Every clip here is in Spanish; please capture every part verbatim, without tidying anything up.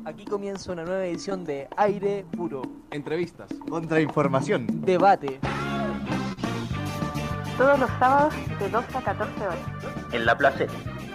Aquí comienza una nueva edición de Aire Puro. Entrevistas. Contrainformación. Debate. Todos los sábados de doce a catorce horas. En La Placeta.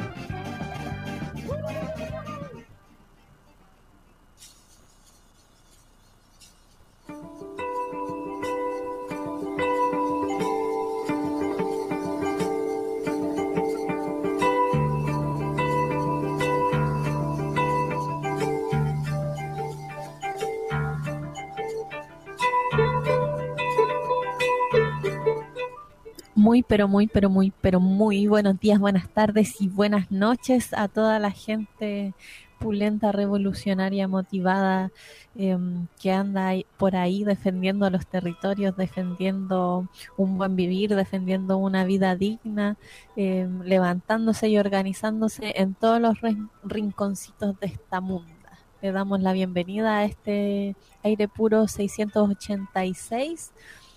Muy, pero muy, pero muy, pero muy buenos días, buenas tardes y buenas noches a toda la gente pulenta, revolucionaria, motivada, eh, que anda ahí, por ahí defendiendo los territorios, defendiendo un buen vivir, defendiendo una vida digna, eh, levantándose y organizándose en todos los rin- rinconcitos de esta munda. Le damos la bienvenida a este Aire Puro seiscientos ochenta y seis,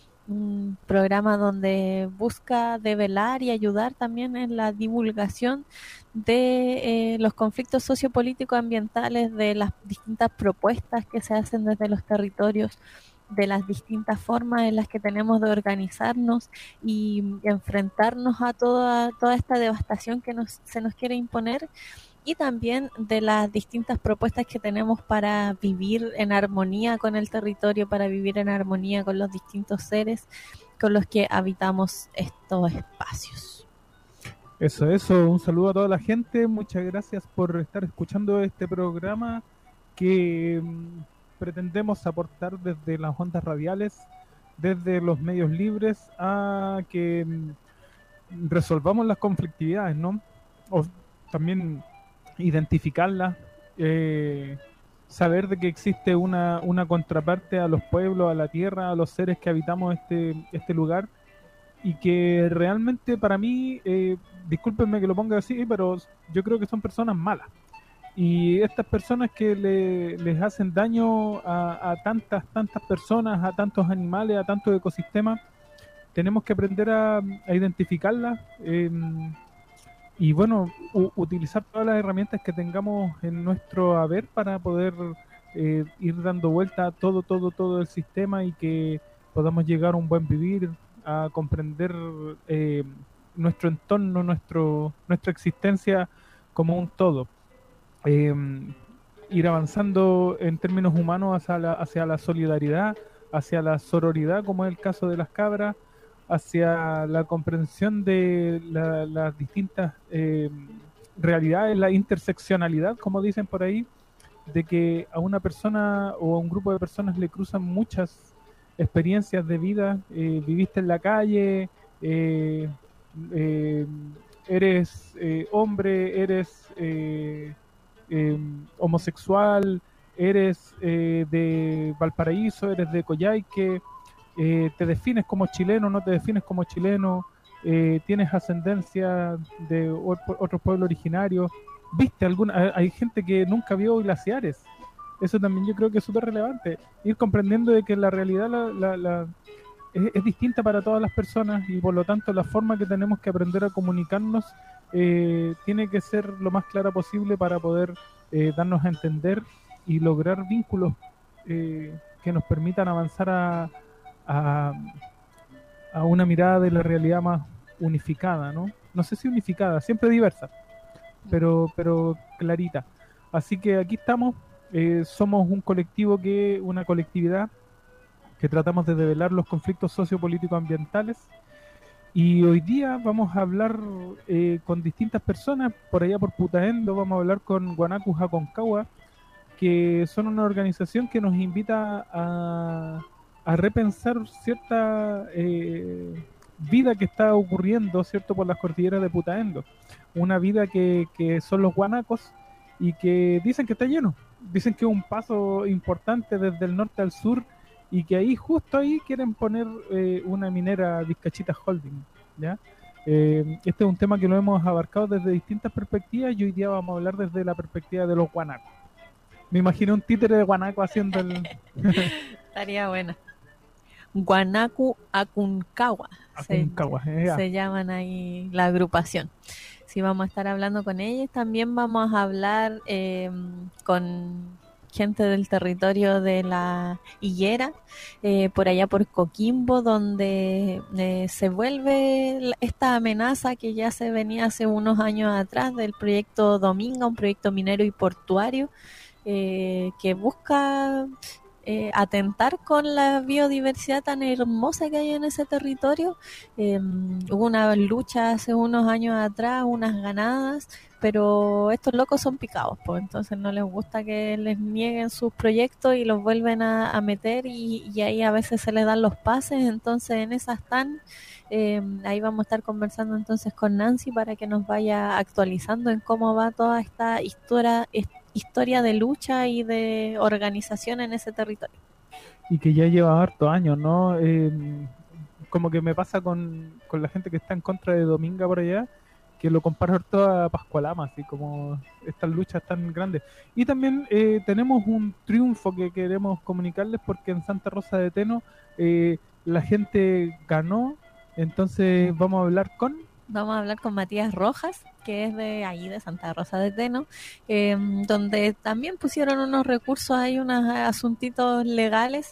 un programa donde busca develar y ayudar también en la divulgación de eh, los conflictos sociopolíticos ambientales, de las distintas propuestas que se hacen desde los territorios, de las distintas formas en las que tenemos de organizarnos y enfrentarnos a toda, toda esta devastación que nos, se nos quiere imponer, y también de las distintas propuestas que tenemos para vivir en armonía con el territorio, para vivir en armonía con los distintos seres con los que habitamos estos espacios. Eso, eso, un saludo a toda la gente, muchas gracias por estar escuchando este programa que mmm, pretendemos aportar desde las ondas radiales, desde los medios libres, a que mmm, resolvamos las conflictividades, ¿no? O también identificarla, eh, saber de que existe una, una contraparte a los pueblos, a la tierra, a los seres que habitamos este, este lugar, y que realmente para mí, eh, discúlpenme que lo ponga así, pero yo creo que son personas malas, y estas personas que le, les hacen daño a, a tantas, tantas personas, a tantos animales, a tantos ecosistemas, tenemos que aprender a, a identificarlas, eh, y bueno, u- utilizar todas las herramientas que tengamos en nuestro haber para poder eh, ir dando vuelta a todo, todo, todo el sistema, y que podamos llegar a un buen vivir, a comprender eh, nuestro entorno, nuestro nuestra existencia como un todo. Eh, ir avanzando en términos humanos hacia la, hacia la solidaridad, hacia la sororidad, como es el caso de las cabras, hacia la comprensión de la, las distintas eh, realidades, la interseccionalidad, como dicen por ahí, de que a una persona o a un grupo de personas le cruzan muchas experiencias de vida. Eh, viviste en la calle, eh, eh, eres eh, hombre, eres eh, eh, homosexual, eres eh, de Valparaíso, eres de Coyhaique, eh, te defines como chileno, no te defines como chileno, eh, tienes ascendencia de otros pueblos originarios, viste alguna, hay gente que nunca vio glaciares. Eso también yo creo que es súper relevante, ir comprendiendo de que la realidad la, la, la, es, es distinta para todas las personas, y por lo tanto la forma que tenemos que aprender a comunicarnos eh, tiene que ser lo más clara posible para poder eh, darnos a entender y lograr vínculos eh, que nos permitan avanzar a A, a una mirada de la realidad más unificada, ¿no? No sé si unificada, siempre diversa, pero, pero clarita. Así que aquí estamos, eh, somos un colectivo, que una colectividad que tratamos de develar los conflictos sociopolíticos ambientales, y hoy día vamos a hablar eh, con distintas personas. Por allá por Putaendo vamos a hablar con Guanacos Aconcagua, que son una organización que nos invita a a repensar cierta eh, vida que está ocurriendo, ¿cierto?, por las cordilleras de Putaendo. Una vida que, que son los guanacos, y que dicen que está lleno. Dicen que es un paso importante desde el norte al sur, y que ahí, justo ahí, quieren poner eh, una minera Vizcachita Holding, ¿ya? Eh, este es un tema que lo hemos abarcado desde distintas perspectivas, y hoy día vamos a hablar desde la perspectiva de los guanacos. Me imagino un títere de guanaco haciendo el... Estaría bueno. Guanacu Aconcagua se, Aconcagua, eh, se llaman ahí la agrupación. Sí, vamos a estar hablando con ellos. También vamos a hablar eh, con gente del territorio de la Higuera, eh, por allá por Coquimbo, donde eh, se vuelve esta amenaza que ya se venía hace unos años atrás del proyecto Dominga, un proyecto minero y portuario eh, que busca eh, atentar con la biodiversidad tan hermosa que hay en ese territorio. Eh, hubo una lucha hace unos años atrás, unas ganadas, pero estos locos son picados, pues entonces no les gusta que les nieguen sus proyectos y los vuelven a, a meter y, y ahí a veces se les dan los pases, entonces en esas están. Eh, ahí vamos a estar conversando entonces con Nancy para que nos vaya actualizando en cómo va toda esta historia, historia de lucha y de organización en ese territorio. Y que ya lleva hartos años, ¿no? Eh, como que me pasa con, con la gente que está en contra de Dominga por allá, que lo comparo harto a Pascualama, así como estas luchas tan grandes. Y también eh, tenemos un triunfo que queremos comunicarles, porque en Santa Rosa de Teno eh, la gente ganó. Entonces vamos a hablar con... Vamos a hablar con Matías Rojas, que es de ahí, de Santa Rosa de Teno, eh, donde también pusieron unos recursos, hay unos asuntitos legales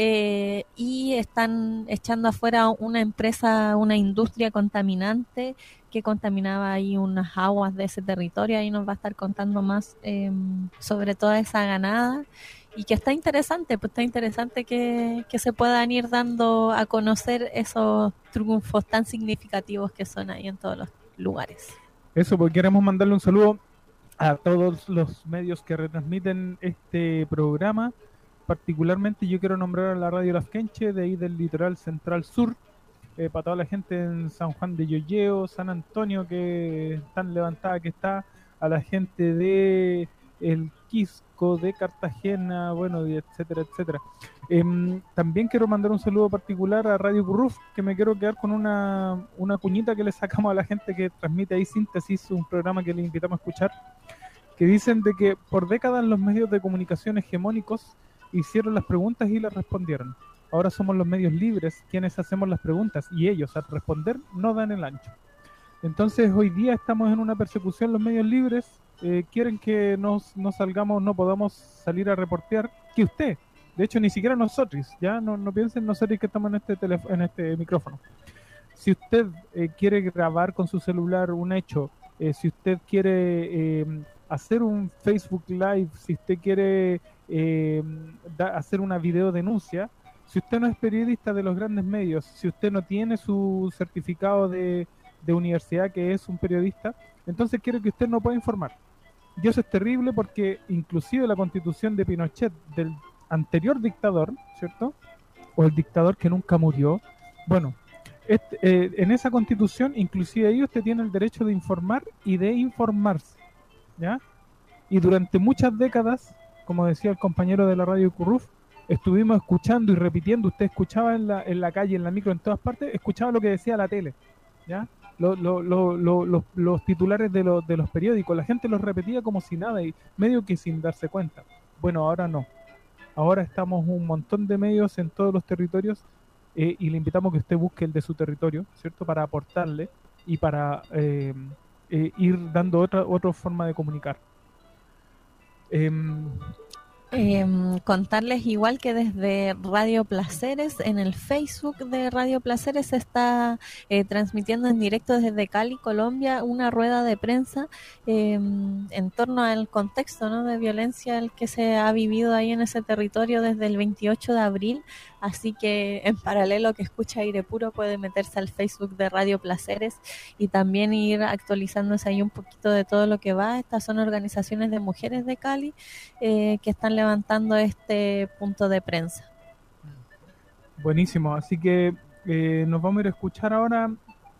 eh, y están echando afuera una empresa, una industria contaminante que contaminaba ahí unas aguas de ese territorio. Ahí nos va a estar contando más eh, sobre toda esa ganada. Y que está interesante, pues está interesante que, que se puedan ir dando a conocer esos triunfos tan significativos que son ahí en todos los lugares. Eso, porque queremos mandarle un saludo a todos los medios que retransmiten este programa. Particularmente yo quiero nombrar a la Radio Lafkenche, de ahí del litoral central sur, eh, para toda la gente en San Juan de Llolleo, San Antonio, que tan levantada que está, a la gente de el Quisco, de Cartagena, bueno, y etcétera, etcétera. Eh, también quiero mandar un saludo particular a Radio Curruf, que me quiero quedar con una, una cuñita que le sacamos a la gente que transmite ahí Síntesis, un programa que les invitamos a escuchar, que dicen de que por décadas los medios de comunicación hegemónicos hicieron las preguntas y las respondieron. Ahora somos los medios libres quienes hacemos las preguntas y ellos al responder no dan el ancho. Entonces hoy día estamos en una persecución, los medios libres eh, quieren que nos, nos salgamos, no podamos salir a reportear, que usted, de hecho ni siquiera nosotros, ya no, no piensen nosotros que estamos en este teléfono, en este micrófono. Si usted eh, quiere grabar con su celular un hecho, eh, si usted quiere eh, hacer un Facebook Live, si usted quiere eh, da, hacer una videodenuncia, si usted no es periodista de los grandes medios, si usted no tiene su certificado de, de universidad que es un periodista, entonces quiere que usted no pueda informar. Y eso es terrible porque inclusive la constitución de Pinochet, del anterior dictador, ¿cierto? O el dictador que nunca murió, bueno, este, eh, en esa constitución inclusive ahí usted tiene el derecho de informar y de informarse, ¿ya? Y durante muchas décadas, como decía el compañero de la radio Curruf, estuvimos escuchando y repitiendo, usted escuchaba en la, en la calle, en la micro, en todas partes, escuchaba lo que decía la tele, ¿ya? Lo, lo, lo, lo, los, los titulares de, lo, de los periódicos, la gente los repetía como si nada y medio que sin darse cuenta. Bueno, ahora no. Ahora estamos un montón de medios en todos los territorios eh, y le invitamos a que usted busque el de su territorio, ¿cierto? Para aportarle y para eh, eh, ir dando otra, otra forma de comunicar. Eh, Eh, contarles igual que desde Radio Placeres, en el Facebook de Radio Placeres se está eh, transmitiendo en directo desde Cali, Colombia, una rueda de prensa eh, en torno al contexto, ¿no?, de violencia el que se ha vivido ahí en ese territorio desde el veintiocho de abril. Así que en paralelo que escucha Aire Puro puede meterse al Facebook de Radio Placeres y también ir actualizándose ahí un poquito de todo lo que va. Estas son organizaciones de mujeres de Cali eh, que están levantando este punto de prensa. Buenísimo, así que eh, nos vamos a ir a escuchar ahora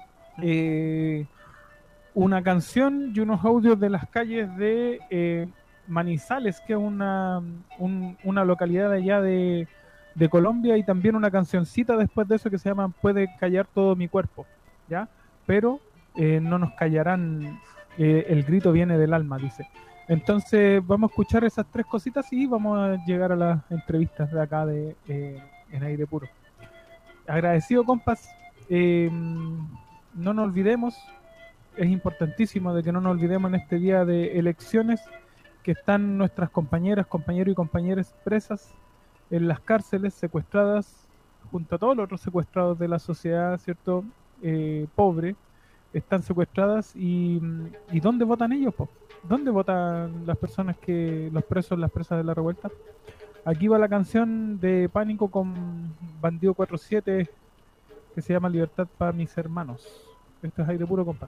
eh, una canción y unos audios de las calles de eh, Manizales, que es una, un, una localidad de allá de de Colombia, y también una cancioncita después de eso que se llama Puede callar todo mi cuerpo, ¿ya? Pero eh, no nos callarán, eh, el grito viene del alma, dice. Entonces vamos a escuchar esas tres cositas y vamos a llegar a las entrevistas de acá de eh, en Aire Puro. Agradecido, compas. Eh, no nos olvidemos, es importantísimo de que no nos olvidemos en este día de elecciones, que están nuestras compañeras, compañeros y compañeras presas en las cárceles, secuestradas, junto a todos los otros secuestrados de la sociedad, ¿cierto? Eh, pobre, están secuestradas y, y ¿dónde votan ellos, po? ¿Dónde votan las personas que, los presos, las presas de la revuelta? Aquí va la canción de Pánico con Bandido cuatro siete que se llama Libertad para mis hermanos. Esto es Aire Puro, compás.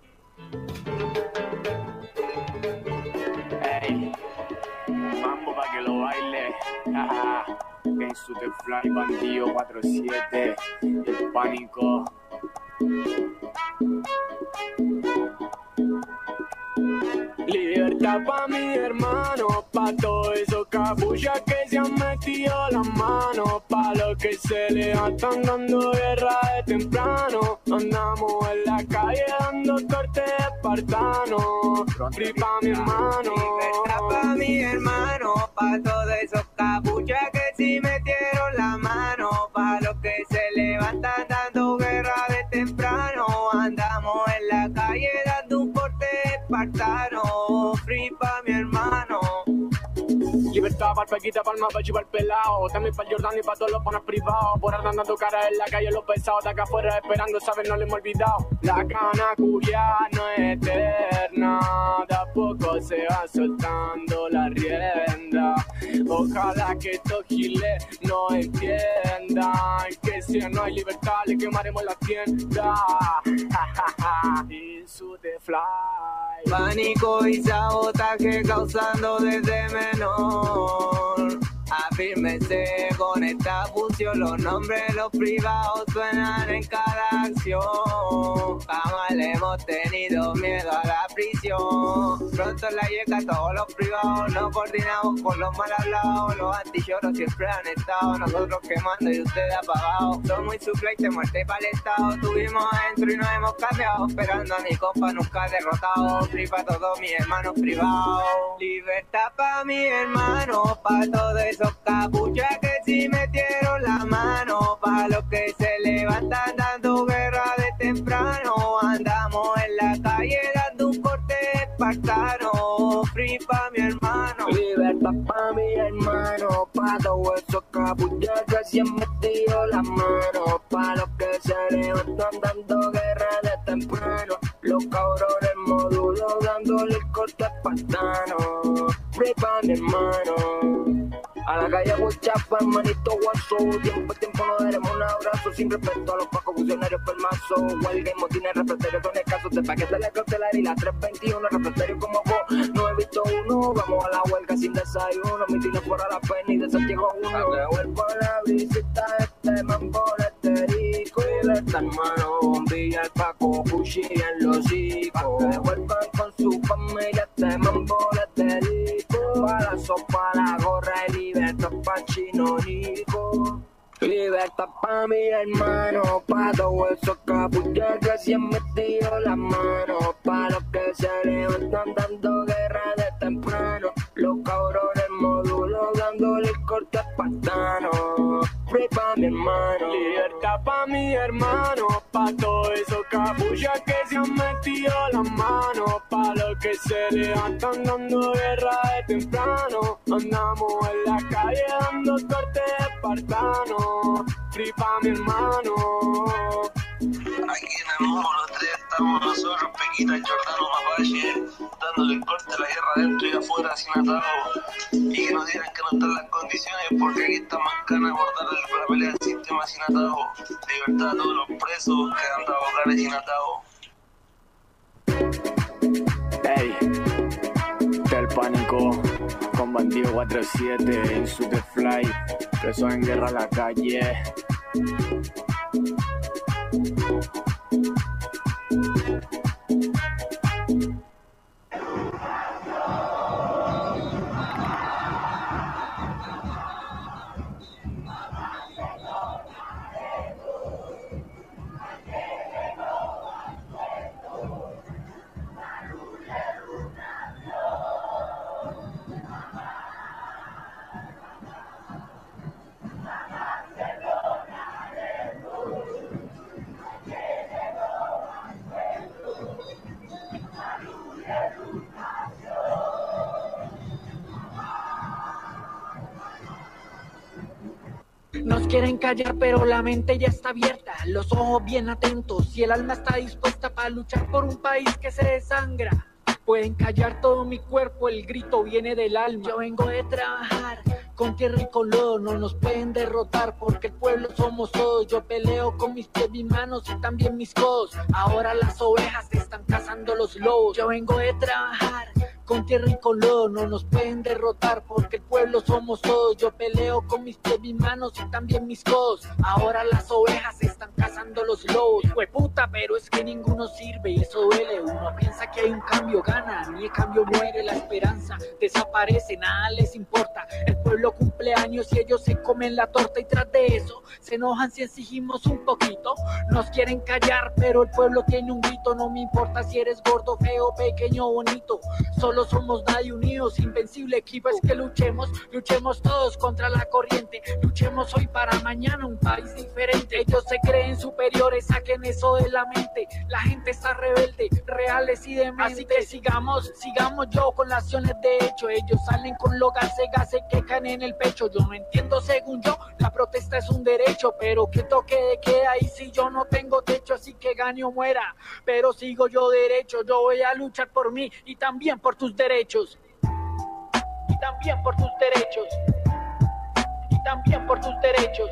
Ey, mambo pa' que lo baile. Jaja. En su The Fly, Bandido cuatro siete, el Pánico. Libertad pa' mi hermano, pa' todos esos capuchas que se han metido las manos, pa' los que se levantan dando guerra de temprano. Andamos en la calle dando cortes espartanos. Free pa' mi hermano. Libertad pa' mi hermano, pa' todos esos capuchas que sí metieron la mano, pa' los que se levantan dando guerra de temprano. Andamos en la calle dando un corte espartano. Free pa' mi hermano. Libertad para el Pequita, para el Mapache y para el Pelao. También para el Jordan y para todos los panas privados. Por andar dando cara en la calle los pesados de acá afuera esperando, ¿sabes? No les hemos olvidado. La cana curia no es eterna, de a poco se va soltando la rienda. Ojalá que estos giles no entiendan que si no hay libertad le quemaremos la tienda. Into the Fly. Pánico y sabotaje causando desde menor. Afírmense con esta fusión, los nombres, los privados suenan en cada acción. Jamás le hemos tenido miedo a la prisión. Pronto en la llega todos los privados, nos coordinamos con los mal hablados. Los antilloros siempre han estado, nosotros quemando y ustedes apagados. Somos muy suplentes, muerte para el estado. Tuvimos adentro y nos hemos cambiado, esperando a mi compa nunca derrotado. Free pa' todos mis hermanos privados. Libertad pa' mi hermano, pa' todos esos capuchas que sí metieron la mano, pa' los que se levantan dando guerra de temprano. Andamos en la calle dando un corte espartano. Free pa' mi hermano. Libertad pa' mi hermano, pa' todos esos capuchas que sí han metido la mano, pa' los que se levantan dando guerra de temprano. Los cabrones módulos dándole el corte espartano. Free pa' mi hermano. A la calle Huachapa, hermanito guaso. Tiempo a tiempo no daremos un abrazo. Sin respeto a los pacos funcionarios pelmazo. Huelga y motines refractarios son escasos. De paquete la cautelar y la tres veintiuno. Refractarios como vos, no he visto uno. Vamos a la huelga sin desayuno. Mitines por a la pena y de Santiago uno. Que vuelvo a la visita este mambo leterico. Y le está hermano bombilla el paco, cuchilla en los hijos. Que vuelvan con su familia este mambo leterico. Para la sopa, la gorra y libertad pa' Chino Rico. Libertad pa' mi hermano, pa' todos esos capuchas que se han metido las manos, pa' los que se levantan dando guerra de temprano. Los cabrones módulos dándole el corte espartano. Free pa' mi hermano. Libertad pa' mi hermano, pa' todos esos capuchas que se han metido las manos, pa' los que se levantan dando guerra de temprano. Andamos en la calle dando corte espartano. Free pa' mi hermano. Aquí en el número tres estamos nosotros, Pequita, Jordano, Mapache, dándole el corte a la guerra adentro y afuera sin atado. Y que nos digan que no están las condiciones, porque aquí está Mancana por darle la pelea al sistema sin atado. Libertad a todos los presos que han dado hogares sin atado. Ey, del Pánico con Bandido cuatro siete en su The Fly, presos en guerra a la calle. quieren callar, pero la mente ya está abierta, los ojos bien atentos y el alma está dispuesta para luchar por un país que se desangra. Pueden callar todo mi cuerpo, el grito viene del alma. Yo vengo de trabajar con tierra y con lodo, no nos pueden derrotar porque el pueblo somos todos. Yo peleo con mis pies, mis manos y también mis codos. Ahora las ovejas están cazando los lobos. Yo vengo de trabajar con tierra y con lodo, no nos pueden derrotar porque el pueblo somos todos. Yo peleo con mis pies, mis manos y también mis codos. Ahora las ovejas están cazando los lobos. Hueputa, pero es que ninguno sirve y eso duele. Uno piensa que hay un cambio, gana, ni el cambio muere, la esperanza desaparece, nada les importa. El pueblo cumple años y ellos se comen la torta y tras de eso se enojan si exigimos un poquito. Nos quieren callar, pero el pueblo tiene un grito. No me importa si eres gordo, feo, pequeño o bonito. Solo somos nadie unidos, invencible equipo. Es que luchemos, luchemos todos contra la corriente. Luchemos hoy para mañana un país diferente. Ellos se creen superiores, saquen eso de la mente. La gente está rebelde, reales y dementes. Así que sigamos, sigamos yo con las acciones de hecho. Ellos salen con lo gase, gase que caen en el pecho. Yo no entiendo, según yo, la protesta es un derecho, pero que toque de queda y si yo no tengo techo, así que gane o muera. Pero sigo yo derecho, yo voy a luchar por mí y también por tus derechos. Y también por tus derechos. Y también por tus derechos.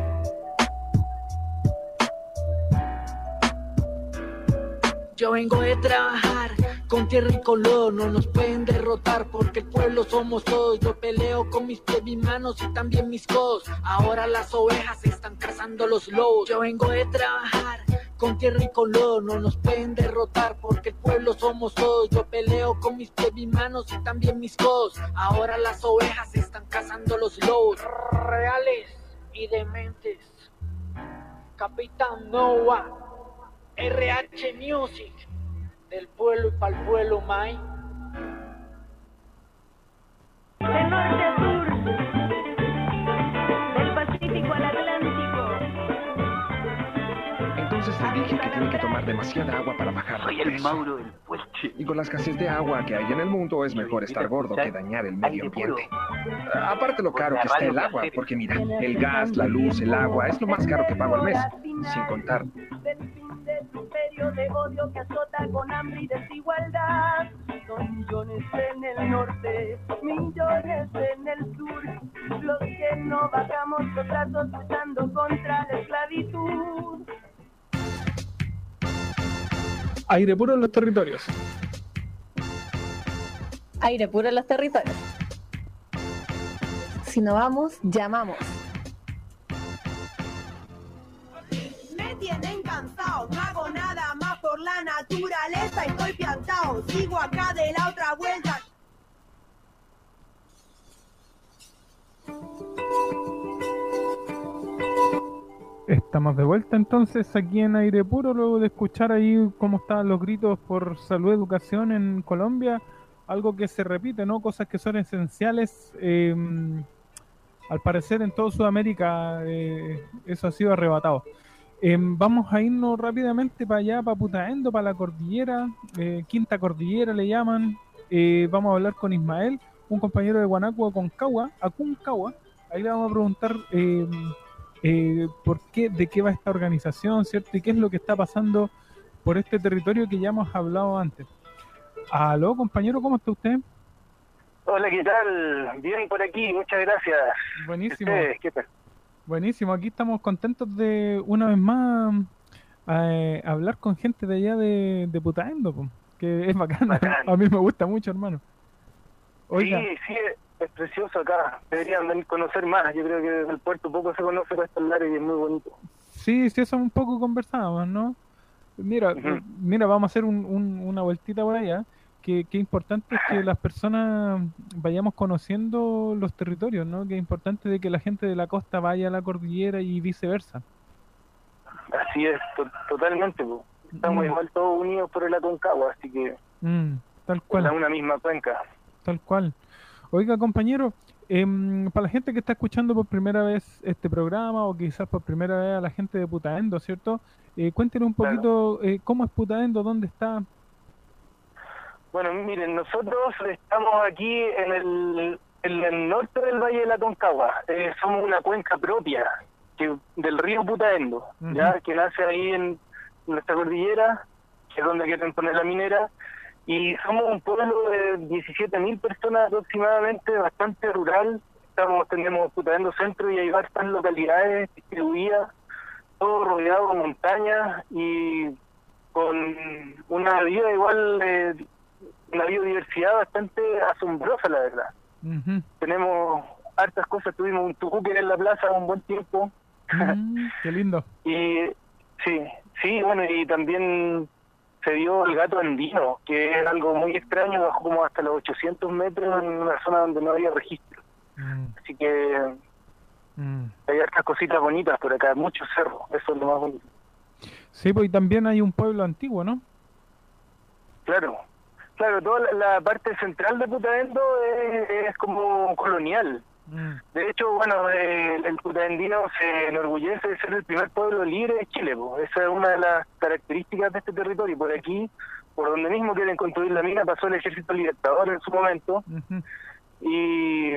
Yo vengo de trabajar con tierra y con lodo, no nos pueden derrotar porque el pueblo somos todos. Yo peleo con mis pies, mis manos y también mis codos. Ahora las ovejas están cazando los lobos. Yo vengo de trabajar con tierra y con lodo, no nos pueden derrotar porque el pueblo somos todos. Yo peleo con mis pies, mis manos y también mis codos. Ahora las ovejas están cazando los lobos. Reales y dementes. Capitán Nova, R H Music, del pueblo y para el pueblo, Mai. De norte a sur, del Pacífico al Atlántico. Entonces te dije que tiene que tomar demasiada agua para bajar de peso. Mauro del puente. Y con la escasez de agua que hay en el mundo es mejor estar gordo que dañar el medio ambiente. Aparte lo caro que está el agua, porque mira, el gas, la luz, el agua es lo más caro que pago al mes, sin contar Imperio de odio que azota con hambre y desigualdad. Son millones en el norte, millones en el sur, los que no bajamos los brazos luchando contra la esclavitud. Aire puro en los territorios. Aire puro en los territorios. Si no vamos, llamamos. Me tienen cansado, no hago nada más por la naturaleza, estoy piantao, sigo acá de la otra vuelta. Estamos de vuelta entonces aquí en Aire Puro, luego de escuchar ahí cómo estaban los gritos por salud y educación en Colombia, algo que se repite, ¿no? Cosas que son esenciales, eh, al parecer en toda Sudamérica eh, eso ha sido arrebatado. Eh, vamos a irnos rápidamente para allá, para Putaendo, para la cordillera, eh, Quinta Cordillera le llaman. Eh, vamos a hablar con Ismael, un compañero de Guanaco, Aconcagua, Aconcagua. Ahí le vamos a preguntar eh, eh, por qué, de qué va esta organización, ¿cierto? Y qué es lo que está pasando por este territorio que ya hemos hablado antes. Aló, compañero, ¿cómo está usted? Hola, ¿qué tal? Bien por aquí, muchas gracias. Buenísimo. ¿Ustedes qué tal? Buenísimo, aquí estamos contentos de una vez más eh, hablar con gente de allá de, de Putaendo, po, que es bacán. bacán. A mí me gusta mucho, hermano. Oiga. Sí, sí, es precioso acá. Deberían venir a conocer más. Yo creo que desde el puerto poco se conoce para estos lares y es muy bonito. Sí, sí, eso un poco conversábamos, ¿no? Mira, uh-huh. mira, vamos a hacer un, un, una vueltita por allá. Que, que importante es que las personas vayamos conociendo los territorios, ¿no? Que es importante de que la gente de la costa vaya a la cordillera y viceversa. Así es, to- totalmente. Po. Estamos mm. igual todos unidos por el Aconcagua, así que mm, tal cual. Es una misma cuenca. Tal cual. Oiga, compañero, eh, para la gente que está escuchando por primera vez este programa o quizás por primera vez a la gente de Putaendo, ¿cierto? Eh, cuéntenos un poquito claro. eh, cómo es Putaendo, dónde está. Bueno, miren, nosotros estamos aquí en el, en el norte del Valle del Aconcagua. Eh, somos una cuenca propia. que del río Putaendo, uh-huh. ya que nace ahí en nuestra cordillera, que es donde quieren poner la minera, y somos un pueblo de diecisiete mil personas aproximadamente, bastante rural. Estamos, tenemos Putaendo Centro y hay varias localidades distribuidas, todo rodeado de montañas y con una vida igual, eh, una biodiversidad bastante asombrosa, la verdad. Uh-huh. Tenemos hartas cosas, tuvimos un tujuque en la plaza un buen tiempo. Mm, qué lindo. Y sí, sí, bueno, y también se dio el gato andino, que es algo muy extraño, bajó como hasta los ochocientos metros en una zona donde no había registro. Mm. Así que mm. hay hartas cositas bonitas por acá, muchos cerros, eso es lo más bonito. Sí, pues y también hay un pueblo antiguo, ¿no? Claro, claro, toda la, la parte central de Putaendo es, es como colonial. Mm. De hecho, bueno, eh, el putaendino se enorgullece de ser el primer pueblo libre de Chile, pues. Esa es una de las características de este territorio. Por aquí, por donde mismo quieren construir la mina, pasó el Ejército Libertador en su momento. Uh-huh. y,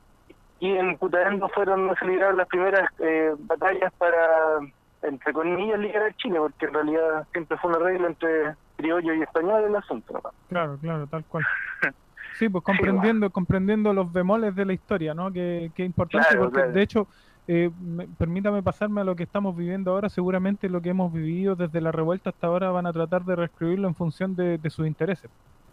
y en Putaendo fueron donde se libraron las primeras eh, batallas para, entre comillas, liberar Chile, porque en realidad siempre fue un arreglo entre criollo y español el asunto, ¿no? Claro, claro, tal cual. Sí, pues comprendiendo sí, comprendiendo los bemoles de la historia, ¿no? Que, que es importante, claro, porque claro. de hecho, eh, me, permítame pasarme a lo que estamos viviendo ahora. Seguramente lo que hemos vivido desde la revuelta hasta ahora van a tratar de reescribirlo en función de, de sus intereses.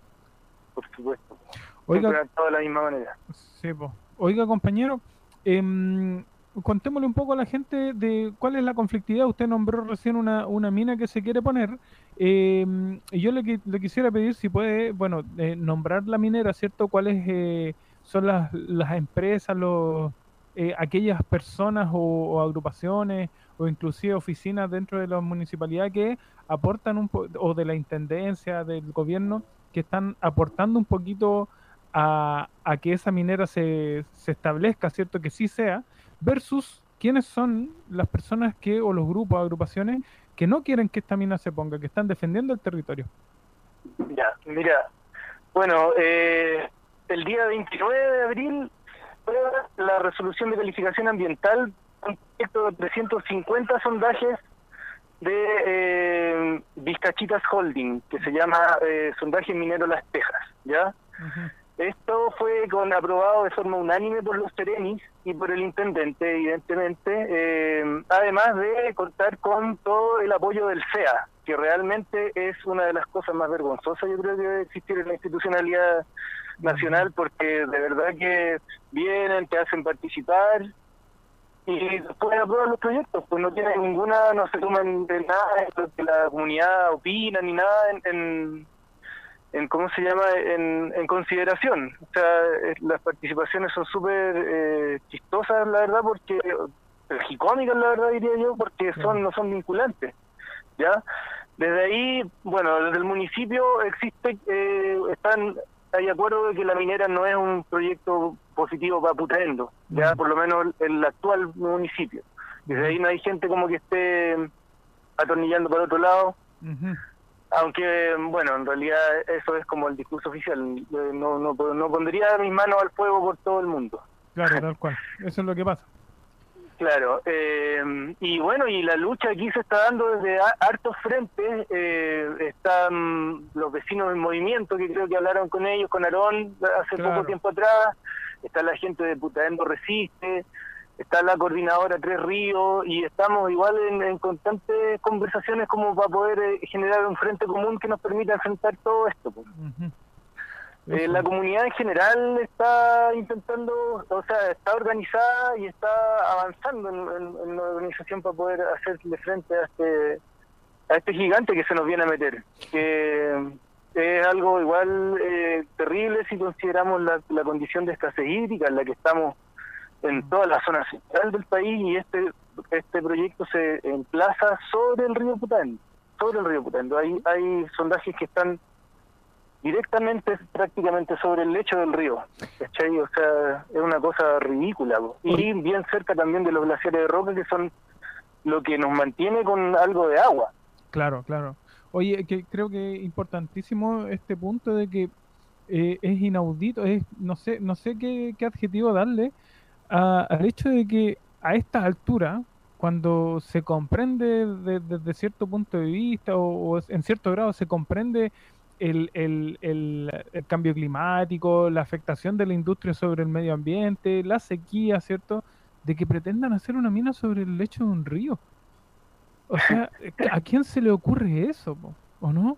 Por supuesto. Oiga, de la misma manera. Sí, pues. Oiga, compañero, eh, contémosle un poco a la gente de cuál es la conflictividad. Usted nombró recién una, una mina que se quiere poner. Eh, y yo le, le quisiera pedir si puede, bueno, eh, nombrar la minera, ¿cierto? ¿Cuáles eh, son las, las empresas, los, eh, aquellas personas o, o agrupaciones o inclusive oficinas dentro de la municipalidad que aportan un po- o de la intendencia, del gobierno, que están aportando un poquito a, a que esa minera se, se establezca, ¿cierto? Que sí sea, versus quiénes son las personas que, o los grupos, agrupaciones, que no quieren que esta mina se ponga, que están defendiendo el territorio. Ya, mira, bueno, eh, el día veintinueve de abril fue la resolución de calificación ambiental, un proyecto de trescientos cincuenta sondajes de eh, Vizcachitas Holding, que se llama eh, Sondaje Minero Las Tejas, ¿ya? Uh-huh. Esto fue con aprobado de forma unánime por los Teremis y por el intendente, evidentemente, eh, además de contar con todo el apoyo del C E A, que realmente es una de las cosas más vergonzosas, yo creo, que debe existir en la institucionalidad nacional, porque de verdad que vienen, te hacen participar y después aprueban los proyectos, pues no tienen ninguna, no se toman de nada en lo que la comunidad opina ni nada en... en en cómo se llama en, en consideración. O sea, eh, las participaciones son súper eh, chistosas, la verdad, porque tragicómicas, la verdad, diría yo, porque son no son vinculantes, ¿ya? Desde ahí, bueno, desde el municipio existe, eh, están hay acuerdo de que la minera no es un proyecto positivo para Putaendo, ya, uh-huh. por lo menos el, el actual municipio. Desde ahí no hay gente como que esté atornillando para otro lado. Uh-huh. Aunque, bueno, en realidad eso es como el discurso oficial. No, no, no pondría mis manos al fuego por todo el mundo. Claro, tal cual. Eso es lo que pasa. Claro. Eh, y bueno, y la lucha aquí se está dando desde hartos frentes. Eh, están los vecinos del movimiento, que creo que hablaron con ellos, con Aarón, hace claro. poco tiempo atrás. Está la gente de Putaendo Resiste. Está la coordinadora Tres Ríos y estamos igual en, en constantes conversaciones como para poder eh, generar un frente común que nos permita enfrentar todo esto. Pues. Uh-huh. Eh, la comunidad en general está intentando, o sea, está organizada y está avanzando en, en, en la organización para poder hacerle frente a este a este gigante que se nos viene a meter, que es algo igual eh, terrible si consideramos la, la condición de escasez hídrica en la que estamos en toda la zona central del país, y este este proyecto se emplaza sobre el río Putaendo, sobre el río Putaendo. Hay, hay sondajes que están directamente, prácticamente sobre el lecho del río, ¿cachai? O sea, es una cosa ridícula, po. Y bien cerca también de los glaciares de roca, que son lo que nos mantiene con algo de agua. Claro, claro. Oye, que creo que es importantísimo este punto de que eh, es inaudito, es no sé no sé qué, qué adjetivo darle, A, al hecho de que a esta altura, cuando se comprende desde de, de cierto punto de vista o, o en cierto grado se comprende el, el, el, el cambio climático, la afectación de la industria sobre el medio ambiente, la sequía, ¿cierto? De que pretendan hacer una mina sobre el lecho de un río. O sea, ¿a quién se le ocurre eso, po? ¿O no?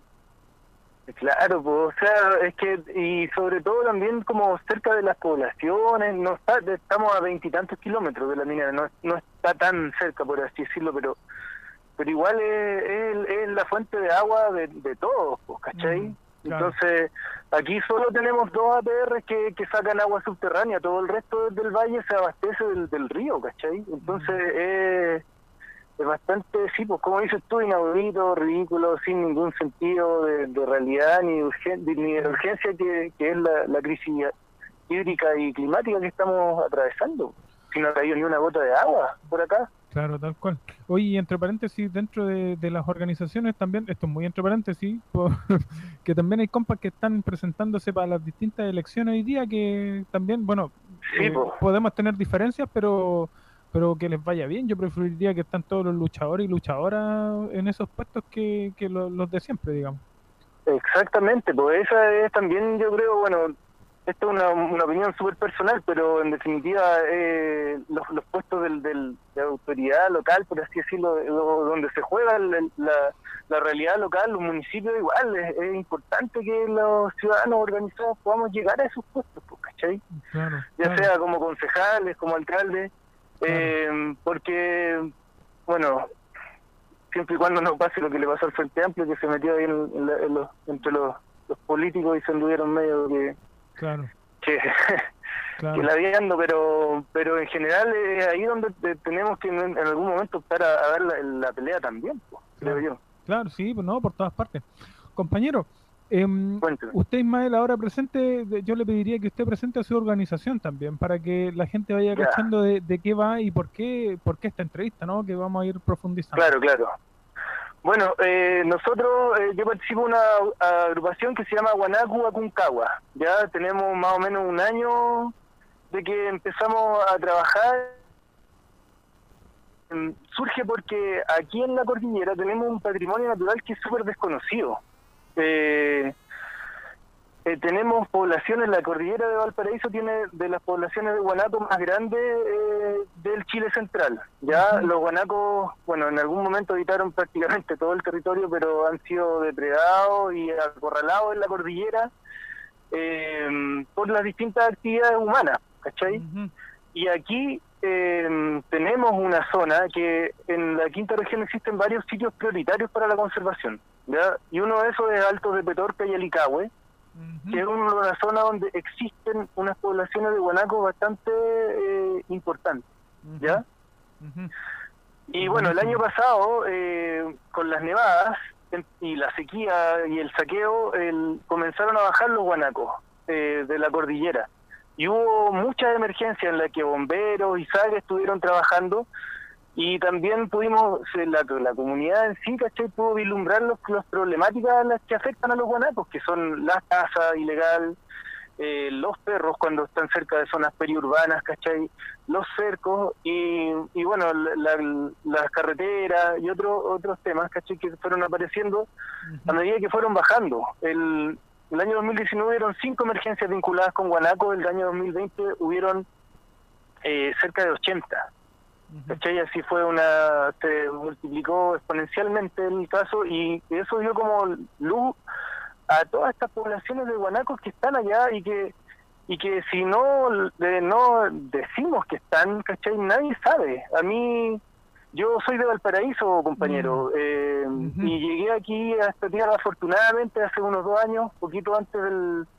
Claro, pues, o sea, es que, y sobre todo también como cerca de las poblaciones, no está, estamos a veintitantos kilómetros de la minera, no, no está tan cerca, por así decirlo, pero pero igual es, es, es la fuente de agua de, de todos, pues, ¿cachai? Mm, claro. Entonces, aquí solo tenemos dos A P R que, que sacan agua subterránea, todo el resto del valle se abastece del, del río, ¿cachai? Entonces, mm. es... es bastante, sí, pues como dices tú, inaudito, ridículo, sin ningún sentido de, de realidad ni de, urgen, ni de urgencia que, que es la, la crisis hídrica y climática que estamos atravesando. Si no ha caído ni una gota de agua por acá. Claro, tal cual. Oye, entre paréntesis, dentro de, de las organizaciones también, esto es muy entre paréntesis, por, que también hay compas que están presentándose para las distintas elecciones hoy día, que también, bueno, sí, eh, pues. podemos tener diferencias, pero... pero que les vaya bien. Yo preferiría que están todos los luchadores y luchadoras en esos puestos que, que los, los de siempre, digamos. Exactamente, pues esa es también, yo creo, bueno, esto es una, una opinión súper personal, pero en definitiva eh, los, los puestos del, del, de autoridad local, por así decirlo, donde se juega el, la, la realidad local, los municipios igual, es, es importante que los ciudadanos organizados podamos llegar a esos puestos, pues, ¿cachai? Claro, ya claro. sea como concejales, como alcaldes, Eh, porque, bueno, siempre y cuando no pase lo que le pasó al Frente Amplio, que se metió ahí en, en la, en los, entre los, los políticos y se anduvieron medio que claro. que, claro. que labiando, pero pero en general es ahí donde tenemos que en, en algún momento optar a, a dar la, la pelea también, pues, claro. creo yo. Claro, sí, pues no, por todas partes. Compañero, Eh, usted, Ismael, ahora presente, yo le pediría que usted presente a su organización también, para que la gente vaya ya. cachando de, de qué va y por qué por qué esta entrevista, ¿no? Que vamos a ir profundizando. Claro, claro. Bueno, eh, nosotros, eh, yo participo en una agrupación que se llama Guanacu Aconcagua. Ya tenemos más o menos un año de que empezamos a trabajar. Surge porque aquí en la cordillera tenemos un patrimonio natural que es súper desconocido. Eh, eh, tenemos poblaciones, la cordillera de Valparaíso tiene de las poblaciones de guanaco más grandes eh, del Chile central. Ya uh-huh. Los guanacos, bueno, en algún momento habitaron prácticamente todo el territorio, pero han sido depredados y acorralados en la cordillera eh, por las distintas actividades humanas, ¿cachai? Uh-huh. Y aquí eh, tenemos una zona que en la quinta región existen varios sitios prioritarios para la conservación. ¿Ya? Y uno de esos es Altos de Petorca y Alicahue, uh-huh. que es una zona donde existen unas poblaciones de guanacos bastante eh, importantes, uh-huh. ¿ya? Uh-huh. Y bueno, el año pasado, eh, con las nevadas y la sequía y el saqueo, el, comenzaron a bajar los guanacos eh, de la cordillera. Y hubo muchas emergencias en las que bomberos y S A C estuvieron trabajando, y también pudimos, la, la comunidad en sí, ¿cachai?, pudo vislumbrar los, las problemáticas a las que afectan a los guanacos, que son la caza ilegal, eh, los perros cuando están cerca de zonas periurbanas, ¿cachai?, los cercos, y, y bueno, la, la, las carreteras y otros otros temas, ¿cachai?, que fueron apareciendo uh-huh. a medida que fueron bajando. El, el año dos mil diecinueve hubieron cinco emergencias vinculadas con guanaco, el año dos mil veinte hubieron eh, cerca de ochenta. ¿Cachai? Así fue una, se multiplicó exponencialmente el caso, y eso dio como luz a todas estas poblaciones de guanacos que están allá y que y que si no de, no decimos que están, ¿cachai?, nadie sabe. A mí, yo soy de Valparaíso, compañero, uh-huh. eh, uh-huh. y llegué aquí a esta tierra afortunadamente hace unos dos años, poquito antes del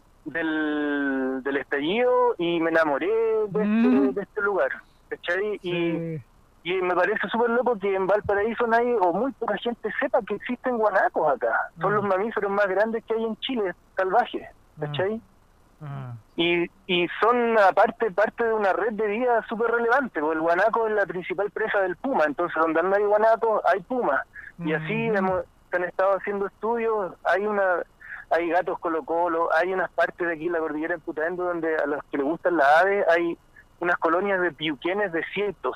del, del estallido, y me enamoré de, uh-huh. este, de este lugar. ¿Cachai? Sí. Y, y me parece súper loco que en Valparaíso nadie o muy poca gente sepa que existen guanacos acá. Uh-huh. Son los mamíferos más grandes que hay en Chile, salvajes, ¿cachai? Uh-huh. Y, y son aparte parte de una red de vida súper relevante, porque el guanaco es la principal presa del puma, entonces donde no hay guanaco hay puma. Uh-huh. Y así hemos, se han estado haciendo estudios, hay una hay gatos colo-colo, hay unas partes de aquí en la cordillera en Putaendo donde a los que les gustan las aves hay unas colonias de piuquenes de cientos,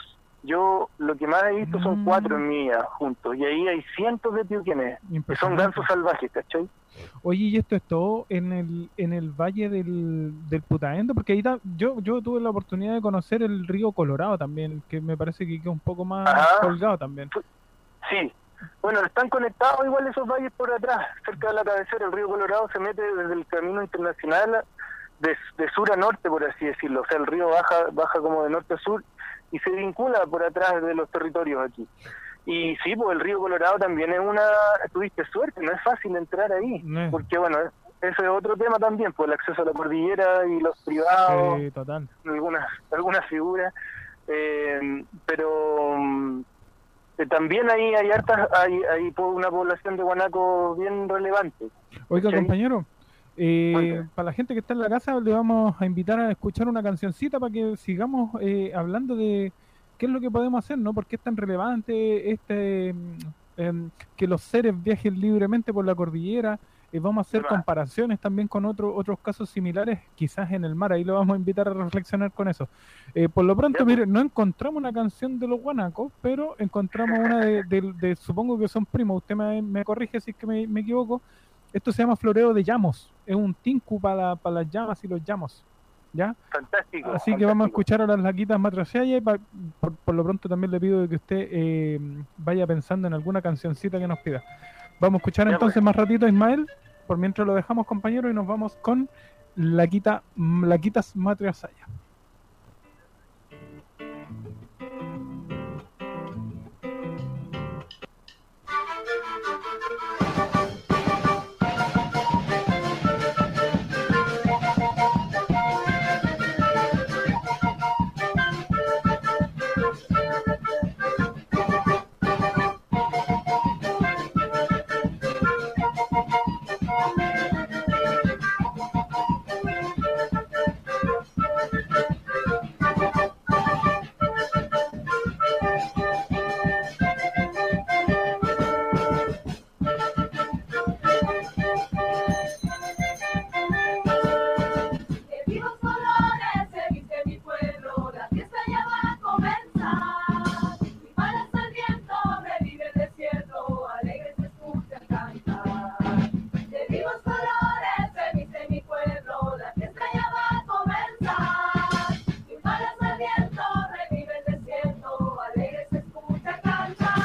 Yo lo que más he visto son Mm. cuatro en mi vida juntos, y ahí hay cientos de piuquenes, que son Impresionante. gansos salvajes, ¿cachai? Oye, ¿y esto es todo en el en el valle del, del Putaendo? Porque ahí ta- yo yo tuve la oportunidad de conocer el río Colorado también, que me parece que queda un poco más Ajá. colgado también. Sí. Bueno, están conectados igual esos valles por atrás, cerca de la cabecera. El río Colorado se mete desde el camino internacional de, de sur a norte, por así decirlo. O sea, el río baja baja como de norte a sur y se vincula por atrás de los territorios aquí. Y sí, pues el río Colorado también es una... Tuviste suerte, no es fácil entrar ahí. No. Porque, bueno, ese es otro tema también, pues el acceso a la cordillera y los privados, Sí, total. algunas algunas figuras. Eh, pero... mm, eh, también ahí hay hartas, hay, hay po- una población de guanacos bien relevante. Oiga, ¿Cachai? compañero, eh, Cuéntame. para la gente que está en la casa le vamos a invitar a escuchar una cancioncita para que sigamos eh, hablando de qué es lo que podemos hacer, ¿no? ¿Por qué es tan relevante este mm, em, que los seres viajen libremente por la cordillera? Eh, vamos a hacer Verdad. comparaciones también con otro, otros casos similares, quizás en el mar. Ahí lo vamos a invitar a reflexionar con eso. Eh, por lo pronto, Ya, pues. mire, no encontramos una canción de los guanacos, pero encontramos una de, de- de- supongo que son primos. Usted me, me corrige si es que me, me equivoco. Esto se llama Floreo de Llamos. Es un tinku para, para las llamas y los llamos. ¿Ya? Fantástico. Así que vamos a fantástico. escuchar a las laquitas matriciallas y pa- por, por lo pronto también le pido que usted eh, vaya pensando en alguna cancioncita que nos pida. Vamos a escuchar Ya, entonces pues. más ratito a Ismael, por mientras lo dejamos, compañero, y nos vamos con Laquita, Laquitas Matriciallas. De vivos colores se viste mi pueblo, la fiesta ya va a comenzar. Mi palas al viento, revive el desierto, alegre se escucha cantar. De vivos colores se viste mi pueblo, la fiesta ya va a comenzar. Mi palas al viento, revive el desierto, alegre se escucha cantar.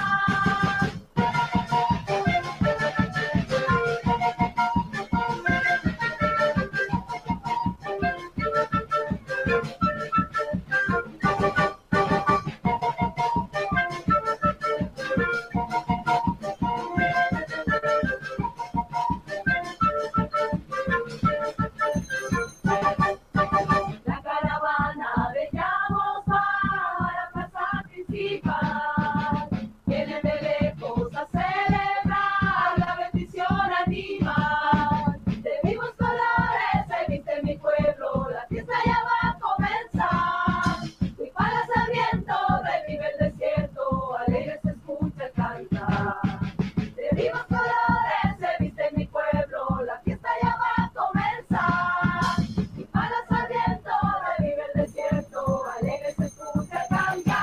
La caravana de llamos va a la plaza principal. Vienen de lejos a celebrar la bendición animal. De vivos colores se viste mi pueblo, la fiesta ya va a comenzar. Mi palas al viento, revive el desierto, alegre se escucha cantar. De vivos colores se viste mi pueblo, la fiesta ya va a comenzar. Mi palas al viento, revive el desierto, alegre se escucha cantar.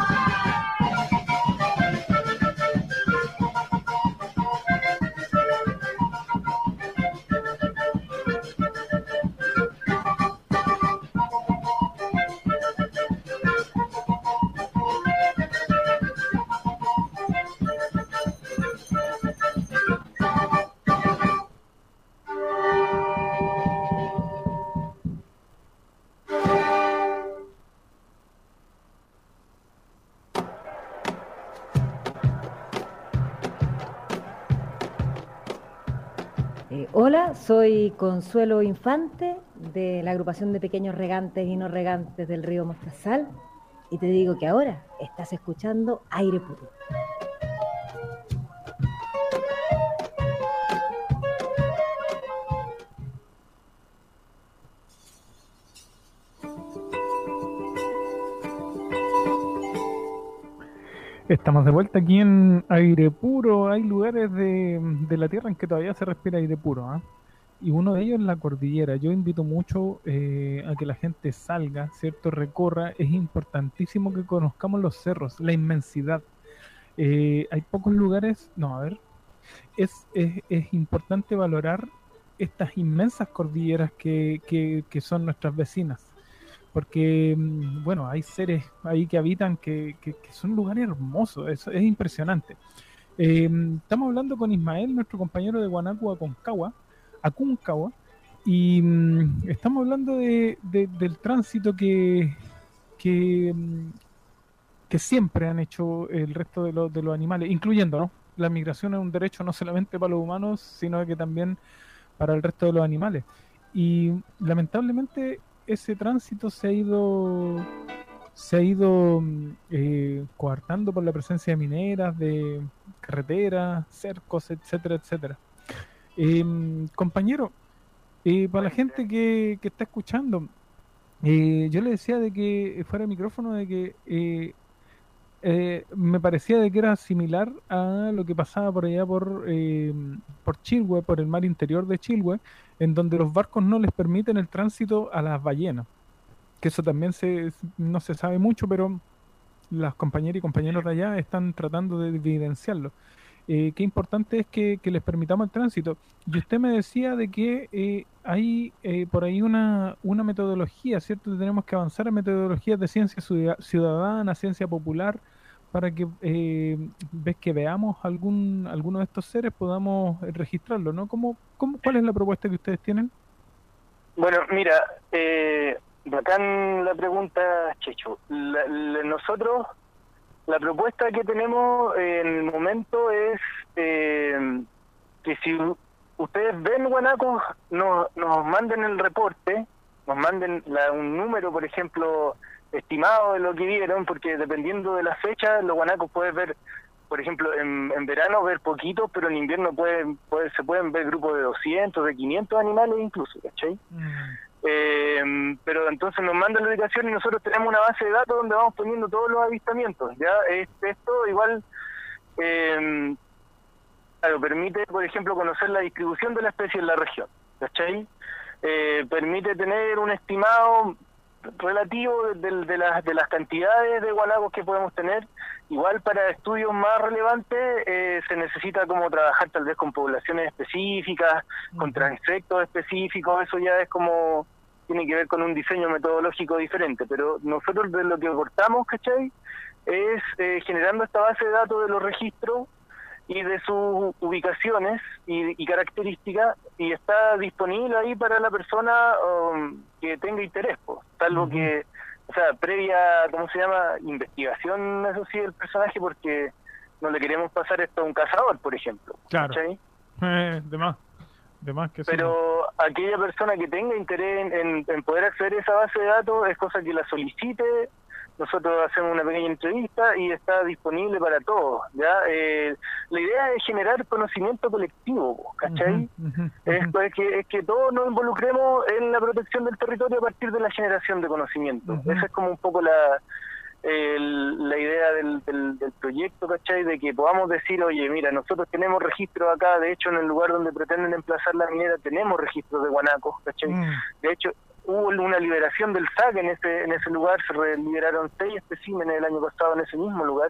Eh, hola, soy Consuelo Infante de la agrupación de pequeños regantes y no regantes del río Mostazal y te digo que ahora estás escuchando Aire Puro. Estamos de vuelta aquí en Aire Puro. Hay lugares de, de la Tierra en que todavía se respira aire puro, ¿ah? y uno de ellos es la cordillera. Yo invito mucho eh, a que la gente salga, ¿cierto? Recorra. Es importantísimo que conozcamos los cerros, la inmensidad. Eh, hay pocos lugares, no, a ver, es, es, es importante valorar estas inmensas cordilleras que, que, que son nuestras vecinas. Porque, bueno, hay seres ahí que habitan que, que, que son lugares hermosos, es, es impresionante. Eh, estamos hablando con Ismael, nuestro compañero de Guanaco Aconcagua, Aconcagua, y um, estamos hablando de, de, del tránsito que, que, um, que siempre han hecho el resto de, lo, de los animales, incluyendo, ¿no? La migración es un derecho no solamente para los humanos, sino que también para el resto de los animales. Y lamentablemente ese tránsito se ha ido se ha ido eh, coartando por la presencia de mineras, de carreteras, cercos, etcétera, etcétera. Eh, compañero, eh, para la gente que, que está escuchando, eh, yo le decía de que fuera el micrófono de que eh, eh, me parecía de que era similar a lo que pasaba por allá por eh, por Chilhue, por el mar interior de Chilhue, en donde los barcos no les permiten el tránsito a las ballenas, que eso también se no se sabe mucho, pero las compañeras y compañeros de allá están tratando de evidenciarlo. Eh, qué importante es que, que les permitamos el tránsito. Y usted me decía de que eh, hay eh, por ahí una, una metodología, ¿cierto? Tenemos que avanzar en metodologías de ciencia ciudadana, ciencia popular, para que eh, ves que veamos algún alguno de estos seres, podamos registrarlo, ¿no? ¿Cómo, cómo, ¿Cuál es la propuesta que ustedes tienen? Bueno, mira, eh, bacán la pregunta, Checho. La, la, nosotros, la propuesta que tenemos eh, en el momento es eh, que si ustedes ven guanacos, nos, nos manden el reporte, nos manden la, un número, por ejemplo, estimado de lo que vieron, porque dependiendo de la fecha, los guanacos puedes ver, por ejemplo, en, en verano ver poquitos, pero en invierno pueden, puede, se pueden ver grupos de doscientos, de quinientos animales incluso, ¿cachai? Mm. Eh, pero entonces nos mandan la ubicación y nosotros tenemos una base de datos donde vamos poniendo todos los avistamientos. Ya este, esto igual eh, claro, permite, por ejemplo, conocer la distribución de la especie en la región, ¿cachai? Eh, permite tener un estimado relativo de, de, de, las, de las cantidades de guanacos que podemos tener. Igual para estudios más relevantes eh, se necesita como trabajar tal vez con poblaciones específicas, uh-huh. con transectos específicos, eso ya es como, tiene que ver con un diseño metodológico diferente, pero nosotros de lo que aportamos, ¿cachai? Es eh, generando esta base de datos de los registros y de sus ubicaciones y, y características, y está disponible ahí para la persona um, que tenga interés, pues, salvo uh-huh. que, o sea, previa, ¿cómo se llama?, investigación, eso sí, del personaje, porque no le queremos pasar esto a un cazador, por ejemplo. Claro. Eh, de más, de más que Pero sí. Aquella persona que tenga interés en, en, en poder acceder a esa base de datos es cosa que la solicite. Nosotros hacemos una pequeña entrevista y está disponible para todos, ¿ya? Eh, la idea es generar conocimiento colectivo, ¿cachai? Uh-huh, uh-huh, es, uh-huh. es, que, es que todos nos involucremos en la protección del territorio a partir de la generación de conocimiento. Uh-huh. Esa es como un poco la el, la idea del, del, del proyecto, ¿cachai? De que podamos decir, oye, mira, nosotros tenemos registros acá, de hecho en el lugar donde pretenden emplazar la minera tenemos registros de guanacos, ¿cachai? Uh-huh. De hecho, hubo una liberación del S A C en ese en ese lugar, se liberaron seis especímenes el año pasado en ese mismo lugar.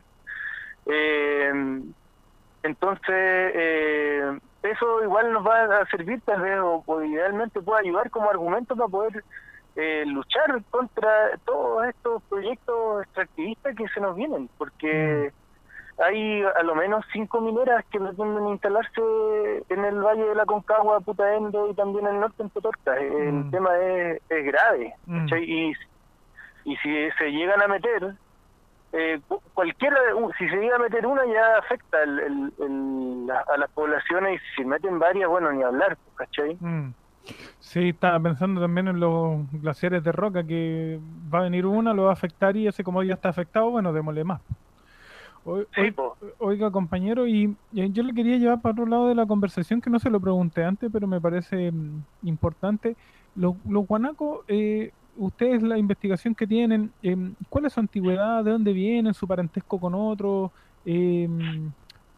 Eh, entonces, eh, eso igual nos va a servir tal vez, o, o idealmente puede ayudar como argumento para poder eh, luchar contra todos estos proyectos extractivistas que se nos vienen, porque hay a lo menos cinco mineras que pretenden instalarse en el Valle de la Aconcagua, Putaendo y también en el norte en Totorca. El mm. tema es, es grave, mm. y, y si se llegan a meter, eh, cualquiera, si se llega a meter una ya afecta el, el, el, la, a las poblaciones, y si meten varias, bueno, ni hablar, ¿cachai? Mm. Sí, estaba pensando también en los glaciares de roca, que va a venir una, lo va a afectar, y ese como ya está afectado, bueno, démosle más. Oiga, oiga, compañero, y, y yo le quería llevar para otro lado de la conversación, que no se lo pregunté antes, pero me parece mm, importante. Los, los guanacos, eh, ustedes, la investigación que tienen, eh, ¿cuál es su antigüedad? ¿De dónde vienen? ¿Su parentesco con otros? Eh,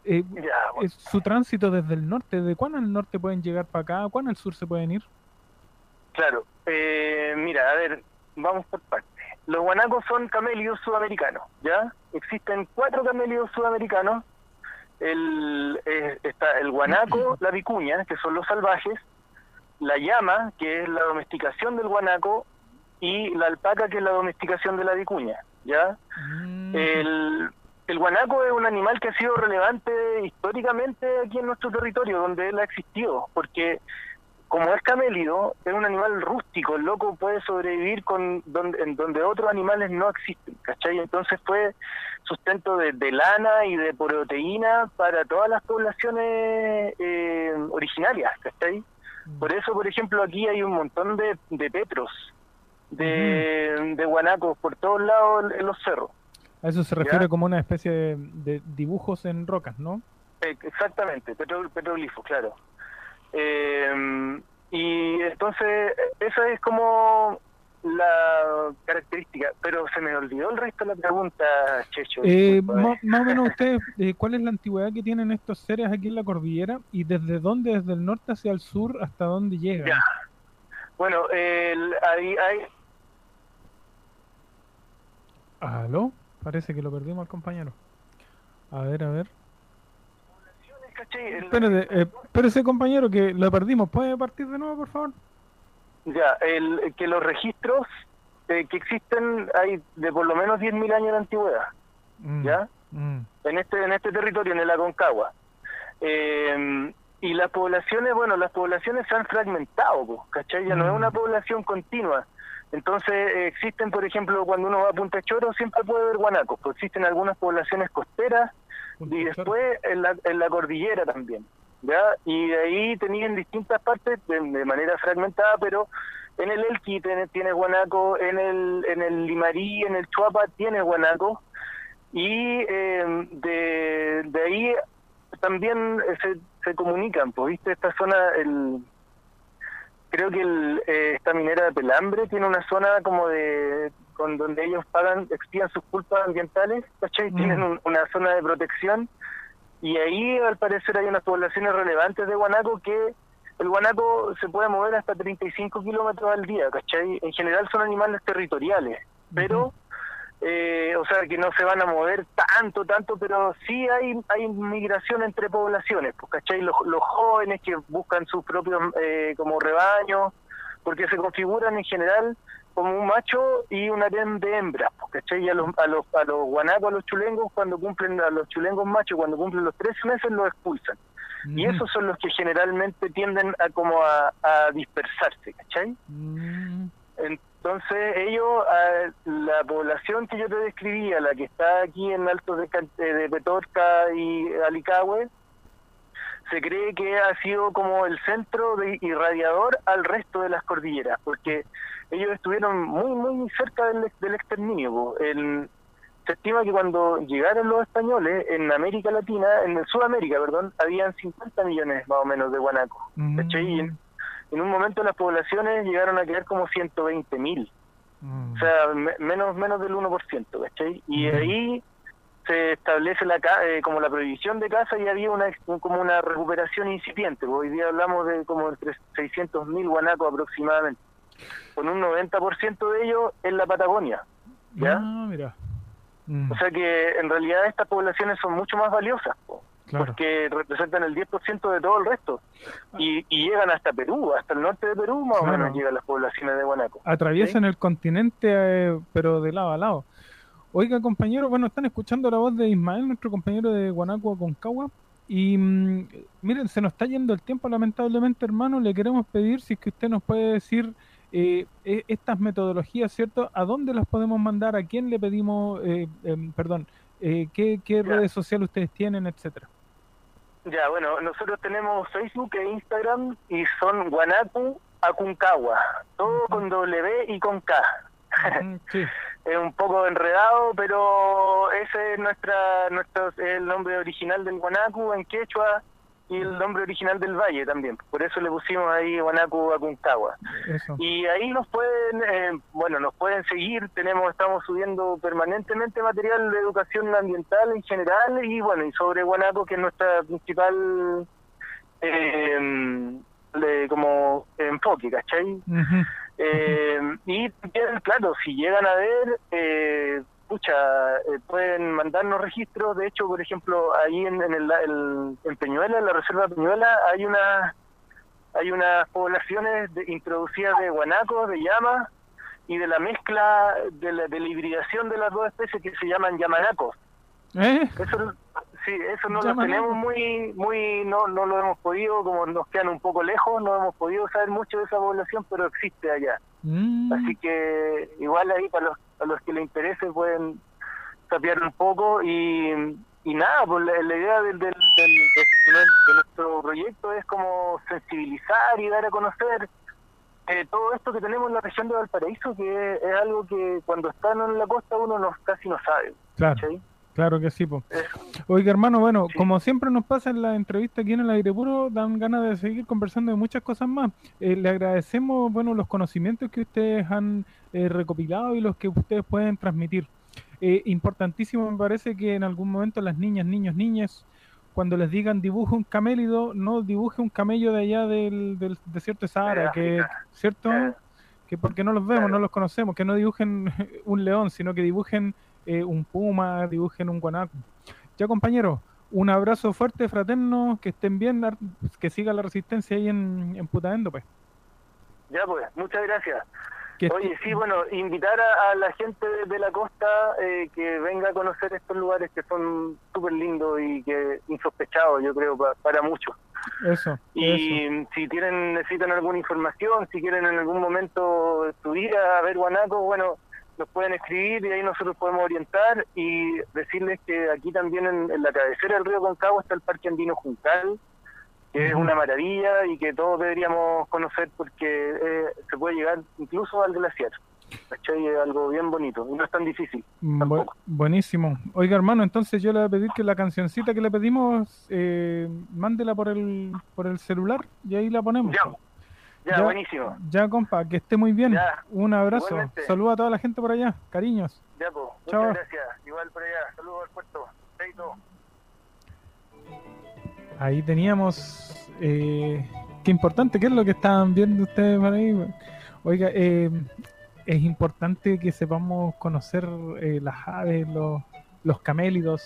eh, Ya, bueno. es su tránsito desde el norte, ¿de cuándo al norte pueden llegar para acá? ¿Cuándo al sur se pueden ir? Claro, eh, mira, a ver, vamos por partes. Los guanacos son camélidos sudamericanos, ¿ya? Existen cuatro camélidos sudamericanos. El, eh, está el guanaco, la vicuña, que son los salvajes, la llama, que es la domesticación del guanaco, y la alpaca, que es la domesticación de la vicuña, ¿ya? Mm. El, el guanaco es un animal que ha sido relevante históricamente aquí en nuestro territorio, donde él ha existido, porque como es camélido, es un animal rústico, el loco puede sobrevivir con donde, en donde otros animales no existen, ¿cachai? Entonces fue sustento de, de lana y de proteína para todas las poblaciones eh, originarias, ¿cachai? Por eso, por ejemplo, aquí hay un montón de, de petros, de, uh-huh. de guanacos por todos lados en los cerros. A eso se refiere ¿ya? Como una especie de, de dibujos en rocas, ¿no? Eh, exactamente, petro, petroglifos, claro. Eh, y entonces esa es como la característica, pero se me olvidó el resto de la pregunta, Checho. Eh, más, más o menos ustedes, eh, ¿cuál es la antigüedad que tienen estos seres aquí en la cordillera y desde dónde, desde el norte hacia el sur, hasta dónde llegan? Ya. Bueno, el, ahí hay... ¿Aló? Parece que lo perdimos al compañero. A ver, a ver. Espérate, eh, espérese compañero, que lo perdimos. ¿Puede partir de nuevo, por favor? Ya, el que los registros eh, que existen hay de por lo menos diez mil años de antigüedad, mm, ¿ya? Mm. En este en este territorio, en el Aconcagua. Eh, y las poblaciones, bueno, las poblaciones se han fragmentado, pues, ¿cachai? Ya mm. no es una población continua. Entonces eh, existen, por ejemplo, cuando uno va a Punta Choro siempre puede ver guanacos, pues existen algunas poblaciones costeras y después en la, en la cordillera también, ¿ya? Y de ahí tenían distintas partes de, de manera fragmentada, pero en el Elqui tiene, tiene guanaco, en el en el Limarí, en el Chuapa tiene guanaco, y eh, de, de ahí también se, se comunican, pues, ¿viste? Esta zona, el creo que el, eh, esta minera de Pelambre tiene una zona como de con donde ellos pagan, expían sus culpas ambientales, ¿cachai? Mm. Tienen un, una zona de protección, y ahí al parecer hay unas poblaciones relevantes de guanaco que el guanaco se puede mover hasta treinta y cinco kilómetros al día, ¿cachai? En general son animales territoriales, pero, uh-huh. eh, o sea, que no se van a mover tanto, tanto, pero sí hay hay migración entre poblaciones, pues, ¿cachai? Los, los jóvenes que buscan sus propios eh, como rebaños, porque se configuran en general como un macho y un harén de hembras, ¿cachai? Y a los, a los, a los guanacos, a los chulengos, cuando cumplen, a los chulengos machos, cuando cumplen los tres meses, los expulsan. Mm. Y esos son los que generalmente tienden a como a, a dispersarse, ¿cachai? Mm. Entonces ellos, a la población que yo te describía, la que está aquí en Altos de, de Petorca y Alicahue, se cree que ha sido como el centro de irradiador al resto de las cordilleras, porque ellos estuvieron muy, muy cerca del, del exterminio. El, se estima que cuando llegaron los españoles en América Latina, en Sudamérica, perdón, habían cincuenta millones más o menos de guanacos. Mm. Y en, en un momento las poblaciones llegaron a quedar como ciento veinte mil. Mm. O sea, me, menos menos del uno por ciento, ¿cachai? Y mm. ahí se establece la eh, como la prohibición de caza, y había una como una recuperación incipiente. Hoy día hablamos de como entre seiscientos mil guanacos aproximadamente, con un noventa por ciento de ellos en la Patagonia, ¿ya? Ah, mira. Mm. O sea que en realidad estas poblaciones son mucho más valiosas, po, claro. porque representan el diez por ciento de todo el resto, y, y llegan hasta Perú, hasta el norte de Perú más claro. o menos llegan las poblaciones de guanaco. Atraviesan ¿sí? el continente, eh, pero de lado a lado. Oiga, compañero, bueno, están escuchando la voz de Ismael, nuestro compañero de Guanaco Aconcagua, y mmm, miren, se nos está yendo el tiempo lamentablemente, hermano. Le queremos pedir si es que usted nos puede decir eh, estas metodologías, ¿cierto? ¿A dónde las podemos mandar? ¿A quién le pedimos, eh, eh, perdón, eh, qué, qué redes sociales ustedes tienen, etcétera? Ya, bueno, nosotros tenemos Facebook e Instagram y son Guanaco Aconcagua, todo uh-huh. con W y con K. Uh-huh, sí. Es un poco enredado, pero ese es nuestra nuestro es el nombre original del guanaco en quechua, y el nombre original del valle también. Por eso le pusimos ahí Guanaco Aconcagua. Eso. Y ahí nos pueden, eh, bueno, nos pueden seguir. Tenemos, estamos subiendo permanentemente material de educación ambiental en general y bueno, y sobre Guanaco, que es nuestra principal eh, de, como enfoque, ¿cachai? Ujú. Eh, y también, claro, si llegan a ver, eh, pucha, eh, pueden mandarnos registros. De hecho, por ejemplo, ahí en, en, el, el, en Peñuela, en la reserva Peñuela, hay una hay unas poblaciones de, introducidas de guanacos, de llamas y de la mezcla, de la, de la hibridación de las dos especies que se llaman yamanacos. ¿Eh? Eso, sí, eso no lo Yamanacos. tenemos muy, muy, no, no lo hemos podido, como nos quedan un poco lejos, no hemos podido saber mucho de esa población, pero existe allá. Mm. Así que igual ahí para los, a los que les interese pueden sapear un poco y, y nada, pues la, la idea del, del, del, de, de nuestro proyecto es como sensibilizar y dar a conocer eh, todo esto que tenemos en la región de Valparaíso, que es, es algo que cuando están en la costa uno no, casi no sabe. Claro. ¿Sí? Claro que sí, po. Oiga, hermano, bueno, sí. Como siempre nos pasa en la entrevista aquí en el Aire Puro, dan ganas de seguir conversando de muchas cosas más. Eh, le agradecemos, bueno, los conocimientos que ustedes han eh, recopilado y los que ustedes pueden transmitir. Eh, importantísimo me parece que en algún momento las niñas, niños, niñas, cuando les digan dibuje un camélido, no dibuje un camello de allá del, del desierto de Sahara, que, ¿cierto? Eh. Que porque no los vemos, claro. No los conocemos, que no dibujen un león, sino que dibujen Eh, un puma, dibujen un guanaco. Ya, compañero, un abrazo fuerte, fraterno, que estén bien, que siga la resistencia ahí en, en Putaendo, pues. Ya, pues, muchas gracias. Que Oye, sí, bueno, invitar a, a la gente de, de la costa eh, que venga a conocer estos lugares que son súper lindos y que insospechados, yo creo, pa, para muchos. Eso. Y eso. Si tienen necesitan alguna información, si quieren en algún momento subir a ver guanaco, bueno, nos pueden escribir y ahí nosotros podemos orientar y decirles que aquí también en, en la cabecera del río Aconcagua está el Parque Andino Juncal, que uh-huh. es una maravilla y que todos deberíamos conocer porque eh, se puede llegar incluso al glaciar. ¿Cachai? Es algo bien bonito y no es tan difícil. Bu- buenísimo. Oiga, hermano, entonces yo le voy a pedir que la cancioncita que le pedimos, eh, mándela por el por el celular y ahí la ponemos. Ya. Ya, ya, buenísimo. Ya, compa, que esté muy bien. Ya, un abrazo. Igualmente. Saluda a toda la gente por allá. Cariños. Ya, pues. Chao. Muchas gracias. Igual por allá. Saludos al puerto. Chaito. Ahí teníamos... Eh, qué importante, ¿qué es lo que estaban viendo ustedes por ahí? Oiga, eh, es importante que sepamos conocer eh, las aves, los, los camélidos.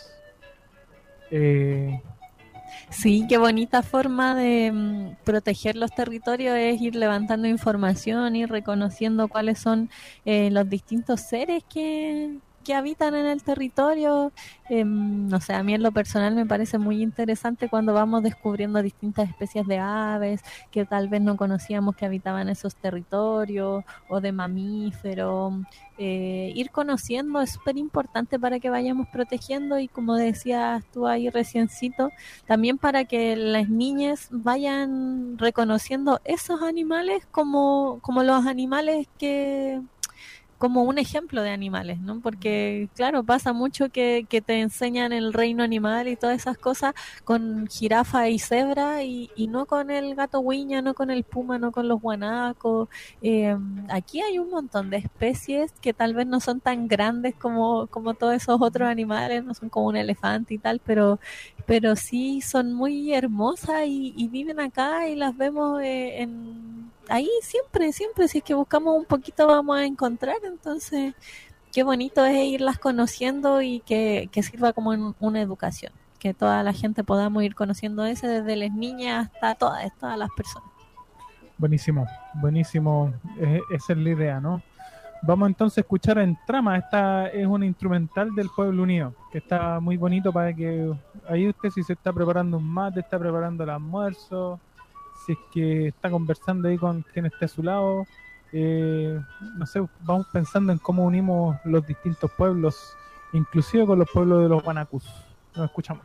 Eh... Sí, qué bonita forma de mm, proteger los territorios es ir levantando información, ir reconociendo cuáles son eh, los distintos seres que, que habitan en el territorio. Eh, no sé, a mí en lo personal me parece muy interesante cuando vamos descubriendo distintas especies de aves que tal vez no conocíamos que habitaban esos territorios, o de mamíferos. Eh, ir conociendo es súper importante para que vayamos protegiendo y, como decías tú ahí reciencito, también para que las niñas vayan reconociendo esos animales como, como los animales que... como un ejemplo de animales, ¿no? Porque, claro, pasa mucho que, que te enseñan el reino animal y todas esas cosas con jirafa y cebra y, y no con el gato huiña, no con el puma, no con los guanacos. Eh, aquí hay un montón de especies que tal vez no son tan grandes como, como todos esos otros animales, no son como un elefante y tal, pero, pero sí son muy hermosas y, y viven acá y las vemos eh, en... ahí siempre, siempre, si es que buscamos un poquito vamos a encontrar. Entonces qué bonito es irlas conociendo y que, que sirva como en una educación, que toda la gente podamos ir conociendo ese, desde las niñas hasta todas, todas las personas. Buenísimo, buenísimo, eh, esa es la idea, ¿no? Vamos entonces a escuchar En Trama. Esta es una instrumental del Pueblo Unido, que está muy bonito para que ahí usted, si se está preparando un mate, está preparando el almuerzo, si es que está conversando ahí con quien esté a su lado, eh, no sé, vamos pensando en cómo unimos los distintos pueblos, inclusive con los pueblos de los guanacos. Nos escuchamos.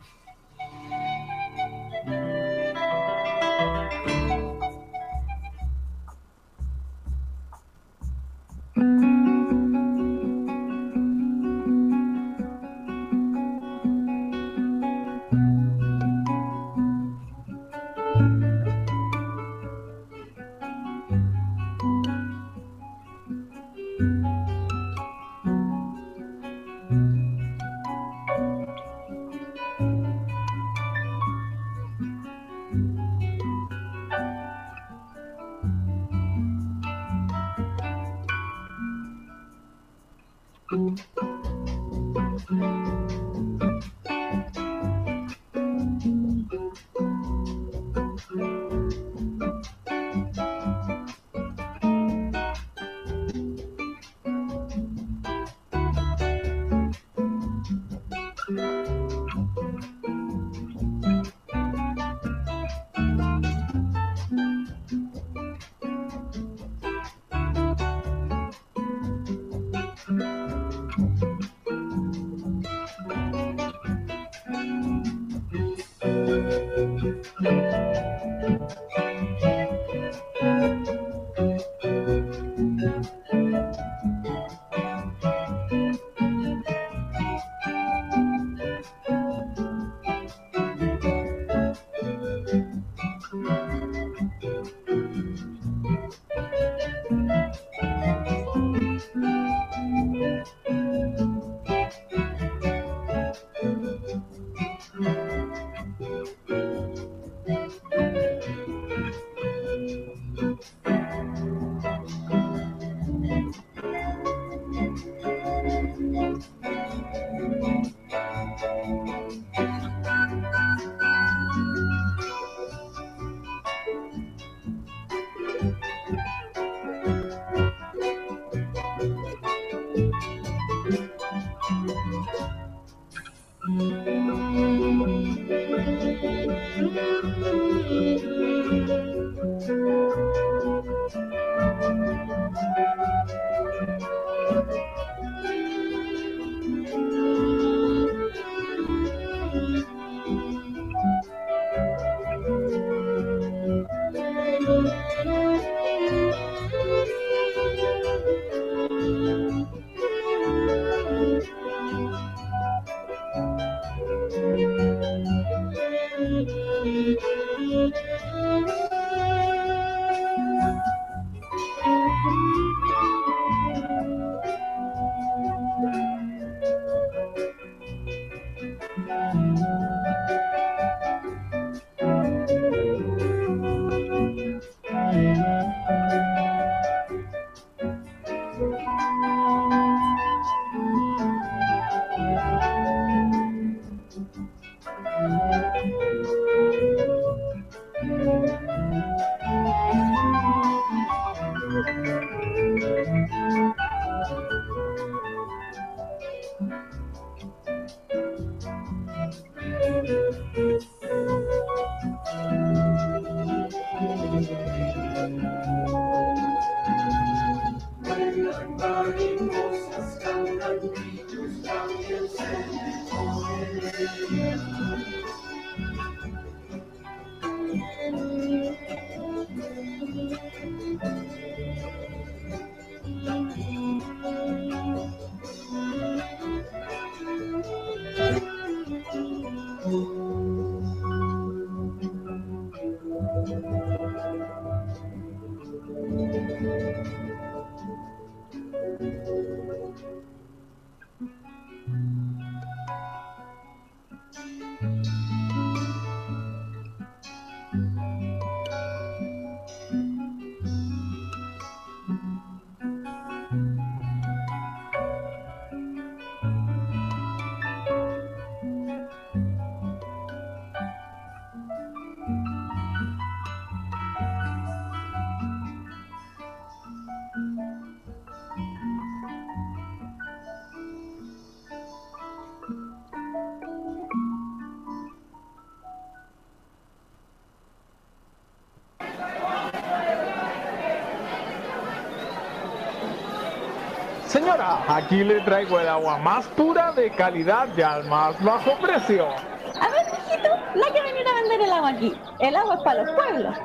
Señora, aquí le traigo el agua más pura, de calidad y al más bajo precio. A ver, hijito, no hay que venir a vender el agua aquí. El agua es para los pueblos.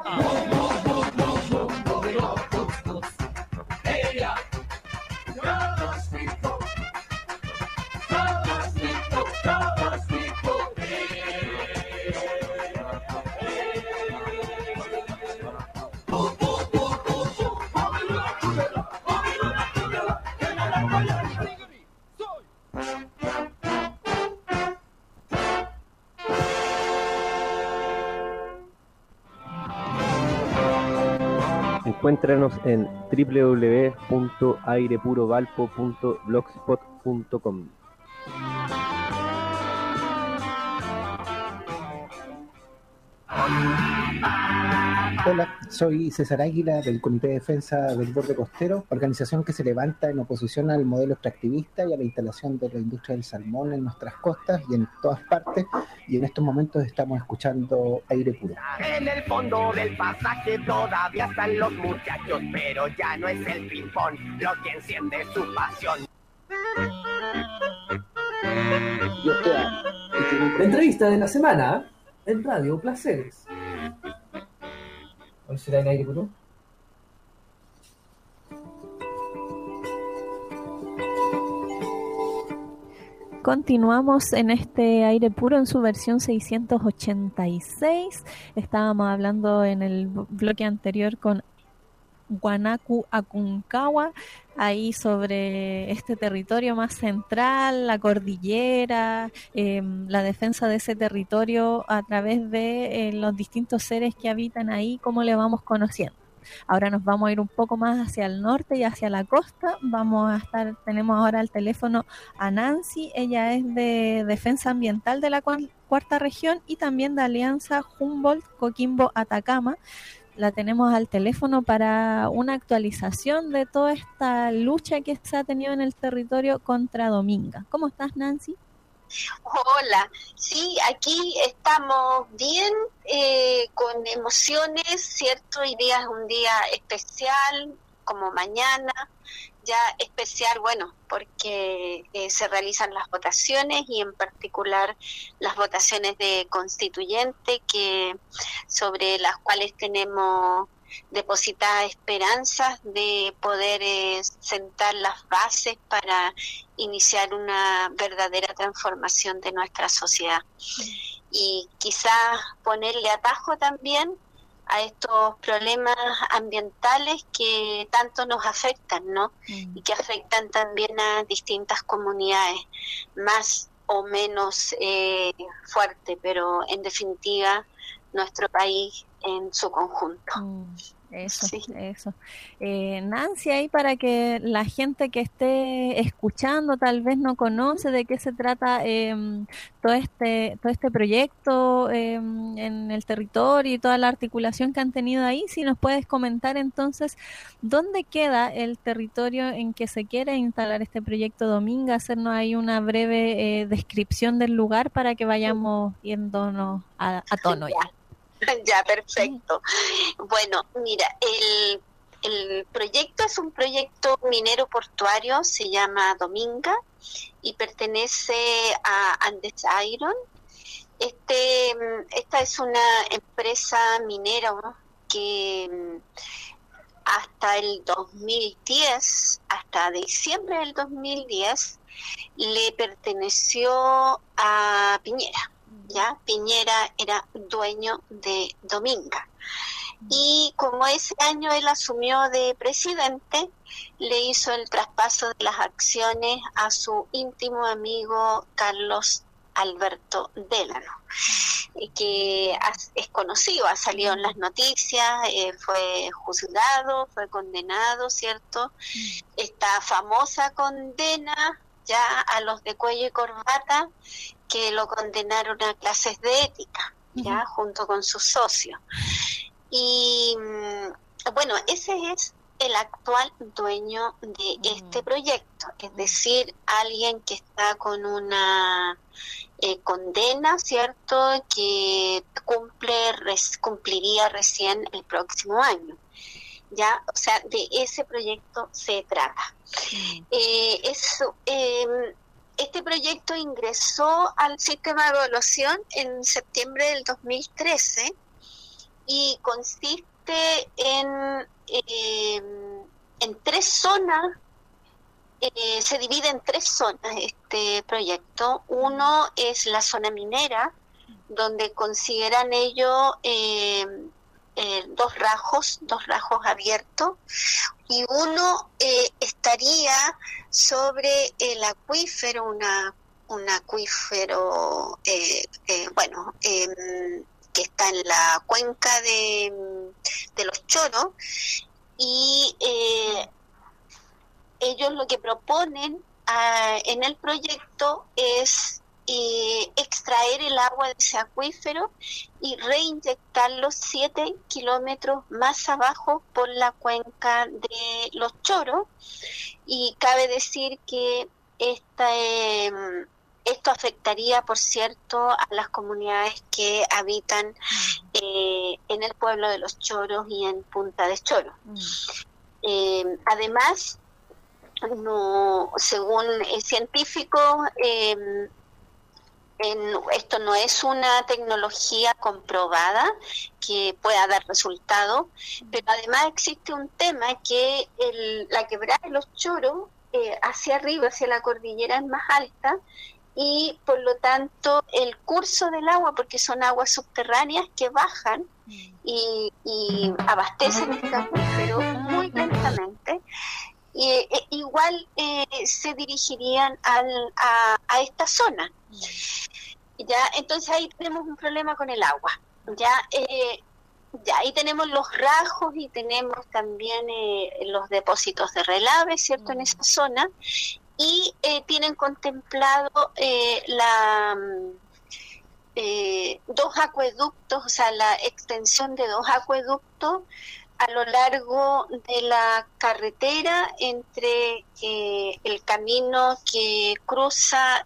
encuéntranos en doble u doble u doble u punto aire puro valpo punto blogspot punto com. Hola, soy César Águila del Comité de Defensa del Borde Costero, organización que se levanta en oposición al modelo extractivista y a la instalación de la industria del salmón en nuestras costas y en todas partes, y en estos momentos estamos escuchando Aire Puro. En el fondo del pasaje todavía están los muchachos, pero ya no es el ping-pong lo que enciende su pasión. La entrevista de la semana en Radio Placeres. ¿Cuál será el Aire Puro? Continuamos en este Aire Puro en su versión seiscientos ochenta y seis. Estábamos hablando en el bloque anterior con Guanacu Aconcagua, ahí sobre este territorio más central, la cordillera, eh, la defensa de ese territorio a través de eh, los distintos seres que habitan ahí, cómo le vamos conociendo. Ahora nos vamos a ir un poco más hacia el norte y hacia la costa. Vamos a estar, tenemos ahora al teléfono a Nancy, ella es de Defensa Ambiental de la Cuarta Región y también de Alianza Humboldt Coquimbo Atacama. La tenemos al teléfono para una actualización de toda esta lucha que se ha tenido en el territorio contra Dominga. ¿Cómo estás, Nancy? Hola, sí, aquí estamos bien, eh, con emociones, ¿cierto? Hoy día es un día especial, como mañana, ya especial, bueno, porque eh, se realizan las votaciones y en particular las votaciones de constituyente, que sobre las cuales tenemos depositadas esperanzas de poder eh, sentar las bases para iniciar una verdadera transformación de nuestra sociedad. Y quizás ponerle atajo también a estos problemas ambientales que tanto nos afectan, ¿no? Mm. Y que afectan también a distintas comunidades, más o menos eh, fuerte, pero en definitiva nuestro país en su conjunto. Mm. Eso, sí. eso. Eh, Nancy, ahí para que la gente que esté escuchando tal vez no conoce de qué se trata eh, todo este todo este proyecto eh, en el territorio y toda la articulación que han tenido ahí, si nos puedes comentar entonces dónde queda el territorio en que se quiere instalar este proyecto Dominga, hacernos ahí una breve eh, descripción del lugar para que vayamos yéndonos a, a tono ya. Ya, perfecto. Bueno, mira, el, el proyecto es un proyecto minero portuario, se llama Dominga y pertenece a Andes Iron. Este, esta es una empresa minera, ¿no?, que hasta el dos mil diez, hasta diciembre del dos mil diez, le perteneció a Piñera. Ya, Piñera era dueño de Dominga. Y como ese año él asumió de presidente, le hizo el traspaso de las acciones a su íntimo amigo Carlos Alberto Delano, que es conocido, ha salido en las noticias, eh, fue juzgado, fue condenado, ¿cierto? Esta famosa condena ya a los de cuello y corbata, que lo condenaron a clases de ética, ya, uh-huh, junto con sus socios. Y bueno, ese es el actual dueño de uh-huh. este proyecto, es decir, alguien que está con una eh, condena, ¿cierto?, que cumple res, cumpliría recién el próximo año. Ya, o sea, de ese proyecto se trata. Uh-huh. Eh, eso, eh, Este proyecto ingresó al sistema de evaluación en septiembre del dos mil trece y consiste en, eh, en tres zonas, eh, se divide en tres zonas este proyecto. Uno es la zona minera, donde consideran ellos eh, eh, dos rajos, dos rajos abiertos, y uno eh, estaría sobre el acuífero, una, un acuífero, eh, eh, bueno, eh, que está en la cuenca de, de los Choros, y eh, ellos lo que proponen uh, en el proyecto es eh, extraer el agua de ese acuífero y reinyectarlo siete kilómetros más abajo por la cuenca de Los Choros. Y cabe decir que esta, eh, esto afectaría, por cierto, a las comunidades que habitan eh, en el pueblo de Los Choros y en Punta de Choro. Mm. Eh, además, no, según el científico, eh, en, esto no es una tecnología comprobada que pueda dar resultado, pero además existe un tema que el, la quebrada de Los Choros eh, hacia arriba, hacia la cordillera es más alta, y por lo tanto el curso del agua, porque son aguas subterráneas que bajan y, y abastecen este acuífero muy lentamente, y, e, igual eh, se dirigirían al, a, a esta zona. Ya, entonces ahí tenemos un problema con el agua. Ya, eh, ya ahí tenemos los rajos y tenemos también eh, los depósitos de relave, ¿cierto?, en esa zona. Y eh, tienen contemplado eh, la eh, dos acueductos, o sea, la extensión de dos acueductos a lo largo de la carretera entre eh, el camino que cruza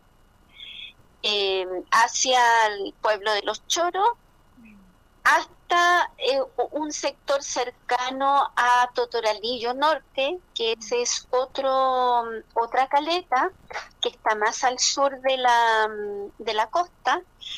eh, hacia el pueblo de Los Choros hasta eh, un sector cercano a Totoralillo Norte, que ese es otro otra caleta que está más al sur de la de la costa,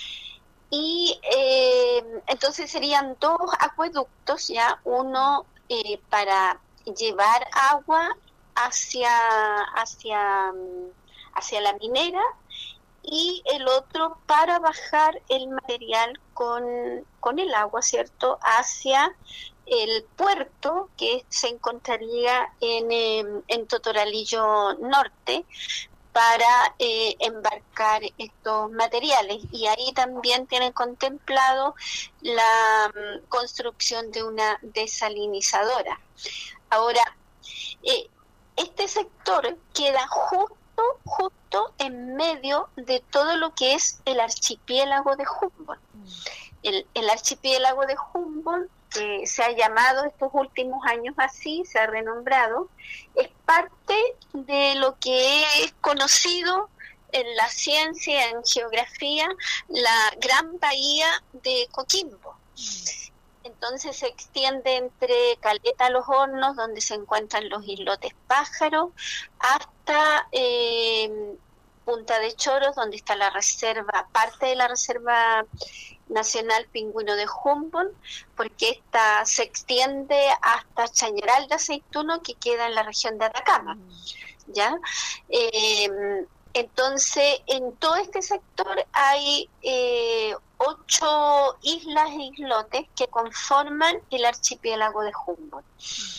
y eh, entonces serían dos acueductos, ya uno eh, para llevar agua hacia hacia hacia la minera, y el otro para bajar el material con, con el agua, ¿cierto?, hacia el puerto que se encontraría en, eh, en Totoralillo Norte para eh, embarcar estos materiales. Y ahí también tienen contemplado la um, construcción de una desalinizadora. Ahora, eh, este sector queda justo justo en medio de todo lo que es el archipiélago de Humboldt. El, el archipiélago de Humboldt, que se ha llamado estos últimos años así, se ha renombrado, es parte de lo que es conocido en la ciencia, en geografía, la gran bahía de Coquimbo. Entonces se extiende entre Caleta Los Hornos, donde se encuentran los islotes Pájaro, hasta eh, Punta de Choros, donde está la reserva, parte de la Reserva Nacional Pingüino de Humboldt, porque esta se extiende hasta Chañaral de Aceituno, que queda en la región de Atacama. ¿Ya? Eh, entonces, en todo este sector hay eh, ocho islas e islotes que conforman el archipiélago de Humboldt.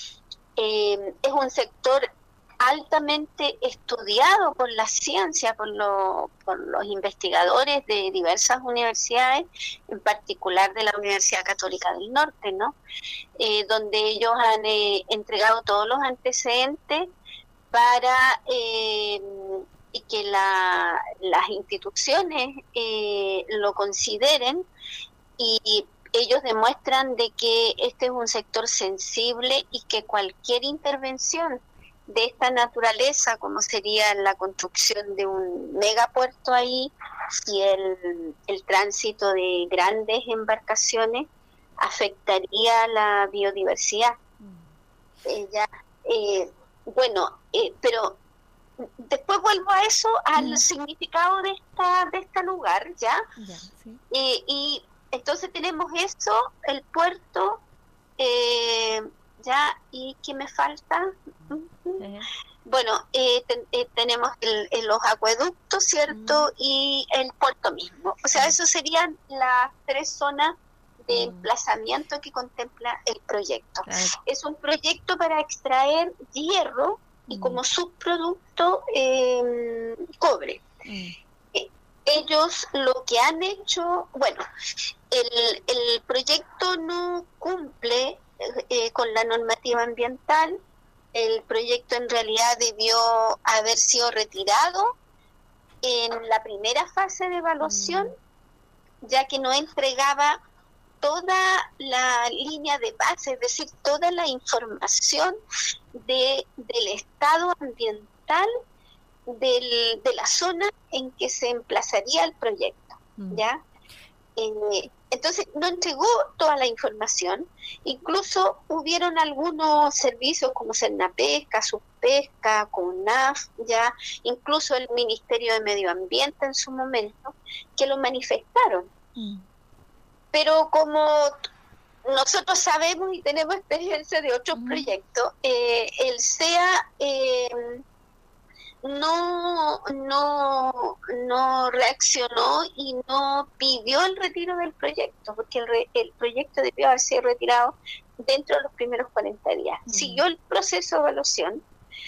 Eh, es un sector altamente estudiado por la ciencia, por, lo, por los investigadores de diversas universidades, en particular de la Universidad Católica del Norte, ¿no? Eh, donde ellos han eh, entregado todos los antecedentes para eh, y que la, las instituciones eh, lo consideren, y ellos demuestran de que este es un sector sensible y que cualquier intervención de esta naturaleza, como sería la construcción de un megapuerto ahí y el, el tránsito de grandes embarcaciones, afectaría la biodiversidad. Mm. Eh, ya, eh, bueno, eh, pero después vuelvo a eso, al mm. significado de esta de este lugar, ¿ya? ya sí. eh, y entonces tenemos eso, el puerto, eh, ya, ¿y qué me falta? Uh-huh. Bueno, eh, ten, eh, tenemos el, el, los acueductos, ¿cierto? Uh-huh. Y el puerto mismo. O sea, uh-huh. eso serían las tres zonas de uh-huh. emplazamiento que contempla el proyecto. Claro. Es un proyecto para extraer hierro uh-huh. y como subproducto eh, cobre. Uh-huh. Eh, ellos lo que han hecho, bueno, el, el proyecto no cumple eh, con la normativa ambiental. El proyecto en realidad debió haber sido retirado en la primera fase de evaluación, ya que no entregaba toda la línea de base, es decir, toda la información de, del estado ambiental del, de la zona en que se emplazaría el proyecto, ¿ya? Eh, entonces no entregó toda la información, incluso hubieron algunos servicios como Cernapesca, Subpesca, CONAF, ya, incluso el Ministerio de Medio Ambiente en su momento, que lo manifestaron. Mm. Pero como nosotros sabemos y tenemos experiencia de otros mm. proyectos, eh, el C E A eh, no no no reaccionó y no pidió el retiro del proyecto, porque el, re, el proyecto debió haber sido retirado dentro de los primeros cuarenta días. Mm. Siguió el proceso de evaluación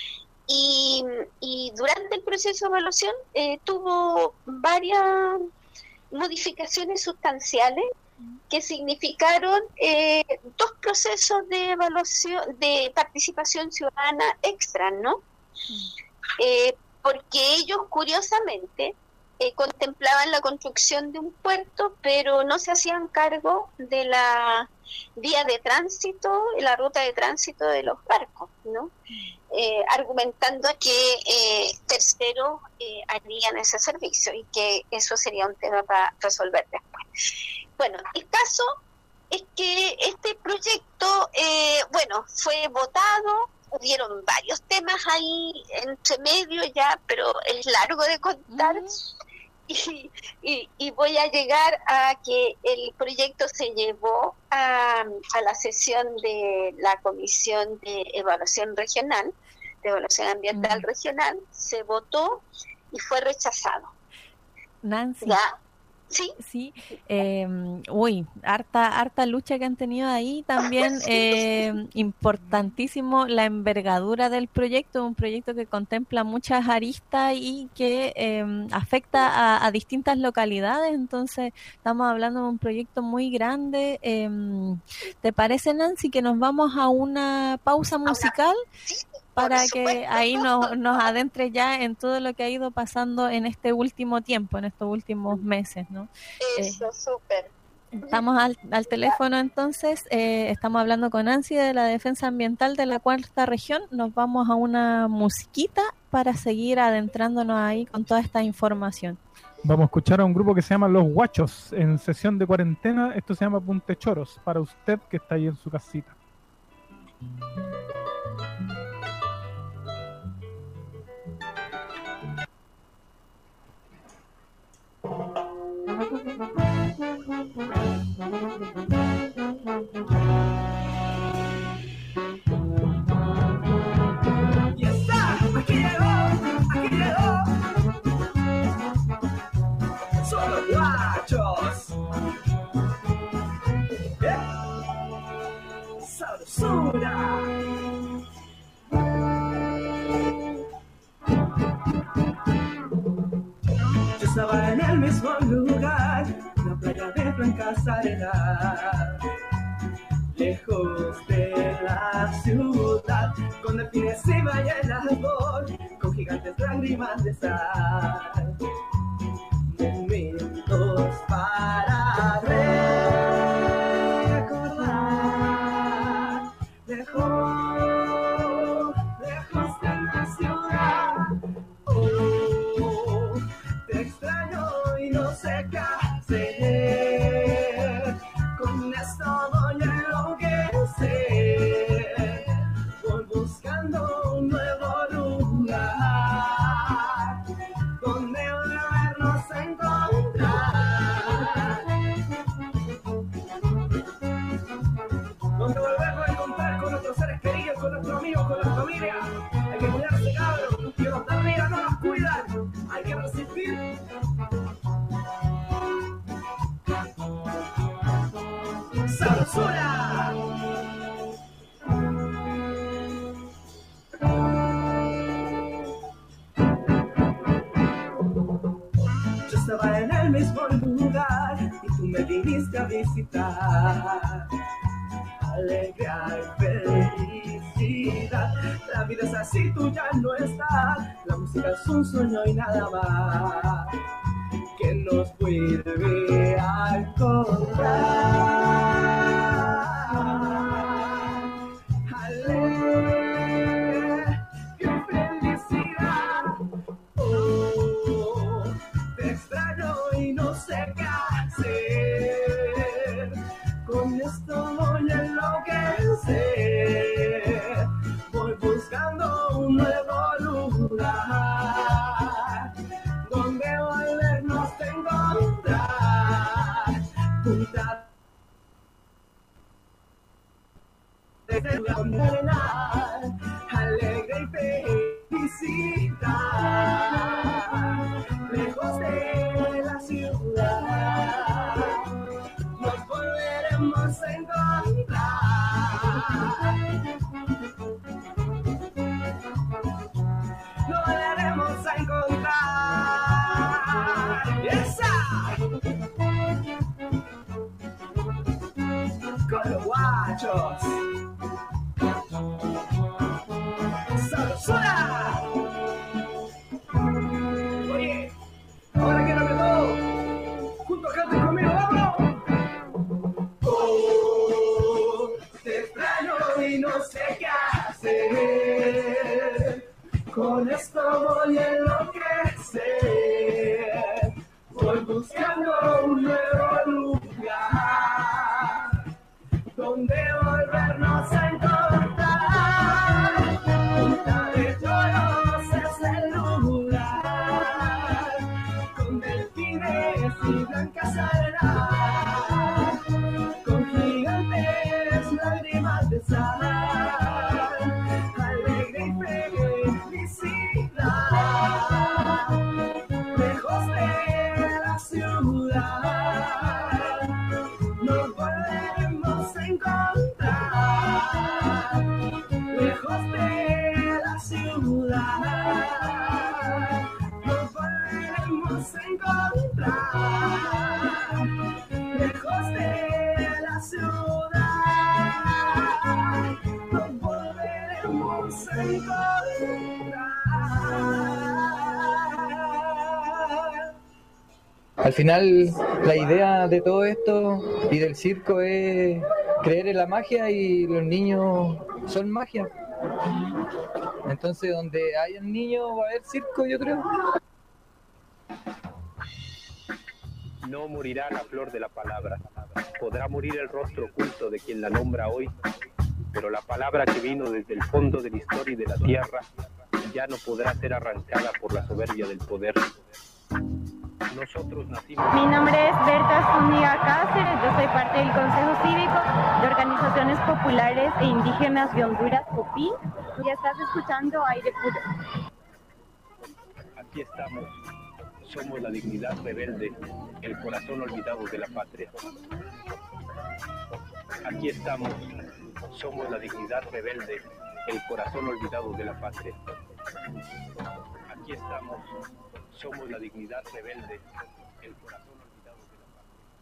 y, y durante el proceso de evaluación eh, tuvo varias modificaciones sustanciales que significaron eh, dos procesos de evaluación, de participación ciudadana extra, ¿no? Mm. Eh, porque ellos curiosamente eh, contemplaban la construcción de un puerto, pero no se hacían cargo de la vía de tránsito, la ruta de tránsito de los barcos, ¿no? Eh, argumentando que eh, terceros eh, harían ese servicio y que eso sería un tema para resolver después. Bueno, el caso es que este proyecto, eh, bueno, fue votado. Hubieron varios temas ahí entre medio ya, pero es largo de contar. Mm. Y, y, y voy a llegar a que el proyecto se llevó a, a la sesión de la Comisión de Evaluación Regional, de Evaluación Ambiental mm. Regional, se votó y fue rechazado. Nancy. ¿Ya? Sí, sí. Eh, uy, harta, harta lucha que han tenido ahí. También eh, importantísimo la envergadura del proyecto, un proyecto que contempla muchas aristas y que eh, afecta a, a distintas localidades. Entonces, estamos hablando de un proyecto muy grande. Eh, ¿Te parece, Nancy, que nos vamos a una pausa musical? Para que ahí nos, nos adentre ya en todo lo que ha ido pasando en este último tiempo, en estos últimos meses, ¿no? Eso, eh, súper. Estamos al, al teléfono entonces, eh, estamos hablando con Nancy de la Defensa Ambiental de la Cuarta Región. Nos vamos a una musiquita para seguir adentrándonos ahí con toda esta información. Vamos a escuchar a un grupo que se llama Los Guachos en sesión de cuarentena. Esto se llama Puntechoros, para usted que está ahí en su casita. Y está, aquí llegó, aquí llegó. Son los guachos. ¿Eh? Sabrosura. Yo estaba en el mismo lugar, la playa de blancas arenas, lejos de la ciudad, con delfines y ballenas con gigantes lágrimas de sal. Momentos para recordar, lejos, lejos de la ciudad. Oh, te extraño y no sé qué hacer. Con esto voy a enloquecer. Voy buscando un nuevo lugar donde volvernos a encontrar. Donde volvernos a encontrar con nuestros seres queridos, con nuestros amigos, con la familia. Hay que cuidarse, cabros, que los de arriba no nos cuidan. Hay que resistir. ¡Sabrosura! Yo estaba en el mismo lugar y tú me viniste a visitar. alegría y felicidad. La vida es así, tú ya no estás. La música es un sueño y nada más que nos vuelve a encontrar. Alegría y felicidad. Oh, te extraño y no sé qué hacer. Con esto voy a enloquecer. Voy buscando un nuevo lugar donde volvernos a encontrar. Punta de condenar, alegre y felicidad, lejos de la ciudad, nos volveremos a encontrar. Nos volveremos a encontrar. ¡Esa! Con los guachos. ¡Sabrosura! Oye, ahora que no me todo, junto a canten conmigo, ¡vamos! Oh, te extraño y no sé qué hacer. Con esto voy a enloquecer. Voy buscando un nuevo lugar donde volvernos a encontrar. Punta de Toros es el lugar con delfines y blancas arenas, con gigantes lágrimas de sal, alegre y felicidad, lejos de la ciudad, nos volveremos a encontrar. Lejos de la ciudad, nos volveremos a encontrar. Lejos de la ciudad, nos volveremos a encontrar. Al final, la idea de todo esto y del circo es creer en la magia, y los niños son magia. Entonces, donde haya un niño va a haber circo, yo creo. No morirá la flor de la palabra, podrá morir el rostro oculto de quien la nombra hoy, pero la palabra que vino desde el fondo de la historia y de la tierra ya no podrá ser arrancada por la soberbia del poder. Nosotros nacimos... Mi nombre es Berta Zúñiga Cáceres, yo soy parte del Consejo Cívico de Organizaciones Populares e Indígenas de Honduras, COPIN, y estás escuchando Aire Puro. Aquí estamos, somos la dignidad rebelde, el corazón olvidado de la patria. Aquí estamos, somos la dignidad rebelde, el corazón olvidado de la patria. Aquí estamos, somos la dignidad rebelde, el corazón olvidado de la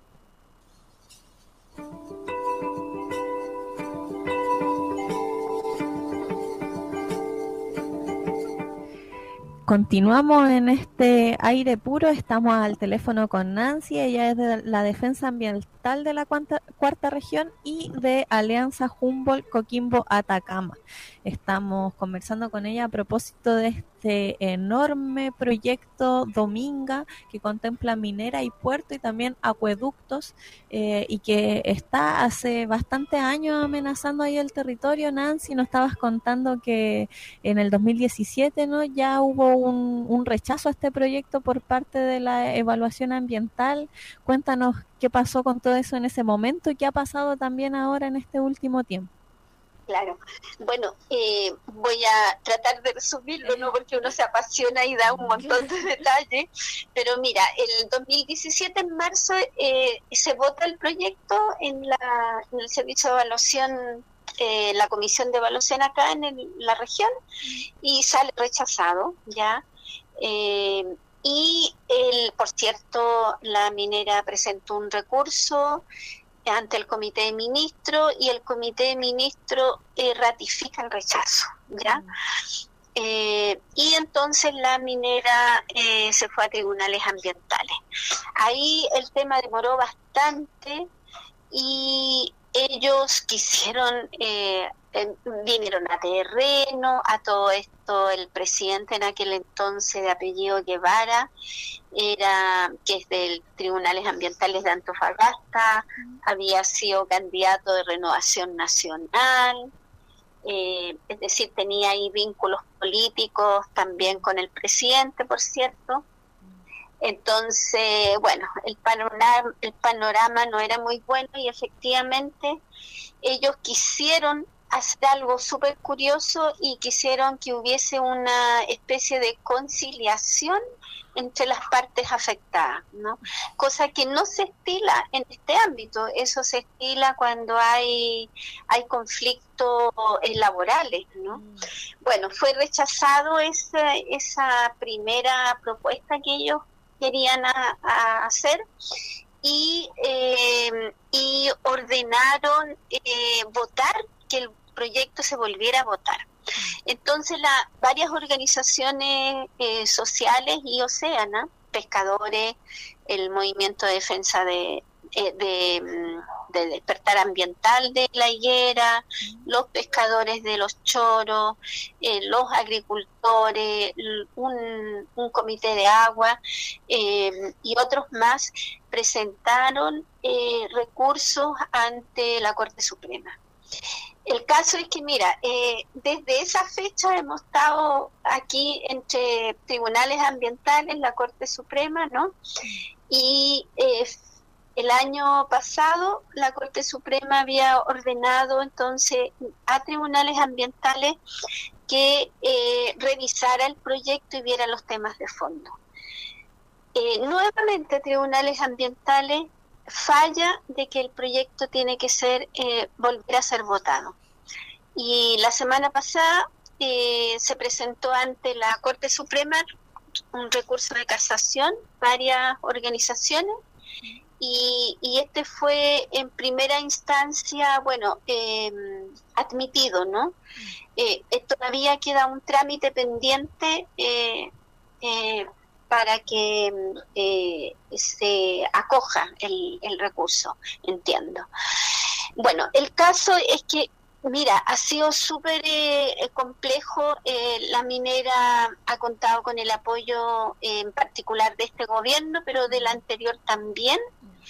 patria. Continuamos en este aire puro, estamos al teléfono con Nancy, ella es de la Defensa Ambiental de la cuarta, cuarta región y de Alianza Humboldt Coquimbo Atacama. Estamos conversando con ella a propósito de este enorme proyecto Dominga que contempla minera y puerto y también acueductos eh, y que está hace bastantes años amenazando ahí el territorio. Nancy, nos estabas contando que en el dos mil diecisiete, ¿no?, ya hubo un, un rechazo a este proyecto por parte de la evaluación ambiental. Cuéntanos qué pasó con todo eso en ese momento y qué ha pasado también ahora en este último tiempo. Claro, bueno, eh, voy a tratar de resumirlo, ¿no?, porque uno se apasiona y da un montón de detalles, pero mira, el dos mil diecisiete, en marzo, eh, se vota el proyecto en, la, en el servicio de evaluación, eh, la comisión de evaluación acá en el, la región, y sale rechazado, ¿ya? Eh, y, el, por cierto, la minera presentó un recurso ante el comité de ministros y el comité de ministros eh, ratifica el rechazo, ¿ya? Eh, y entonces la minera eh, se fue a tribunales ambientales. Ahí el tema demoró bastante y ellos quisieron, eh, eh, vinieron a terreno, a todo esto el presidente en aquel entonces de apellido Guevara, era que es del Tribunales Ambientales de Antofagasta, había sido candidato de Renovación Nacional, eh, es decir, tenía ahí vínculos políticos también con el presidente, por cierto. Entonces, bueno, el panorama, el panorama no era muy bueno y efectivamente ellos quisieron hacer algo súper curioso y quisieron que hubiese una especie de conciliación entre las partes afectadas, ¿no? Cosa que no se estila en este ámbito, eso se estila cuando hay hay conflictos laborales, ¿no? Mm. Bueno, fue rechazado esa, esa primera propuesta que ellos querían a, a hacer y, eh, y ordenaron eh, votar que el proyecto se volviera a votar. Entonces la, varias organizaciones eh, sociales y Océana, pescadores, el movimiento de defensa de, eh, de, de despertar ambiental de La Higuera, los pescadores de Los Choros, eh, los agricultores, un, un comité de agua eh, y otros más presentaron eh, recursos ante la Corte Suprema. El caso es que, mira, eh, desde esa fecha hemos estado aquí entre tribunales ambientales, la Corte Suprema, ¿no? Y eh, el año pasado la Corte Suprema había ordenado entonces a tribunales ambientales que eh, revisara el proyecto y viera los temas de fondo. Eh, nuevamente tribunales ambientales falla de que el proyecto tiene que ser eh, volver a ser votado. Y la semana pasada eh, se presentó ante la Corte Suprema un recurso de casación, varias organizaciones, y, y este fue en primera instancia, bueno, eh, admitido, ¿no? Eh, todavía queda un trámite pendiente eh, eh, para que eh, se acoja el, el recurso, entiendo. Bueno, el caso es que, mira, ha sido súper eh, complejo, eh, la minera ha contado con el apoyo eh, en particular de este gobierno, pero del anterior también,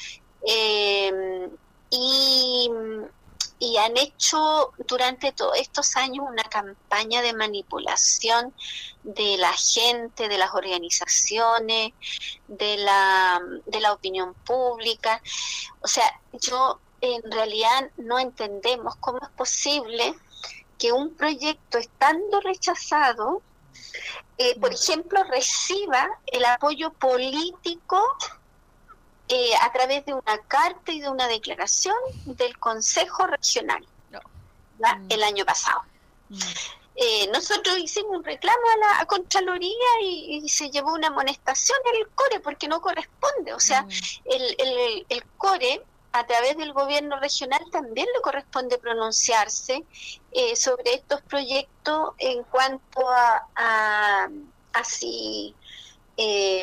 eh, y... y han hecho durante todos estos años una campaña de manipulación de la gente, de las organizaciones, de la, de la opinión pública. O sea, yo en realidad no entendemos cómo es posible que un proyecto estando rechazado, eh, por ejemplo, reciba el apoyo político Eh, a través de una carta y de una declaración del Consejo Regional, no. mm. el año pasado. Mm. Eh, nosotros hicimos un reclamo a la a Contraloría y, y se llevó una amonestación al CORE porque no corresponde. O sea, mm. el, el, el CORE, a través del gobierno regional, también le corresponde pronunciarse eh, sobre estos proyectos en cuanto a, a, a si... Eh,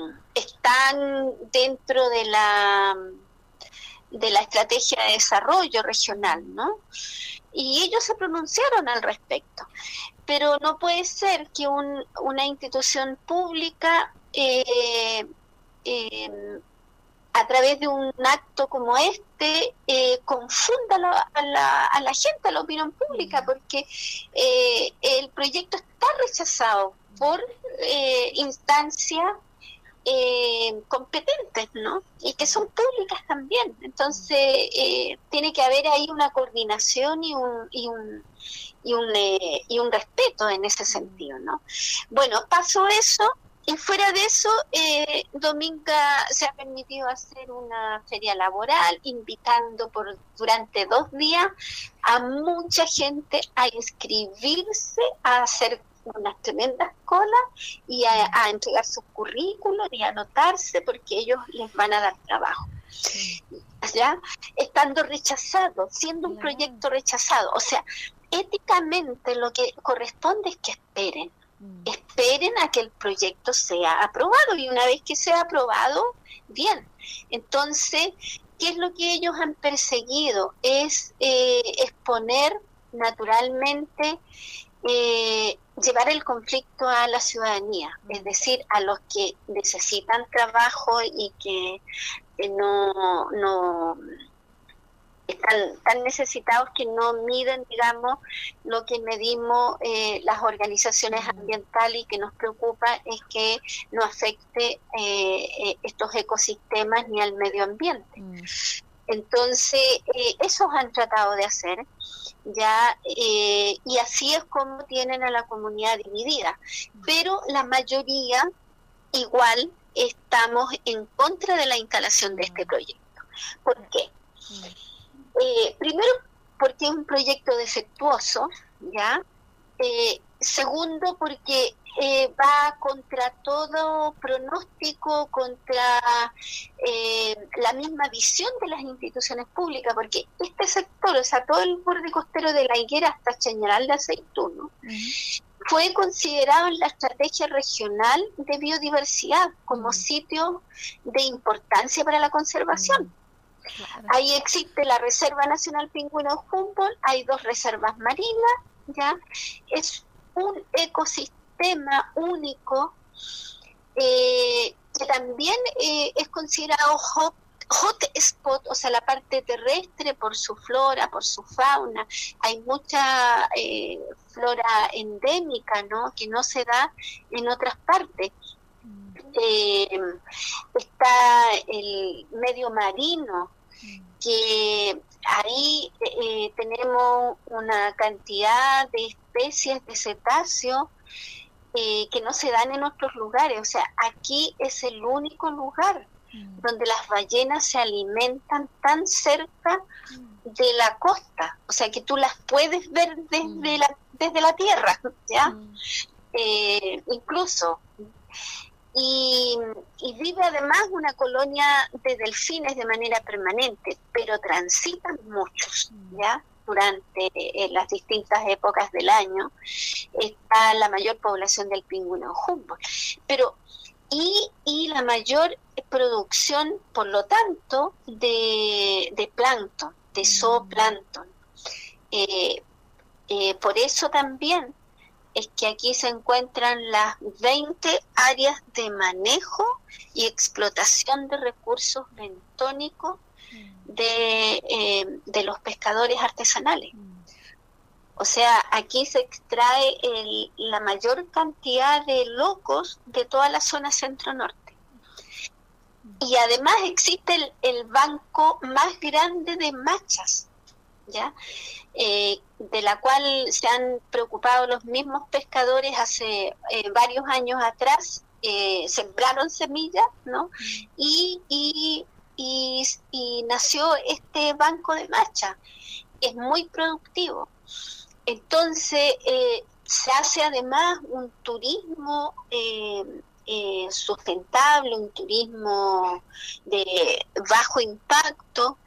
están dentro de la de la estrategia de desarrollo regional, ¿no? Y ellos se pronunciaron al respecto, pero no puede ser que un, una institución pública eh, eh, a través de un acto como este eh, confunda a la, a, la, a la gente, a la opinión pública, porque eh, el proyecto está rechazado por eh, instancias eh, competentes, ¿no? Y que son públicas también. Entonces eh, tiene que haber ahí una coordinación y un y un y un, eh, y un respeto en ese sentido, ¿no? Bueno, pasó eso y fuera de eso, eh, Dominga se ha permitido hacer una feria laboral, invitando por durante dos días a mucha gente a inscribirse, a hacer unas tremendas colas y a, a entregar sus currículos y a anotarse porque ellos les van a dar trabajo. ya estando rechazado, siendo un proyecto rechazado. O sea, éticamente lo que corresponde es que esperen, esperen a que el proyecto sea aprobado, y una vez que sea aprobado, bien. Entonces, ¿qué es lo que ellos han perseguido? Es eh, exponer naturalmente, eh, llevar el conflicto a la ciudadanía, es decir, a los que necesitan trabajo y que eh, no, no están tan necesitados que no miden, digamos, lo que medimos eh, las organizaciones ambientales, y que nos preocupa es que no afecte eh, eh, estos ecosistemas ni al medio ambiente. Mm. Entonces, eh, esos han tratado de hacer, ya eh, y así es como tienen a la comunidad dividida. Pero la mayoría, igual, estamos en contra de la instalación de este proyecto. ¿Por qué? Eh, primero, porque es un proyecto defectuoso, ¿ya? Eh, segundo, porque eh, va contra todo pronóstico, contra eh, la misma visión de las instituciones públicas, porque este sector, o sea, todo el borde costero de La Higuera hasta Chañaral de Aceituno, uh-huh, fue considerado en la estrategia regional de biodiversidad como uh-huh, sitio de importancia para la conservación. Uh-huh. Claro. Ahí existe la Reserva Nacional Pingüino Humboldt, hay dos reservas marinas, ya es un ecosistema único eh, que también eh, es considerado hot, hot spot, o sea, la parte terrestre por su flora, por su fauna. Hay mucha eh, flora endémica, ¿no?, que no se da en otras partes. Eh, está el medio marino, que ahí eh, tenemos una cantidad de especies de cetáceos eh, que no se dan en otros lugares. O sea, aquí es el único lugar mm. donde las ballenas se alimentan tan cerca mm. de la costa, o sea, que tú las puedes ver desde, mm. la, desde la tierra, ¿ya? Mm. Eh, incluso... Y, y vive además una colonia de delfines de manera permanente, pero transitan muchos, ¿ya? Durante eh, las distintas épocas del año está la mayor población del pingüino Humboldt, pero y, y la mayor producción, por lo tanto, de, de plancton, de zooplancton. Eh, eh, por eso también es que aquí se encuentran las veinte áreas de manejo y explotación de recursos bentónicos de, eh, de los pescadores artesanales. O sea, aquí se extrae el, la mayor cantidad de locos de toda la zona centro-norte. Y además existe el, el banco más grande de machas, ¿ya? Eh, de la cual se han preocupado los mismos pescadores hace eh, varios años atrás, eh, sembraron semillas, ¿no? Y, y, y, y nació este banco de machas, es muy productivo. Entonces, eh, se hace además un turismo eh, eh, sustentable, un turismo de bajo impacto,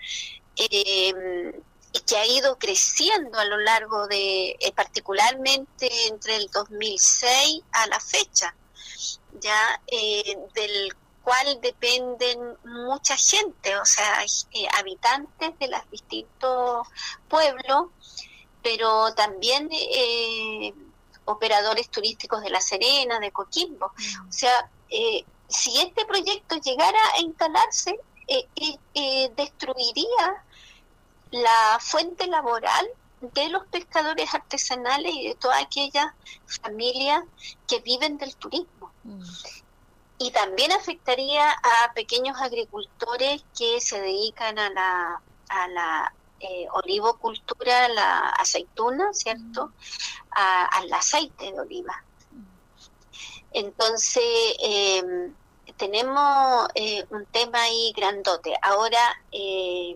eh, que ha ido creciendo a lo largo de, eh, particularmente entre el dos mil seis a la fecha, ya eh, del cual dependen mucha gente, o sea, eh, habitantes de los distintos pueblos, pero también eh, operadores turísticos de La Serena, de Coquimbo. Mm. O sea, eh, si este proyecto llegara a instalarse, eh, eh, eh, destruiría la fuente laboral de los pescadores artesanales y de todas aquellas familias que viven del turismo. Mm. Y también afectaría a pequeños agricultores que se dedican a la, a la eh, olivocultura, la aceituna, ¿cierto? Mm. A, al aceite de oliva. Mm. Entonces, eh, tenemos eh, un tema ahí grandote. Ahora, eh,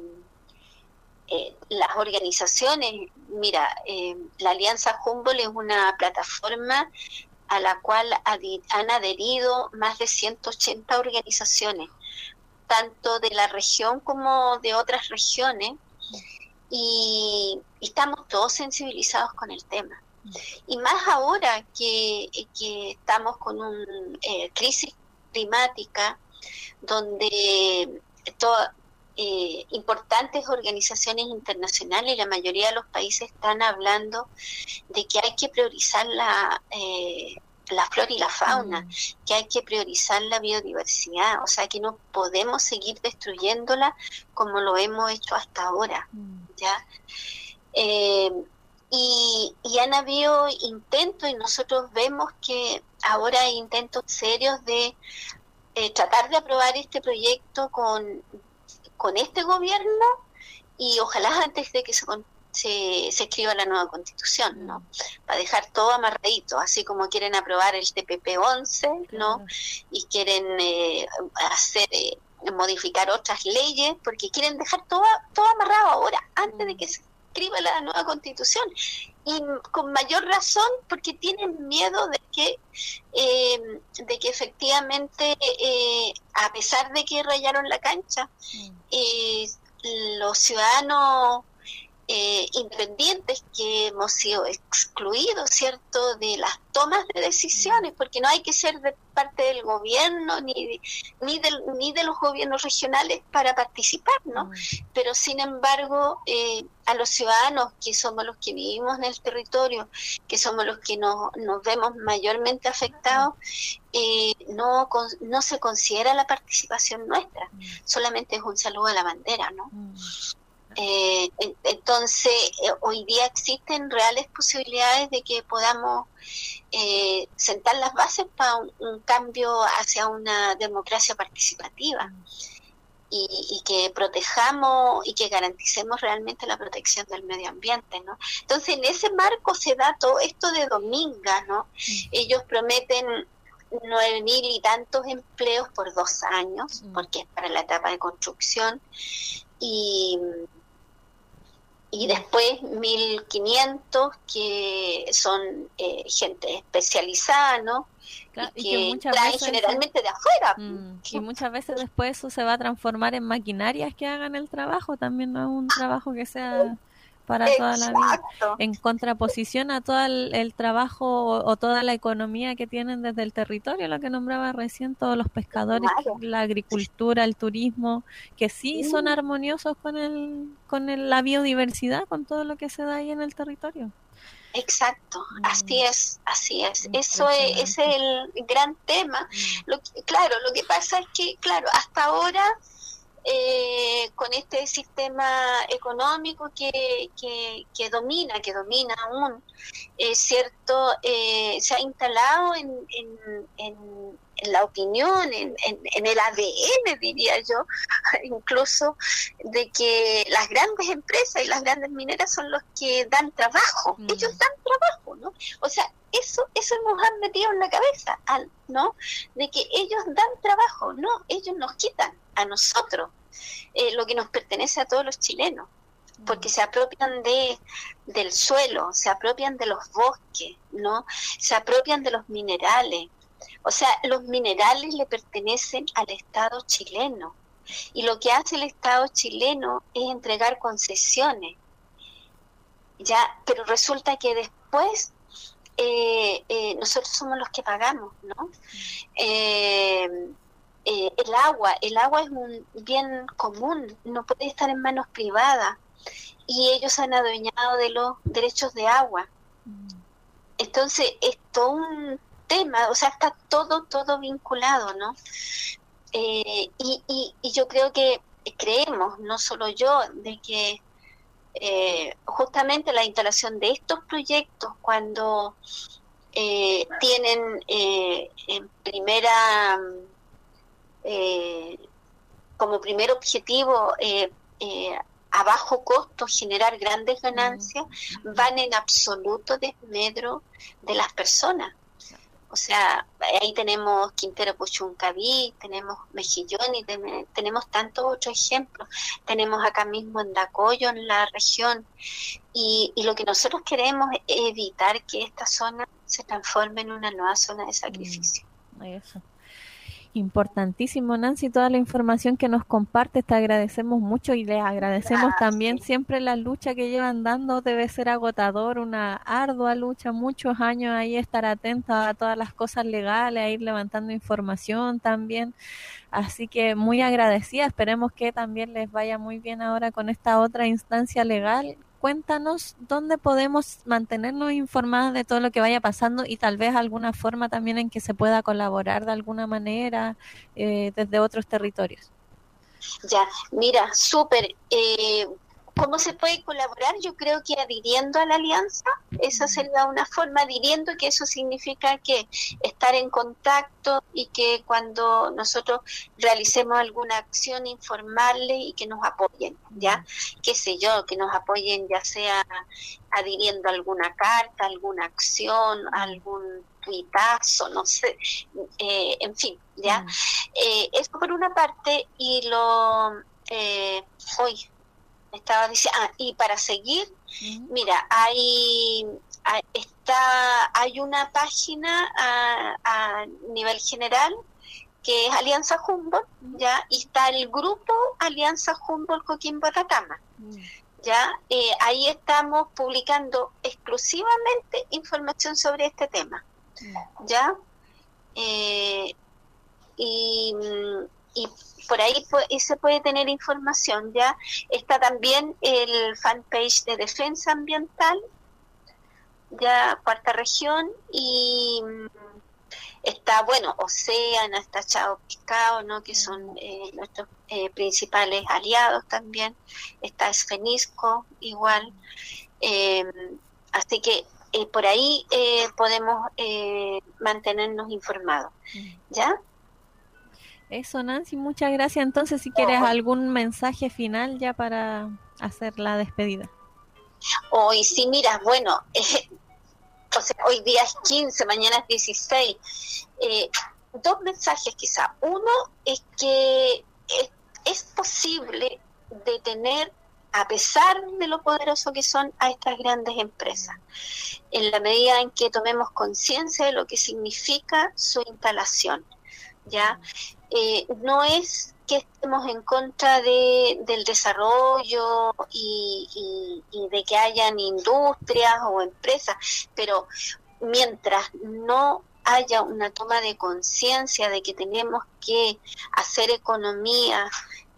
Eh, las organizaciones, mira, eh, la Alianza Humboldt es una plataforma a la cual adi- han adherido más de ciento ochenta organizaciones, tanto de la región como de otras regiones, y, y estamos todos sensibilizados con el tema. Y más ahora que, que estamos con una eh, crisis climática, donde todas eh, importantes organizaciones internacionales y la mayoría de los países están hablando de que hay que priorizar la, eh, la flora y la fauna, mm. que hay que priorizar la biodiversidad, o sea que no podemos seguir destruyéndola como lo hemos hecho hasta ahora, mm. ¿ya? Eh, y, y han habido intentos, y nosotros vemos que ahora hay intentos serios de eh, tratar de aprobar este proyecto con, con este gobierno, y ojalá antes de que se Se, se escriba la nueva constitución, ¿no? Para dejar todo amarradito, así como quieren aprobar el T P P once, ¿no? Claro. Y quieren eh, hacer, eh, modificar otras leyes, porque quieren dejar todo, todo amarrado ahora, antes de que se escriba la nueva constitución. Y con mayor razón, porque tienen miedo de que, eh, de que efectivamente, eh, a pesar de que rayaron la cancha, eh, los ciudadanos Eh, independientes que hemos sido excluidos, ¿cierto?, de las tomas de decisiones, porque no hay que ser de parte del gobierno ni, ni, del, ni de los gobiernos regionales para participar, ¿no? Mm. Pero sin embargo, eh, a los ciudadanos, que somos los que vivimos en el territorio, que somos los que nos, nos vemos mayormente afectados, eh, no, no se considera la participación nuestra, mm. solamente es un saludo a la bandera, ¿no? Mm. Eh, entonces, eh, hoy día existen reales posibilidades de que podamos eh, sentar las bases para un, un cambio hacia una democracia participativa, y, y que protejamos y que garanticemos realmente la protección del medio ambiente, ¿no? Entonces, en ese marco se da todo esto de Dominga, ¿no? Ellos prometen nueve mil y tantos empleos por dos años, porque es para la etapa de construcción, y y después mil quinientos que son eh, gente especializada, ¿no? Claro, y, y que, que muchas traen veces generalmente de afuera. Mm, y muchas veces después eso se va a transformar en maquinarias que hagan el trabajo, también no es un trabajo que sea para Exacto. toda la vida, en contraposición a todo el, el trabajo o, o toda la economía que tienen desde el territorio, lo que nombraba recién, todos los pescadores, claro. la agricultura, el turismo, que sí mm. son armoniosos con el con el, la biodiversidad, con todo lo que se da ahí en el territorio. Exacto, mm. así es, así es. Eso es, es el gran tema. Mm. Lo que, claro, lo que pasa es que, claro, hasta ahora, Eh, con este sistema económico que, que, que domina, que domina aún, es eh, cierto, eh, se ha instalado en, en, en, en la opinión, en, en, en el A D N, diría yo, incluso, de que las grandes empresas y las grandes mineras son los que dan trabajo. Mm. Ellos dan trabajo, ¿no? O sea, eso eso nos han metido en la cabeza, ¿no? De que ellos dan trabajo, no, ellos nos quitan a nosotros eh, lo que nos pertenece a todos los chilenos, porque se apropian de del suelo, se apropian de los bosques, ¿no? Se apropian de los minerales. O sea, los minerales le pertenecen al Estado chileno, y lo que hace el Estado chileno es entregar concesiones, ya, pero resulta que después eh, eh, nosotros somos los que pagamos, ¿no? Eh, Eh, el agua, el agua es un bien común, no puede estar en manos privadas, y ellos han adueñado de los derechos de agua. Mm. Entonces, es todo un tema, o sea, está todo, todo vinculado, ¿no? Eh, y, y, y yo creo que creemos, no solo yo, de que eh, justamente la instalación de estos proyectos, cuando eh, tienen eh, en primera... Eh, como primer objetivo eh, eh, a bajo costo generar grandes ganancias, mm. van en absoluto desmedro de las personas. O sea, ahí tenemos Quintero Puchuncaví, tenemos Mejillón y ten, tenemos tantos otros ejemplos. Tenemos acá mismo en Dacoyo, en la región, y, y lo que nosotros queremos es evitar que esta zona se transforme en una nueva zona de sacrificio. Mm. Eso. Importantísimo, Nancy, toda la información que nos compartes, te agradecemos mucho y les agradecemos Gracias. también siempre la lucha que llevan dando, debe ser agotador, una ardua lucha, muchos años ahí estar atentos a todas las cosas legales, a ir levantando información también, así que muy agradecida, esperemos que también les vaya muy bien ahora con esta otra instancia legal. Cuéntanos dónde podemos mantenernos informados de todo lo que vaya pasando y tal vez alguna forma también en que se pueda colaborar de alguna manera eh, desde otros territorios. Ya, mira, súper. Eh, ¿Cómo se puede colaborar? Yo creo que adhiriendo a la alianza, esa sería una forma, adhiriendo, que eso significa que estar en contacto y que cuando nosotros realicemos alguna acción, informarle y que nos apoyen, ¿ya? Qué sé yo, que nos apoyen ya sea adhiriendo a alguna carta, alguna acción, algún tuitazo, no sé, eh, en fin, ¿ya? Mm. Eh, eso por una parte, y lo... Eh, hoy estaba diciendo, ah, y para seguir, uh-huh. mira, hay, hay está hay una página a, a nivel general que es Alianza Humboldt, uh-huh. ya, y está el grupo Alianza Humboldt Coquimbo Atacama, uh-huh. ya, eh, ahí estamos publicando exclusivamente información sobre este tema, uh-huh. ya, eh, y y por ahí y se puede tener información, ya está también el fanpage de Defensa Ambiental, ya Cuarta Región, y está, bueno, Océano, está Chao Pescado, ¿no? Que son eh, nuestros eh, principales aliados también, está Esfenisco igual, eh, así que eh, por ahí eh, podemos eh, mantenernos informados, ¿ya? Eso, Nancy, muchas gracias. Entonces, si quieres algún mensaje final ya para hacer la despedida. Hoy sí, mira, bueno, eh, o sea, hoy día es quince, mañana es dieciséis. Eh, dos mensajes quizá. Uno es que es, es posible detener, a pesar de lo poderoso que son, a estas grandes empresas, en la medida en que tomemos conciencia de lo que significa su instalación, ¿ya? Eh, no es que estemos en contra de, del desarrollo y, y, y de que hayan industrias o empresas, pero mientras no haya una toma de conciencia de que tenemos que hacer economía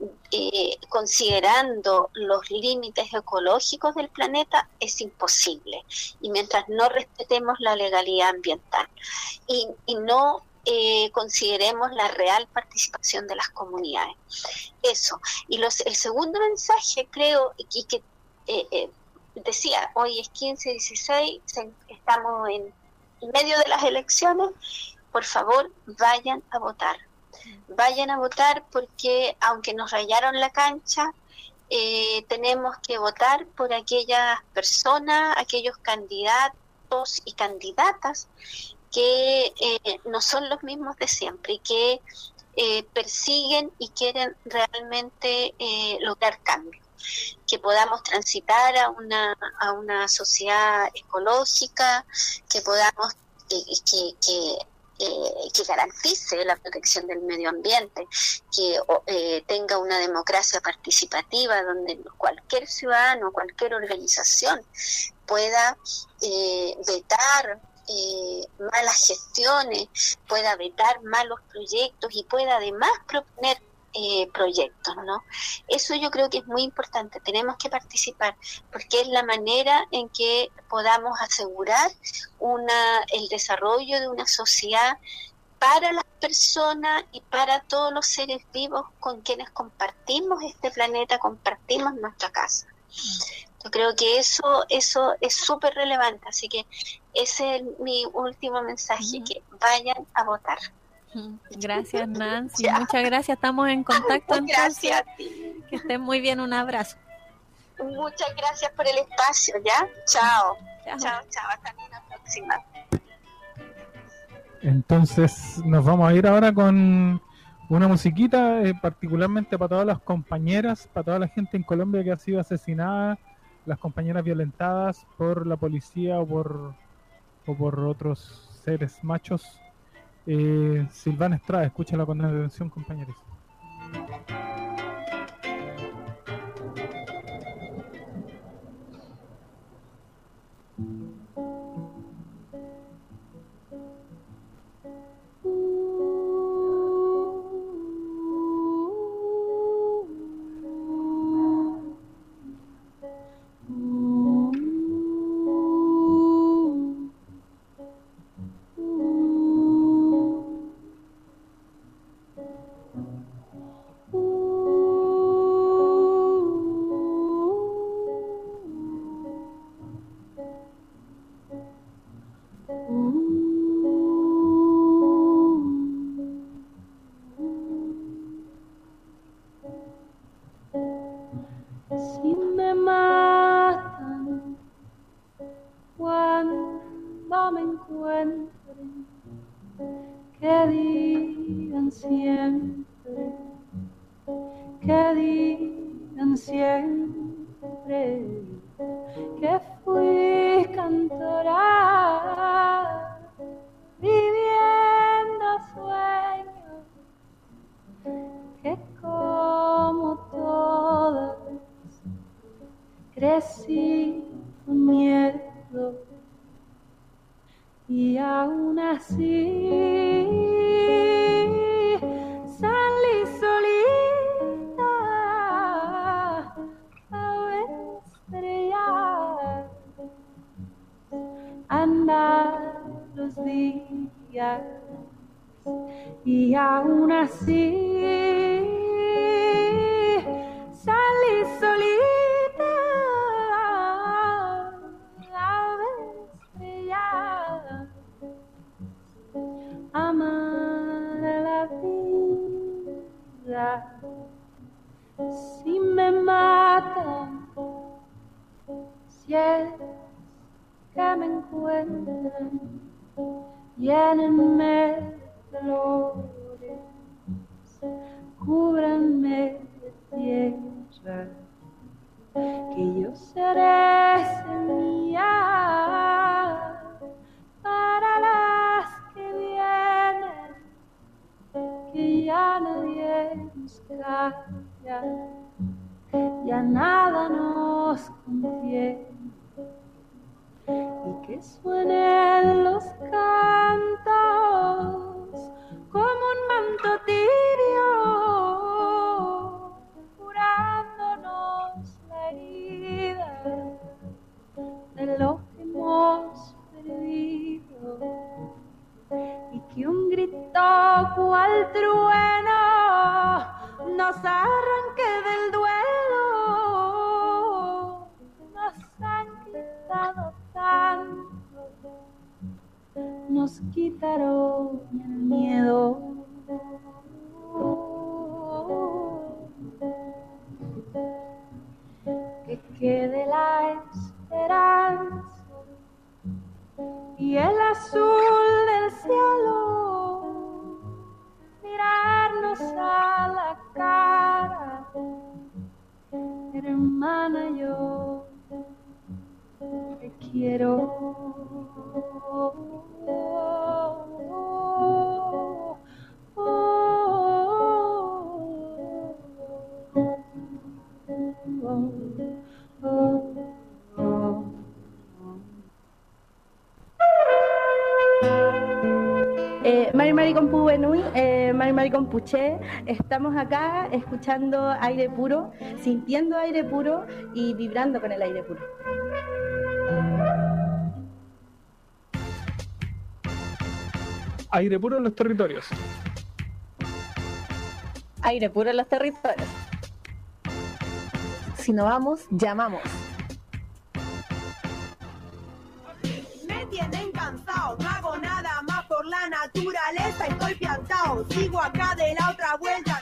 eh, considerando los límites ecológicos del planeta, es imposible. Y mientras no respetemos la legalidad ambiental y, y no Eh, consideremos la real participación de las comunidades. Eso. Y los, el segundo mensaje, creo, y que eh, eh, decía, hoy es quince, dieciséis, estamos en, en medio de las elecciones, por favor, vayan a votar. Vayan a votar porque, aunque nos rayaron la cancha, eh, tenemos que votar por aquellas personas, aquellos candidatos y candidatas que eh, no son los mismos de siempre y que eh, persiguen y quieren realmente eh, lograr cambio, que podamos transitar a una a una sociedad ecológica, que podamos eh, que, que, eh, que garantice la protección del medio ambiente, que eh, tenga una democracia participativa donde cualquier ciudadano, cualquier organización pueda eh, vetar Eh, malas gestiones, pueda vetar malos proyectos y pueda además proponer eh, proyectos, ¿no? Eso yo creo que es muy importante, tenemos que participar porque es la manera en que podamos asegurar una el desarrollo de una sociedad para las personas y para todos los seres vivos con quienes compartimos este planeta, compartimos nuestra casa. Yo creo que eso eso es súper relevante, así que ese es mi último mensaje, uh-huh. que vayan a votar. Gracias, Nancy, ya. Muchas gracias, estamos en contacto. Gracias entonces, a ti. Que estén muy bien, un abrazo. Muchas gracias por el espacio, ¿ya? Chao. Chao, chao, chao. Hasta la próxima. Entonces nos vamos a ir ahora con una musiquita, eh, particularmente para todas las compañeras, para toda la gente en Colombia que ha sido asesinada, las compañeras violentadas por la policía o por, o por otros seres machos. Eh, Silvana Estrada, escúchala con atención, compañeros. Si me matan cuando me encuentren, que digan siempre, que digan siempre que fui cantora viviendo sueños, que como todas crecí con miedo y aún así salí solita a estrellar, andar los días y aún así salí solita a estrellar, amar la vida. Si me matan, si es que me encuentran, llénenme de flores, cúbranme de tierra, que yo seré semilla para las que vienen, que ya nadie nos calla, ya nada nos contiene, y que suenen los cantos como un manto tibio, curándonos la herida de lo que hemos perdido, y que un grito cual trueno nos arranque del duelo. Nos han quitado tanto, nos quitaron el miedo. Que quede la esperanza y el azul del cielo, mirarnos a la cara, hermana, yo te quiero. Eh, Mari Mari con Pubenui, eh, Mari Mari con Puché, estamos acá escuchando aire puro, sintiendo aire puro y vibrando con el aire puro. Aire puro en los territorios. Aire puro en los territorios. Si no vamos, llamamos. Me tienen cansado, no hago nada más por la naturaleza, estoy piantao, sigo acá de la otra vuelta.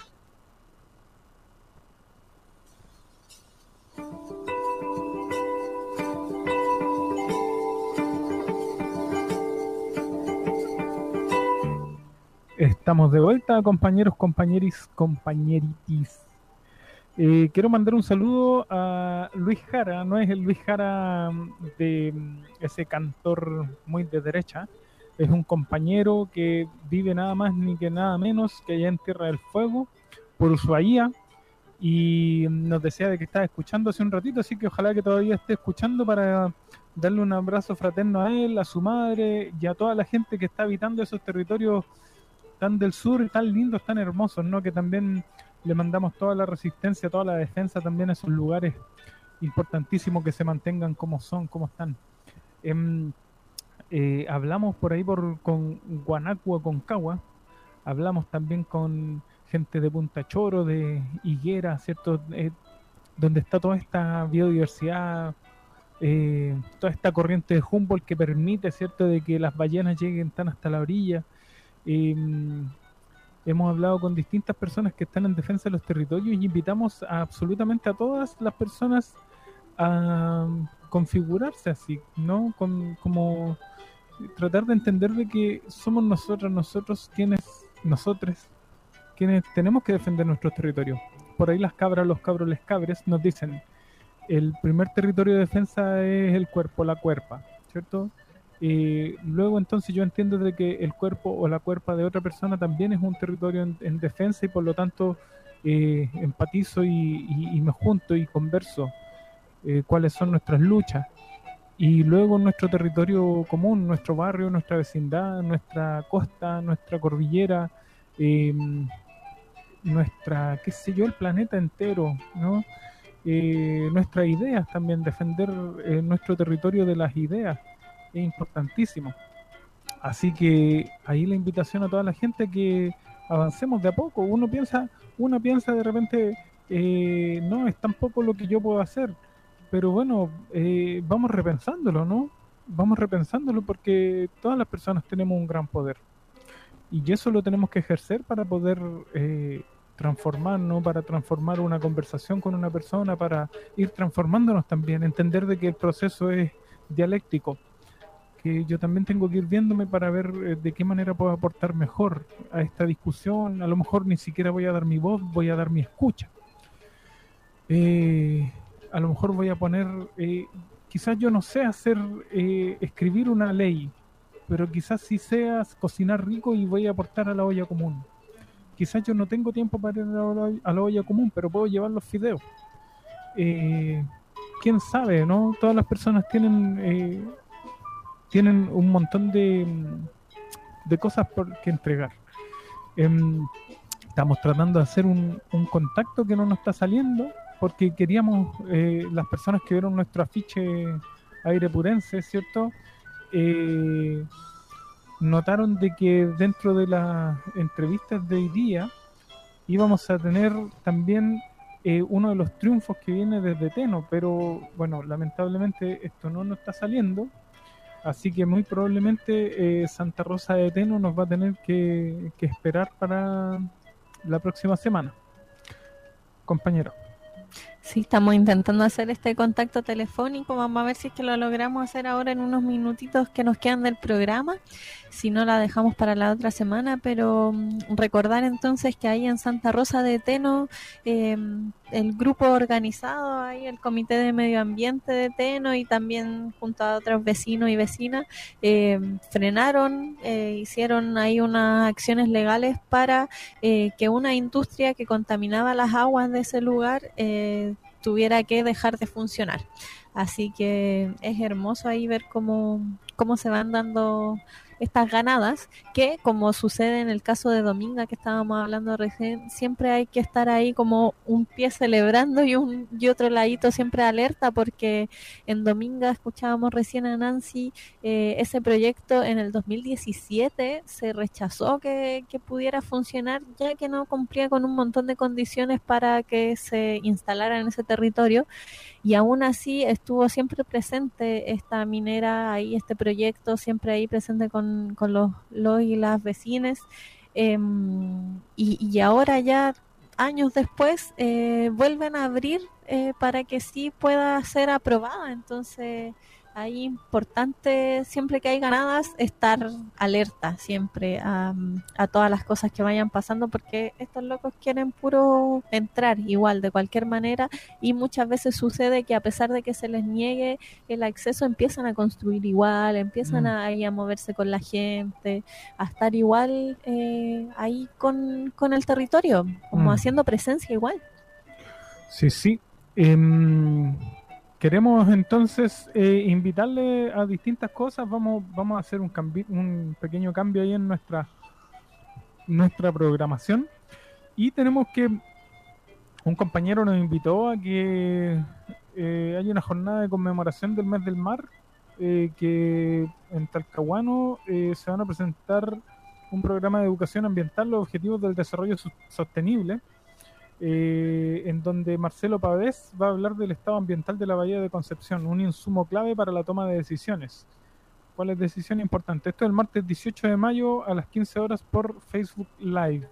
Estamos de vuelta, compañeros, compañeris, compañeritis. Eh, quiero mandar un saludo a Luis Jara, no es el Luis Jara de ese cantor muy de derecha, es un compañero que vive nada más ni que nada menos que allá en Tierra del Fuego, por Ushuaia, y nos decía de que estaba escuchando hace un ratito, así que ojalá que todavía esté escuchando para darle un abrazo fraterno a él, a su madre y a toda la gente que está habitando esos territorios tan del sur, tan lindos, tan hermosos, ¿no? Que también le mandamos toda la resistencia, toda la defensa también a esos lugares importantísimos, que se mantengan como son, como están. Eh, eh, hablamos por ahí por con Guanaco, Concagua, hablamos también con gente de Punta Choro, de Higuera, ¿cierto? Eh, donde está toda esta biodiversidad, eh, toda esta corriente de Humboldt que permite, ¿cierto?, de que las ballenas lleguen tan hasta la orilla. Eh, hemos hablado con distintas personas que están en defensa de los territorios y invitamos a absolutamente a todas las personas a configurarse así, ¿no? Con, como tratar de entender de que somos nosotros, nosotros quienes, nosotros quienes tenemos que defender nuestros territorios. Por ahí las cabras, los cabros, les cabres nos dicen, el primer territorio de defensa es el cuerpo, la cuerpa, ¿cierto? Eh, luego entonces yo entiendo de que el cuerpo o la cuerpa de otra persona también es un territorio en, en defensa, y por lo tanto eh, empatizo y, y, y me junto y converso eh, cuáles son nuestras luchas. Y luego nuestro territorio común, nuestro barrio, nuestra vecindad, nuestra costa, nuestra cordillera, eh, nuestra, qué sé yo, el planeta entero, ¿no? Eh, nuestras ideas también, defender eh, nuestro territorio de las ideas es importantísimo. Así que ahí la invitación a toda la gente que avancemos de a poco. Uno piensa, uno piensa de repente, eh, no, es tan poco lo que yo puedo hacer, pero bueno, eh, vamos repensándolo, ¿no? Vamos repensándolo, porque todas las personas tenemos un gran poder y eso lo tenemos que ejercer para poder eh, transformarnos, para transformar una conversación con una persona, para ir transformándonos también, entender de que el proceso es dialéctico, que yo también tengo que ir viéndome para ver eh, de qué manera puedo aportar mejor a esta discusión. A lo mejor ni siquiera voy a dar mi voz, voy a dar mi escucha. Eh, a lo mejor voy a poner, eh, quizás yo no sé hacer, eh, escribir una ley, pero quizás sí sé cocinar rico y voy a aportar a la olla común. Quizás yo no tengo tiempo para ir a la, a la olla común, pero puedo llevar los fideos. Eh, ¿Quién sabe, no? Todas las personas tienen... Eh, tienen un montón de, de cosas por que entregar. Eh, estamos tratando de hacer un, un contacto que no nos está saliendo, porque queríamos, eh, las personas que vieron nuestro afiche airepurense, ¿cierto? Eh, notaron de que dentro de las entrevistas de hoy día íbamos a tener también eh, uno de los triunfos que viene desde Teno, pero bueno, lamentablemente esto no nos está saliendo. Así que muy probablemente eh, Santa Rosa de Teno nos va a tener que, que esperar para la próxima semana. Compañero. Sí, estamos intentando hacer este contacto telefónico. Vamos a ver si es que lo logramos hacer ahora en unos minutitos que nos quedan del programa. Si no, la dejamos para la otra semana. Pero um, recordar entonces que ahí en Santa Rosa de Teno, eh, el grupo organizado, ahí el Comité de Medio Ambiente de Teno y también junto a otros vecinos y vecinas, eh, frenaron, eh, hicieron ahí unas acciones legales para eh, que una industria que contaminaba las aguas de ese lugar eh, tuviera que dejar de funcionar. Así que es hermoso ahí ver cómo, cómo se van dando estas ganadas, que como sucede en el caso de Dominga que estábamos hablando recién, siempre hay que estar ahí como un pie celebrando y un y otro ladito siempre alerta, porque en Dominga escuchábamos recién a Nancy, eh, ese proyecto en el dos mil diecisiete se rechazó que, que pudiera funcionar, ya que no cumplía con un montón de condiciones para que se instalara en ese territorio, y aún así estuvo siempre presente esta minera ahí, este proyecto siempre ahí presente con con los, los y las vecines, eh, y, y ahora ya años después eh, vuelven a abrir eh, para que sí pueda ser aprobada. Entonces ahí importante, siempre que hay ganadas, estar alerta siempre a, a todas las cosas que vayan pasando, porque estos locos quieren puro entrar igual, de cualquier manera, y muchas veces sucede que a pesar de que se les niegue el acceso, empiezan a construir igual, empiezan Mm. a, ahí a moverse con la gente, a estar igual eh, ahí con, con el territorio, como Mm. haciendo presencia igual. Sí, sí. Em, queremos entonces eh, invitarle a distintas cosas. Vamos, vamos a hacer un cambi- un pequeño cambio ahí en nuestra nuestra programación. Y tenemos que un compañero nos invitó a que eh, hay una jornada de conmemoración del mes del mar, eh, que en Talcahuano eh, se van a presentar un programa de educación ambiental, los objetivos del desarrollo sus- sostenible. Eh, en donde Marcelo Pavés va a hablar del estado ambiental de la Bahía de Concepción, un insumo clave para la toma de decisiones. ¿Cuál es decisión importante? Esto es el martes dieciocho de mayo a las quince horas por Facebook Live.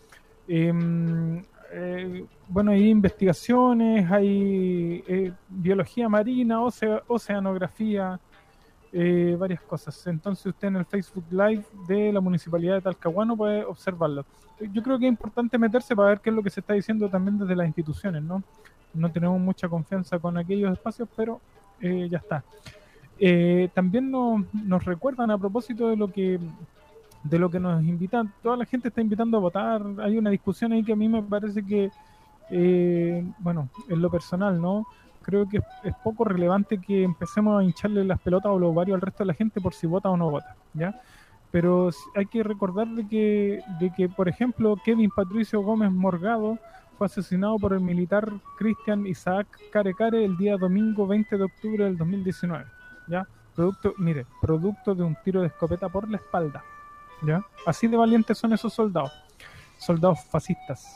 Eh, eh, bueno, hay investigaciones, hay eh, biología marina, ocea- oceanografía, eh, varias cosas. Entonces usted en el Facebook Live de la Municipalidad de Talcahuano puede observarlo. Yo creo que es importante meterse para ver qué es lo que se está diciendo también desde las instituciones, ¿no? No tenemos mucha confianza con aquellos espacios, pero eh, ya está. Eh, también nos, nos recuerdan a propósito de lo que de lo que nos invitan, toda la gente está invitando a votar. Hay una discusión ahí que a mí me parece que eh, bueno, en lo personal, ¿no? Creo que es, es poco relevante que empecemos a hincharle las pelotas o los ovarios al resto de la gente por si vota o no vota, ¿ya? Pero s- hay que recordar de que, de que, por ejemplo, Kevin Patricio Gómez Morgado fue asesinado por el militar Cristian Isaac Care Care el día domingo veinte de octubre del dos mil diecinueve, ¿ya? Producto, mire, producto de un tiro de escopeta por la espalda, ¿ya? Así de valientes son esos soldados, soldados fascistas.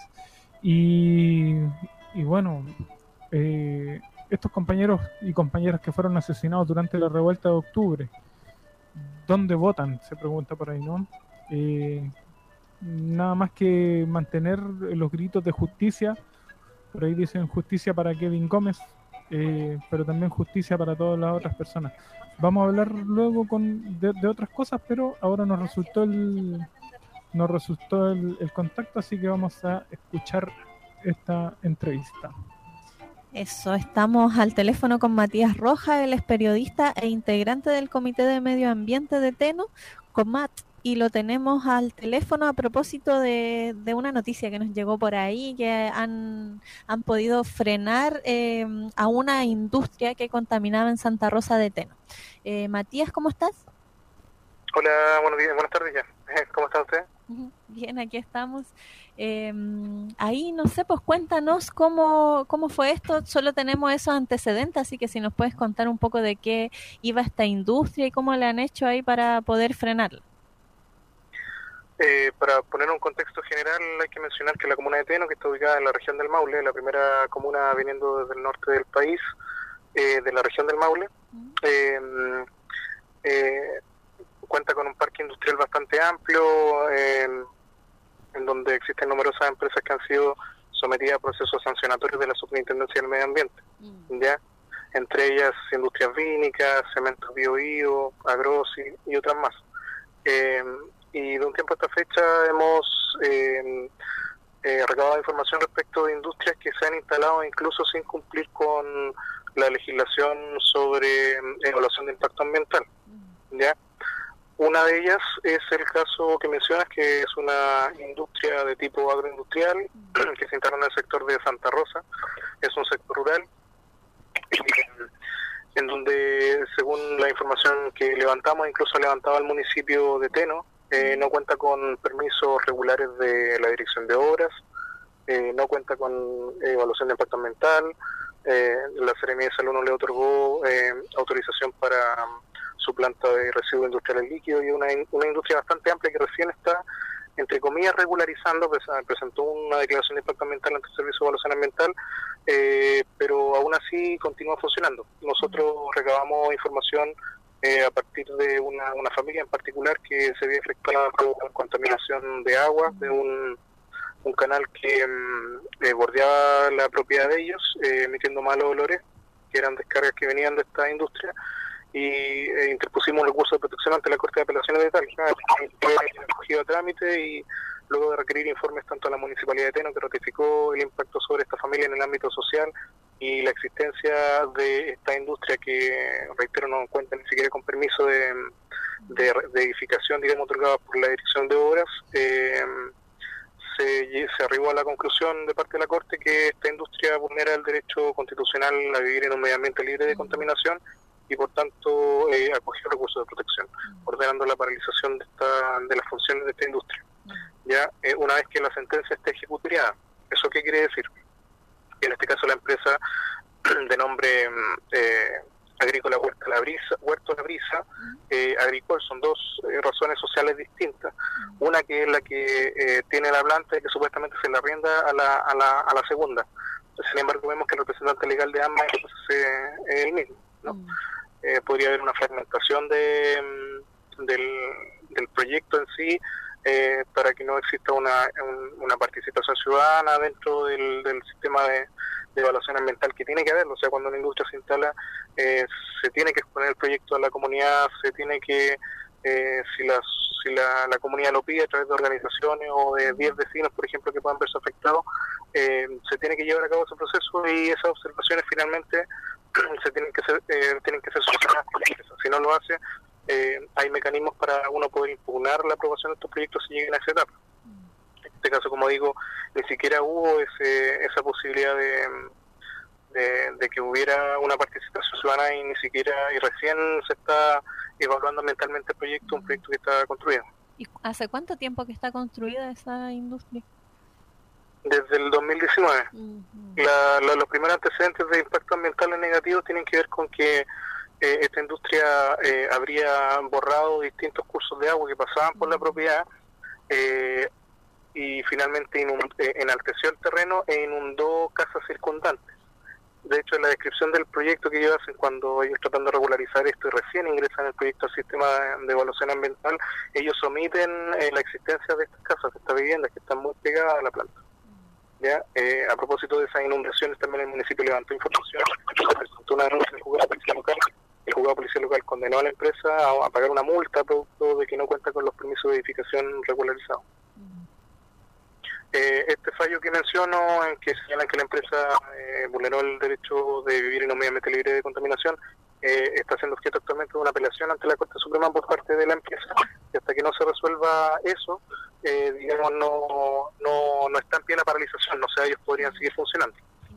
Y, y bueno, eh, estos compañeros y compañeras que fueron asesinados durante la revuelta de octubre, ¿dónde votan? Se pregunta por ahí, ¿no? Eh, nada más que mantener los gritos de justicia. Por ahí dicen justicia para Kevin Gómez, eh, pero también justicia para todas las otras personas. Vamos a hablar luego con de, de otras cosas, pero ahora nos resultó el nos resultó el, el contacto, así que vamos a escuchar esta entrevista. Eso, estamos al teléfono con Matías Rojas, él es periodista e integrante del Comité de Medio Ambiente de Teno, COMAT, y lo tenemos al teléfono a propósito de, de una noticia que nos llegó por ahí, que han, han podido frenar eh, a una industria que contaminaba en Santa Rosa de Teno. Eh, Matías, ¿cómo estás? Hola, buenos días, buenas tardes ya. ¿Cómo está usted? Bien, aquí estamos. Eh, ahí, no sé, pues cuéntanos cómo, cómo fue esto. Solo tenemos esos antecedentes, así que si nos puedes contar un poco de qué iba esta industria y cómo le han hecho ahí para poder frenarla. Eh, para poner un contexto general, hay que mencionar que la comuna de Teno, que está ubicada en la región del Maule, la primera comuna viniendo desde el norte del país, eh, de la región del Maule, eh, eh, cuenta con un parque industrial bastante amplio, eh, en donde existen numerosas empresas que han sido sometidas a procesos sancionatorios de la Superintendencia del Medio Ambiente, ¿ya? Entre ellas industrias vínicas, cementos Bio Bio, Agrosi y otras más. Eh, y de un tiempo a esta fecha hemos eh, eh, recabado información respecto de industrias que se han instalado incluso sin cumplir con la legislación sobre eh, evaluación de impacto ambiental, ¿ya? Una de ellas es el caso que mencionas, que es una industria de tipo agroindustrial que se instaló en el sector de Santa Rosa. Es un sector rural en donde, según la información que levantamos, incluso levantaba el municipio de Teno, eh, no cuenta con permisos regulares de la Dirección de Obras, eh, no cuenta con eh, evaluación de impacto ambiental. Eh, la Seremía de Salud no le otorgó eh, autorización para su planta de residuos industriales líquidos, y una, una industria bastante amplia que recién está, entre comillas, regularizando. Pues, presentó una declaración de impacto ambiental ante el Servicio de Evaluación Ambiental, eh, pero aún así continúa funcionando. Nosotros recabamos información eh, a partir de una, una familia en particular que se había afectada por contaminación de agua de un, un canal que mm, eh, bordeaba la propiedad de ellos, eh, emitiendo malos olores, que eran descargas que venían de esta industria. y eh, interpusimos un recurso de protección ante la Corte de Apelaciones de Talca, que fue acogido a trámite y luego de requerir informes tanto a la Municipalidad de Teno, que ratificó el impacto sobre esta familia en el ámbito social y la existencia de esta industria que, reitero, no cuenta ni siquiera con permiso de, de, de edificación, digamos, otorgado por la Dirección de Obras, eh, se, se arribó a la conclusión de parte de la Corte que esta industria vulnera el derecho constitucional a vivir en un medio ambiente libre de contaminación y por tanto eh, acogió recursos de protección, ordenando la paralización de, esta, de las funciones de esta industria. Ya eh, una vez que la sentencia esté ejecutoriada. ¿Eso qué quiere decir? Que en este caso la empresa de nombre eh, Agrícola Huerto La Brisa, Huerto La Brisa eh, Agricol, son dos eh, razones sociales distintas. Una que es la que eh, tiene la planta y que supuestamente se la arrienda a la, a la, a la segunda. Sin embargo, vemos que el representante legal de ambas es eh, el mismo, ¿no? Mm. Eh, podría haber una fragmentación de, del, del proyecto en sí, eh, para que no exista una, un, una participación ciudadana dentro del, del sistema de, de evaluación ambiental que tiene que haber. O sea, cuando una industria se instala, eh, se tiene que exponer el proyecto a la comunidad, se tiene que, eh, si, las, si la, la comunidad lo pide a través de organizaciones o de diez vecinos, por ejemplo, que puedan verse afectados, eh, se tiene que llevar a cabo ese proceso y esas observaciones finalmente se tienen que ser, eh, tienen que ser solucionadas. Si no lo hace, eh, hay mecanismos para uno poder impugnar la aprobación de estos proyectos si lleguen a esa etapa. En este caso, como digo, ni siquiera hubo ese, esa posibilidad de, de, de que hubiera una participación ciudadana y ni siquiera, y recién se está evaluando ambientalmente el proyecto, un proyecto que está construido. ¿Y hace cuánto tiempo que está construida esa industria? Desde el dos mil diecinueve. Uh-huh. la, la, los primeros antecedentes de impacto ambiental negativos tienen que ver con que eh, esta industria eh, habría borrado distintos cursos de agua que pasaban por la propiedad eh, y finalmente inund, eh, enalteció el terreno e inundó casas circundantes. De hecho, en la descripción del proyecto que ellos hacen cuando ellos tratan de regularizar esto y recién ingresan el proyecto al sistema de, de evaluación ambiental, ellos omiten eh, la existencia de estas casas, de estas viviendas que están muy pegadas a la planta. ¿Ya? Eh, a propósito de esas inundaciones, también el municipio levantó información, presentó una denuncia del juzgado de policía local. El juzgado de policía local condenó a la empresa a, a pagar una multa producto de que no cuenta con los permisos de edificación regularizados. Eh, este fallo que menciono, en que señalan que la empresa eh, vulneró el derecho de vivir en un medio ambiente libre de contaminación, eh, está siendo objeto actualmente de una apelación ante la Corte Suprema por parte de la empresa, y hasta que no se resuelva eso, eh, digamos, no, no, no está en pie la paralización, o sea, ellos podrían seguir funcionando.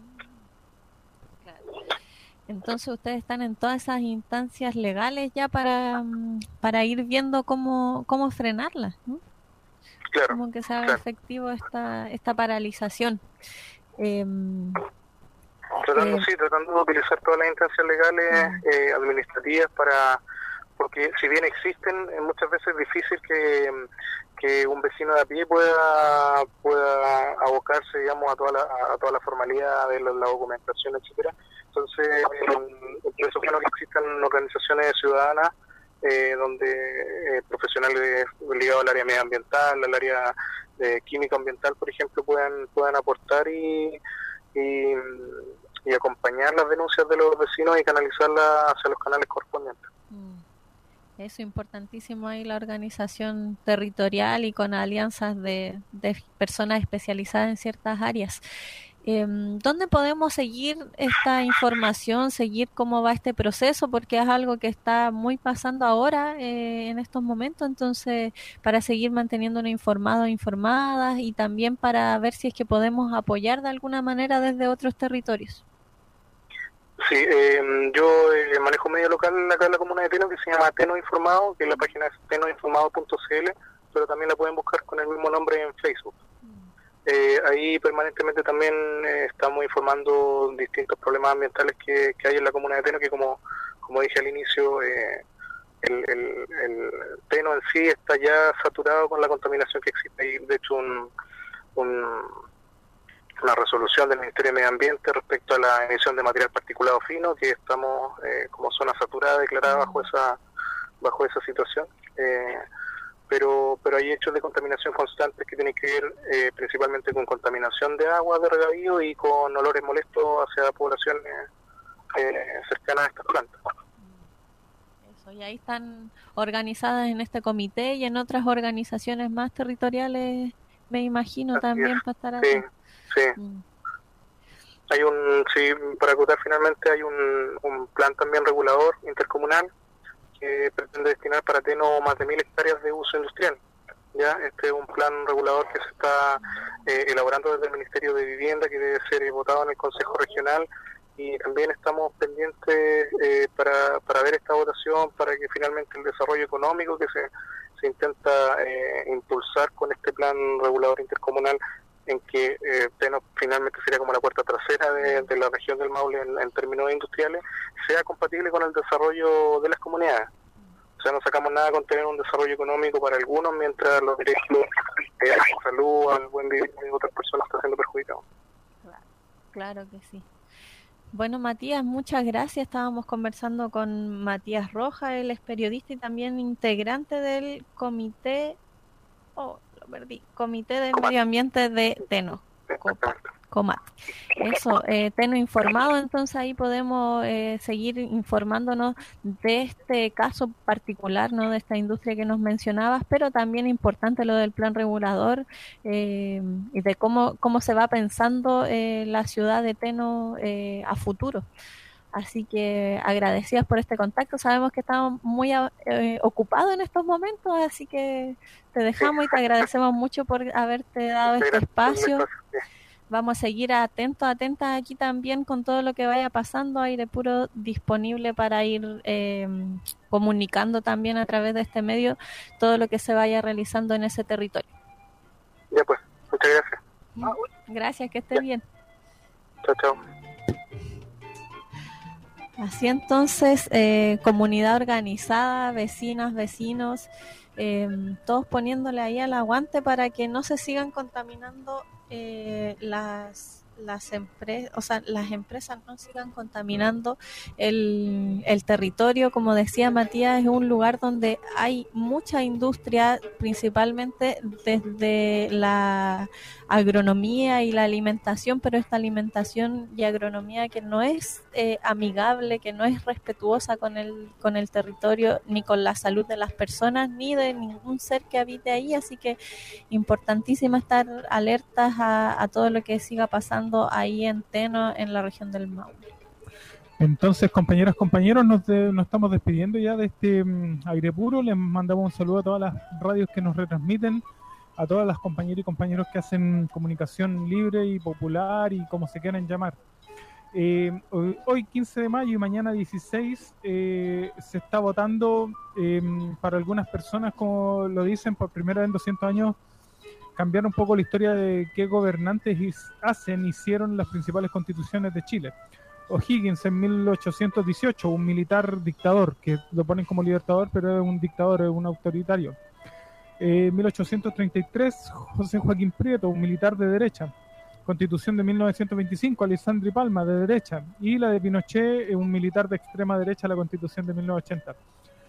Entonces ustedes están en todas esas instancias legales ya para, para ir viendo cómo, cómo frenarlas, ¿no? Claro, como que sea claro. efectivo esta esta paralización. Eh, tratando, eh, sí, tratando de utilizar todas las instancias legales, eh, administrativas, para porque si bien existen, eh, muchas veces es difícil que, que un vecino de a pie pueda pueda abocarse, digamos, a toda la, a toda la formalidad de la, la documentación, etcétera. Entonces, eh, por eso creo que existan organizaciones ciudadanas Eh, donde eh, profesionales ligados al área medioambiental, al área de química ambiental, por ejemplo, puedan puedan aportar y, y, y acompañar las denuncias de los vecinos y canalizarlas hacia los canales correspondientes. Eso, importantísimo ahí la organización territorial y con alianzas de, de personas especializadas en ciertas áreas. Eh, ¿Dónde podemos seguir esta información, seguir cómo va este proceso? Porque es algo que está muy pasando ahora, eh, en estos momentos, entonces para seguir manteniéndonos informados, informadas y también para ver si es que podemos apoyar de alguna manera desde otros territorios. Sí, eh, yo eh, manejo un medio local acá en la comuna de Teno que se llama Teno Informado, que la página es teno informado punto c l, pero también la pueden buscar con el mismo nombre en Facebook. Eh, ahí permanentemente también eh, estamos informando distintos problemas ambientales que, que hay en la comuna de Teno, que como como dije al inicio, eh, el, el, el Teno en sí está ya saturado con la contaminación que existe. Hay de hecho un, un, una resolución del Ministerio de Medio Ambiente respecto a la emisión de material particulado fino, que estamos eh, como zona saturada declarada bajo esa bajo esa situación. Eh, pero pero hay hechos de contaminación constantes que tienen que ver eh, principalmente con contaminación de agua de regadío y con olores molestos hacia poblaciones eh, cercanas a estas plantas. Eso, y ahí están organizadas en este comité y en otras organizaciones más territoriales, me imagino, también para estar Sí, atrás. sí. Mm. Hay un, sí, para acotar finalmente, hay un, un plan también regulador intercomunal que pretende destinar para Teno más de mil hectáreas de uso industrial. Ya, este es un plan regulador que se está eh, elaborando desde el Ministerio de Vivienda, que debe ser eh, votado en el Consejo Regional, y también estamos pendientes eh, para, para ver esta votación, para que finalmente el desarrollo económico que se, se intenta eh, impulsar con este plan regulador intercomunal, en que eh, Teno finalmente sería como la puerta trasera de, de la región del Maule en, en términos industriales, sea compatible con el desarrollo de las comunidades. O sea, no sacamos nada con tener un desarrollo económico para algunos, mientras los derechos eh, a la salud, al buen vivir de otras personas están siendo perjudicados. Claro, claro que sí. Bueno, Matías, muchas gracias. Estábamos conversando con Matías Rojas, él es periodista y también integrante del comité, oh, lo perdí, Comité de Medio Ambiente de Teno, Copat. Comat. Eso, eh, Teno informado, entonces ahí podemos eh, seguir informándonos de este caso particular, ¿no? De esta industria que nos mencionabas, pero también importante lo del plan regulador eh, y de cómo, cómo se va pensando eh, la ciudad de Teno eh, a futuro. Así que agradecidas por este contacto. Sabemos que estamos muy eh, ocupados en estos momentos, así que te dejamos y te agradecemos mucho por haberte dado este espacio. Vamos a seguir atentos, atentas aquí también con todo lo que vaya pasando. Aire Puro disponible para ir eh, comunicando también a través de este medio todo lo que se vaya realizando en ese territorio. Ya pues, muchas gracias. Gracias, que estés bien. Chao, chao. Así entonces, eh, comunidad organizada, vecinas, vecinos, eh, todos poniéndole ahí al aguante para que no se sigan contaminando eh, las las empresas, o sea, las empresas no sigan contaminando el, el territorio. Como decía Matías, es un lugar donde hay mucha industria, principalmente desde la agronomía y la alimentación, pero esta alimentación y agronomía que no es eh, amigable, que no es respetuosa con el, con el territorio, ni con la salud de las personas, ni de ningún ser que habite ahí, así que importantísimo estar alertas a, a todo lo que siga pasando ahí en Teno, en la región del Maule. Entonces, compañeras, compañeros, nos, de, nos estamos despidiendo ya de este um, Aire Puro. Les mandamos un saludo a todas las radios que nos retransmiten, a todas las compañeras y compañeros que hacen comunicación libre y popular y como se quieran llamar. Eh, hoy, hoy quince de mayo y mañana dieciséis eh, se está votando eh, para algunas personas, como lo dicen, por primera vez en doscientos años, cambiar un poco la historia de qué gobernantes hacen, hicieron las principales constituciones de Chile. O'Higgins en mil ochocientos dieciocho, un militar dictador, que lo ponen como libertador, pero es un dictador, es un autoritario. Eh, mil ochocientos treinta y tres, José Joaquín Prieto, un militar de derecha. Constitución de mil novecientos veinticinco, Alessandri Palma, de derecha. Y la de Pinochet, un militar de extrema derecha, la Constitución de mil novecientos ochenta.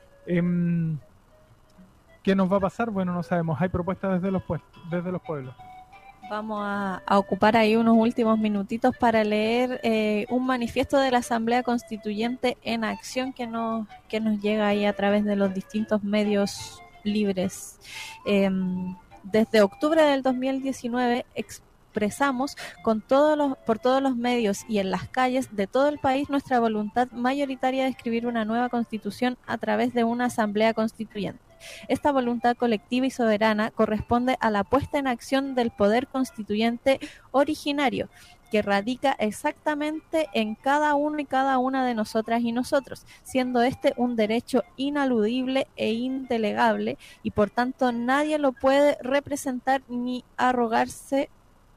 Eh, ¿Qué nos va a pasar? Bueno, no sabemos. Hay propuestas desde los, puestos, desde los pueblos. Vamos a, a ocupar ahí unos últimos minutitos para leer eh, un manifiesto de la Asamblea Constituyente en acción que nos, que nos llega ahí a través de los distintos medios libres. Eh, desde octubre del dos mil diecinueve expresamos con todos los, por todos los medios y en las calles de todo el país nuestra voluntad mayoritaria de escribir una nueva constitución a través de una Asamblea Constituyente. Esta voluntad colectiva y soberana corresponde a la puesta en acción del poder constituyente originario, que radica exactamente en cada uno y cada una de nosotras y nosotros, siendo este un derecho inaludible e indelegable, y por tanto nadie lo puede representar ni arrogarse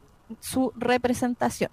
su representación.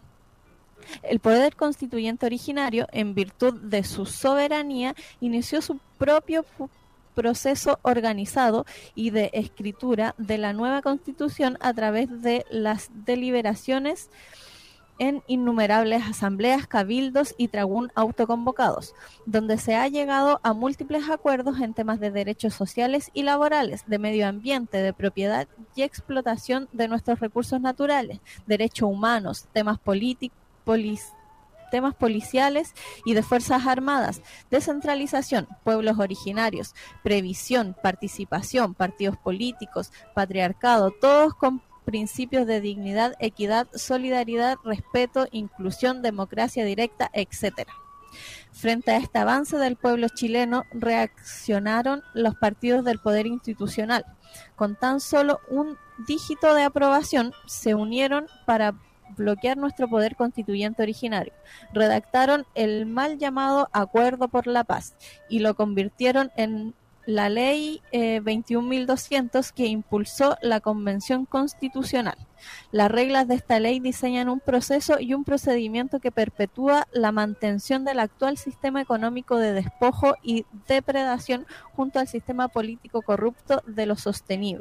El poder constituyente originario, en virtud de su soberanía, inició su propio proceso organizado y de escritura de la nueva Constitución a través de las deliberaciones en innumerables asambleas, cabildos y tragún autoconvocados, donde se ha llegado a múltiples acuerdos en temas de derechos sociales y laborales, de medio ambiente, de propiedad y explotación de nuestros recursos naturales, derechos humanos, temas políticos, sistemas policiales y de fuerzas armadas, descentralización, pueblos originarios, previsión, participación, partidos políticos, patriarcado, todos con principios de dignidad, equidad, solidaridad, respeto, inclusión, democracia directa, etcétera. Frente a este avance del pueblo chileno, reaccionaron los partidos del poder institucional. Con tan solo un dígito de aprobación, se unieron para bloquear nuestro poder constituyente originario. Redactaron el mal llamado Acuerdo por la Paz y lo convirtieron en la ley eh, veintiún mil doscientos que impulsó la Convención Constitucional. Las reglas de esta ley diseñan un proceso y un procedimiento que perpetúa la mantención del actual sistema económico de despojo y depredación junto al sistema político corrupto de lo sostenible.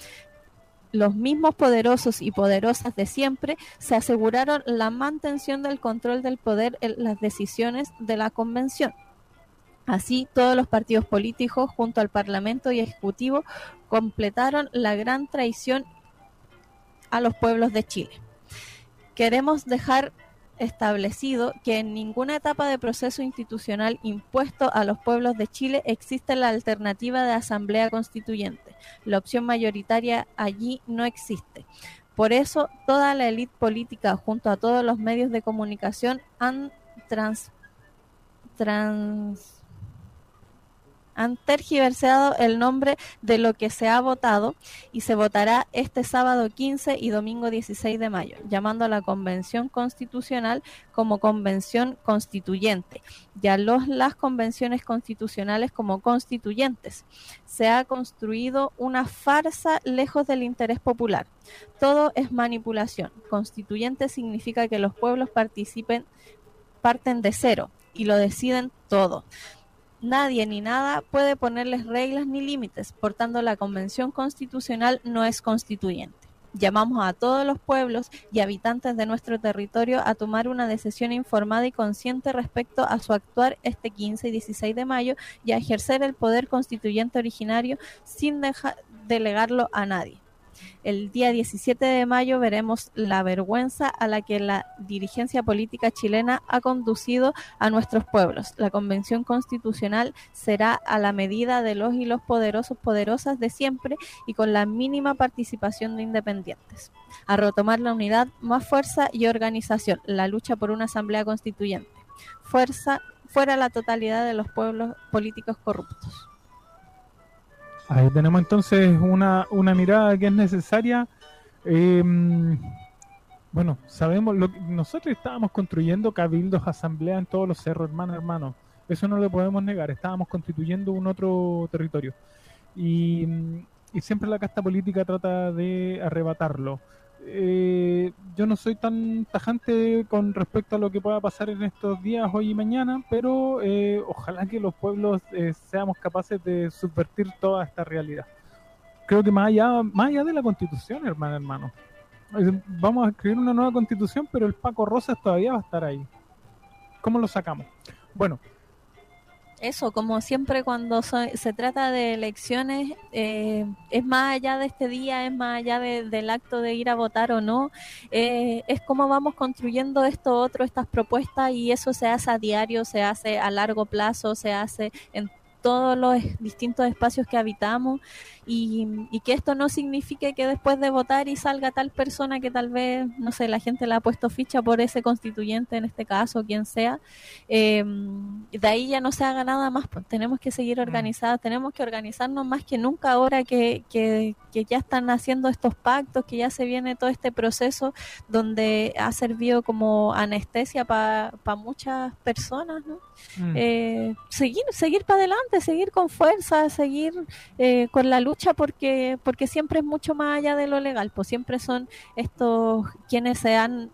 Los mismos poderosos y poderosas de siempre se aseguraron la mantención del control del poder en las decisiones de la Convención. Así, todos los partidos políticos, junto al Parlamento y Ejecutivo, completaron la gran traición a los pueblos de Chile. Queremos dejar establecido que en ninguna etapa de proceso institucional impuesto a los pueblos de Chile existe la alternativa de asamblea constituyente. La opción mayoritaria allí no existe. Por eso, toda la élite política, junto a todos los medios de comunicación, han trans... trans han tergiversado el nombre de lo que se ha votado y se votará este sábado quince y domingo dieciséis de mayo, llamando a la Convención Constitucional como Convención Constituyente y a los, las convenciones constitucionales como constituyentes. Se ha construido una farsa lejos del interés popular. Todo es manipulación. Constituyente significa que los pueblos participen, parten de cero y lo deciden todo. Nadie ni nada puede ponerles reglas ni límites, por tanto la Convención Constitucional no es constituyente. Llamamos a todos los pueblos y habitantes de nuestro territorio a tomar una decisión informada y consciente respecto a su actuar este quince y dieciséis de mayo y a ejercer el poder constituyente originario sin dejar delegarlo a nadie. El día diecisiete de mayo veremos la vergüenza a la que la dirigencia política chilena ha conducido a nuestros pueblos. La Convención Constitucional será a la medida de los y los poderosos poderosas de siempre y con la mínima participación de independientes. A retomar la unidad, más fuerza y organización, la lucha por una asamblea constituyente. Fuerza, fuera la totalidad de los pueblos políticos corruptos. Ahí tenemos entonces una, una mirada que es necesaria. Eh, bueno, sabemos, lo que nosotros estábamos construyendo cabildos, asambleas en todos los cerros, hermano, hermano. Eso no lo podemos negar. Estábamos constituyendo un otro territorio. Y, y siempre la casta política trata de arrebatarlo. Eh, yo no soy tan tajante con respecto a lo que pueda pasar en estos días, hoy y mañana, pero eh, ojalá que los pueblos eh, seamos capaces de subvertir toda esta realidad. Creo que más allá, más allá de la Constitución, hermano, hermano, vamos a escribir una nueva Constitución, pero el Paco Rosas todavía va a estar ahí. ¿Cómo lo sacamos? Bueno, eso, como siempre cuando so, se trata de elecciones, eh, es más allá de este día, es más allá de, del acto de ir a votar o no, eh, es cómo vamos construyendo esto otro, estas propuestas, y eso se hace a diario, se hace a largo plazo, se hace en todos los distintos espacios que habitamos, y, y que esto no signifique que después de votar y salga tal persona que tal vez, no sé, la gente le ha puesto ficha por ese constituyente, en este caso, quien sea, eh, de ahí ya no se haga nada más. Pues tenemos que seguir organizadas, tenemos que organizarnos más que nunca ahora que, que, que ya están haciendo estos pactos, que ya se viene todo este proceso donde ha servido como anestesia para pa muchas personas, ¿no? Mm. Eh, seguir, seguir para adelante, seguir con fuerza, seguir eh, con la lucha, porque porque siempre es mucho más allá de lo legal, pues siempre son estos quienes se han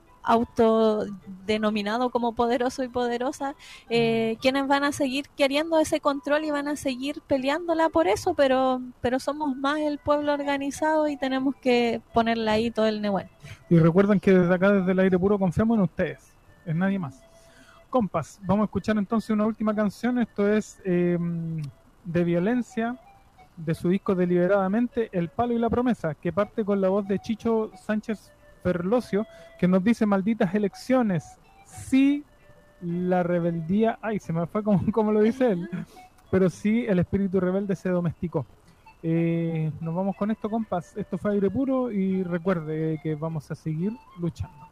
autodenominado como poderosos y poderosas, eh, quienes van a seguir queriendo ese control y van a seguir peleándola por eso, pero pero somos más el pueblo organizado y tenemos que ponerle ahí todo el nehuén. Y recuerden que desde acá, desde el aire puro, confiamos en ustedes, en nadie más. Compas, vamos a escuchar entonces una última canción. Esto es eh, de Violencia, de su disco Deliberadamente, El Palo y la Promesa, que parte con la voz de Chicho Sánchez Ferlosio, que nos dice: malditas elecciones, sí la rebeldía, ay, se me fue como, como lo dice él, pero sí el espíritu rebelde se domesticó. Eh, nos vamos con esto, compas. Esto fue Aire Puro y recuerde que vamos a seguir luchando.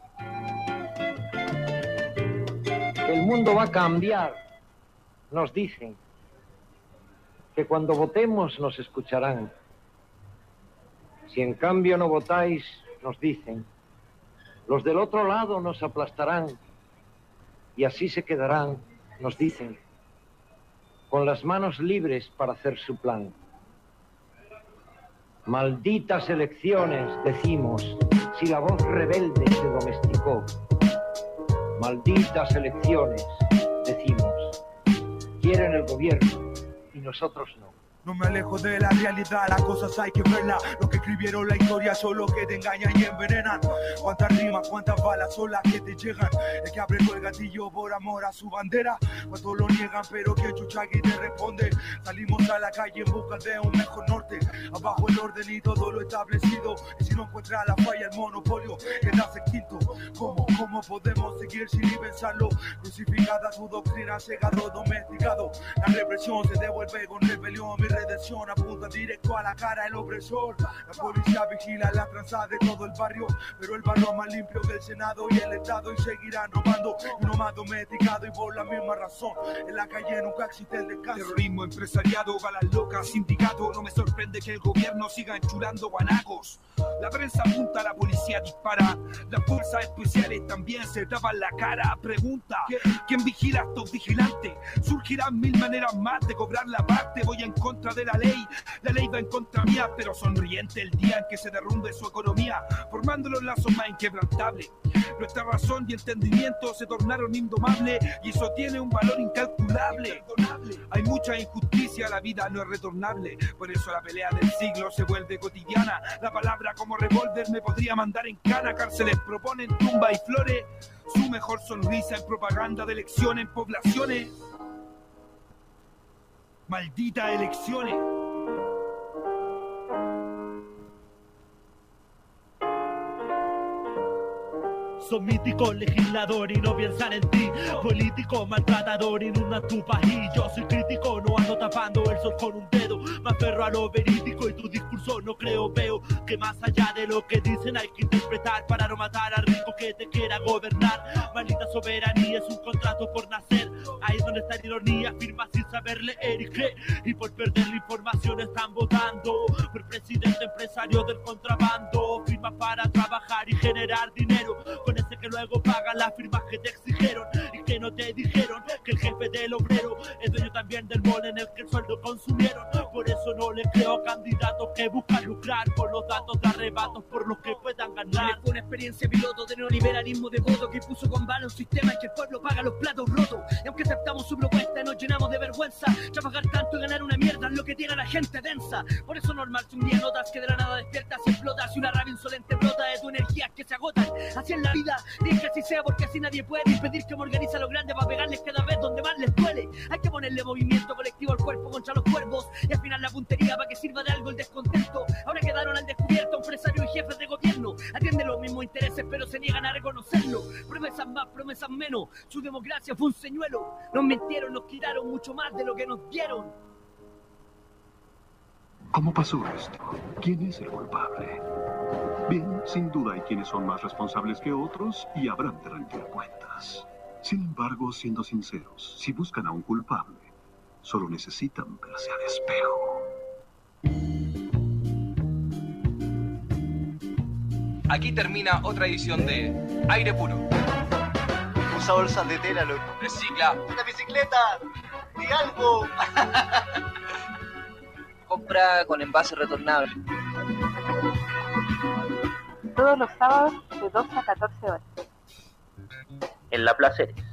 El mundo va a cambiar, nos dicen. Que cuando votemos nos escucharán. Si en cambio no votáis, nos dicen, los del otro lado nos aplastarán y así se quedarán, nos dicen, con las manos libres para hacer su plan. Malditas elecciones, decimos, si la voz rebelde se domesticó. Malditas elecciones, decimos, quieren el gobierno y nosotros no. No me alejo de la realidad, las cosas hay que verlas. Los que escribieron la historia son los que te engañan y envenenan. Cuántas rimas, cuántas balas son las que te llegan. El que apretó el gatillo por amor a su bandera. Cuántos lo niegan, pero que Chuchagui te responde. Salimos a la calle en busca de un mejor norte. Abajo el orden y todo lo establecido. Y si no encuentra la falla, el monopolio quedas extinto. ¿Cómo, cómo podemos seguir sin ni pensarlo? Crucificada su doctrina, cegado, domesticado. La represión se devuelve con rebelión. Mi redención apunta directo a la cara del opresor. La policía vigila la tranza de todo el barrio, pero el barrio es más limpio que el Senado y el Estado, y seguirán robando, uno más domesticado y por la misma razón. En la calle nunca existe el descanso. Terrorismo, empresariado, balas locas, sindicato. No me sorprende que el gobierno siga enchulando guanacos. La prensa apunta, la policía dispara. Las fuerzas especiales también se tapan la cara. Pregunta, ¿quién vigila a estos vigilantes? Surgirán mil maneras más de cobrar la parte. Voy en contra de la ley, la ley va en contra mía, pero sonriente el día en que se derrumbe su economía, formando los lazos más inquebrantables. Nuestra razón y entendimiento se tornaron indomables y eso tiene un valor incalculable. Hay mucha injusticia, la vida no es retornable, por eso la pelea del siglo se vuelve cotidiana. La palabra como revólver me podría mandar en cana. Cárceles proponen tumba y flores, su mejor sonrisa en propaganda de elección en poblaciones. Malditas elecciones. Son míticos legisladores y no piensan en ti. Político maltratador, inundan tu país. Yo soy crítico, no ando tapando el sol con un dedo. Me aferro a lo verídico y tu discurso no creo. Veo que más allá de lo que dicen hay que interpretar para no matar al rico que te quiera gobernar. Maldita soberanía es un contrato por nacer. Ahí es donde está la ironía, firma sin saber leer y qué. Y por perder la información están votando por presidente empresario del contrabando. Firma para trabajar y generar dinero con ese que luego paga las firmas que te exigieron y que no te dijeron que el jefe del obrero es dueño también del mall en el que el sueldo consumieron. Por eso no le creo a candidatos que buscan lucrar por los datos de arrebatos por los que puedan ganar. Fue una experiencia piloto de neoliberalismo de voto que puso con bala un sistema en que el pueblo paga los platos rotos. Y aunque aceptamos su propuesta nos llenamos de vergüenza. Trabajar tanto y ganar una mierda es lo que tiene a la gente densa. Por eso normal si un día notas que de la nada despiertas y explotas y una rabia insolente brota de tu energía que se agotan. Así en la vida, dije que así sea porque así nadie puede impedir que me organiza lo grande para pegarles cada vez donde más les duele. Hay que ponerle movimiento colectivo al cuerpo contra los cuervos y afinar la puntería para que sirva de algo el descontento. Ahora quedaron al descubierto empresarios y jefes de gobierno. Atienden los mismos intereses pero se niegan a reconocerlo. Promesas más, promesas menos. Su democracia fue un señuelo. Nos mintieron, nos quitaron mucho más de lo que nos dieron. ¿Cómo pasó esto? ¿Quién es el culpable? Bien, sin duda hay quienes son más responsables que otros y habrán de rendir cuentas. Sin embargo, siendo sinceros, si buscan a un culpable, solo necesitan verse al espejo. Aquí termina otra edición de Aire Puro. Usa bolsas de tela, loco. Recicla. ¡Una bicicleta! ¡Di algo! Compra con envase retornable. Todos los sábados de doce a catorce horas. En La Placeres.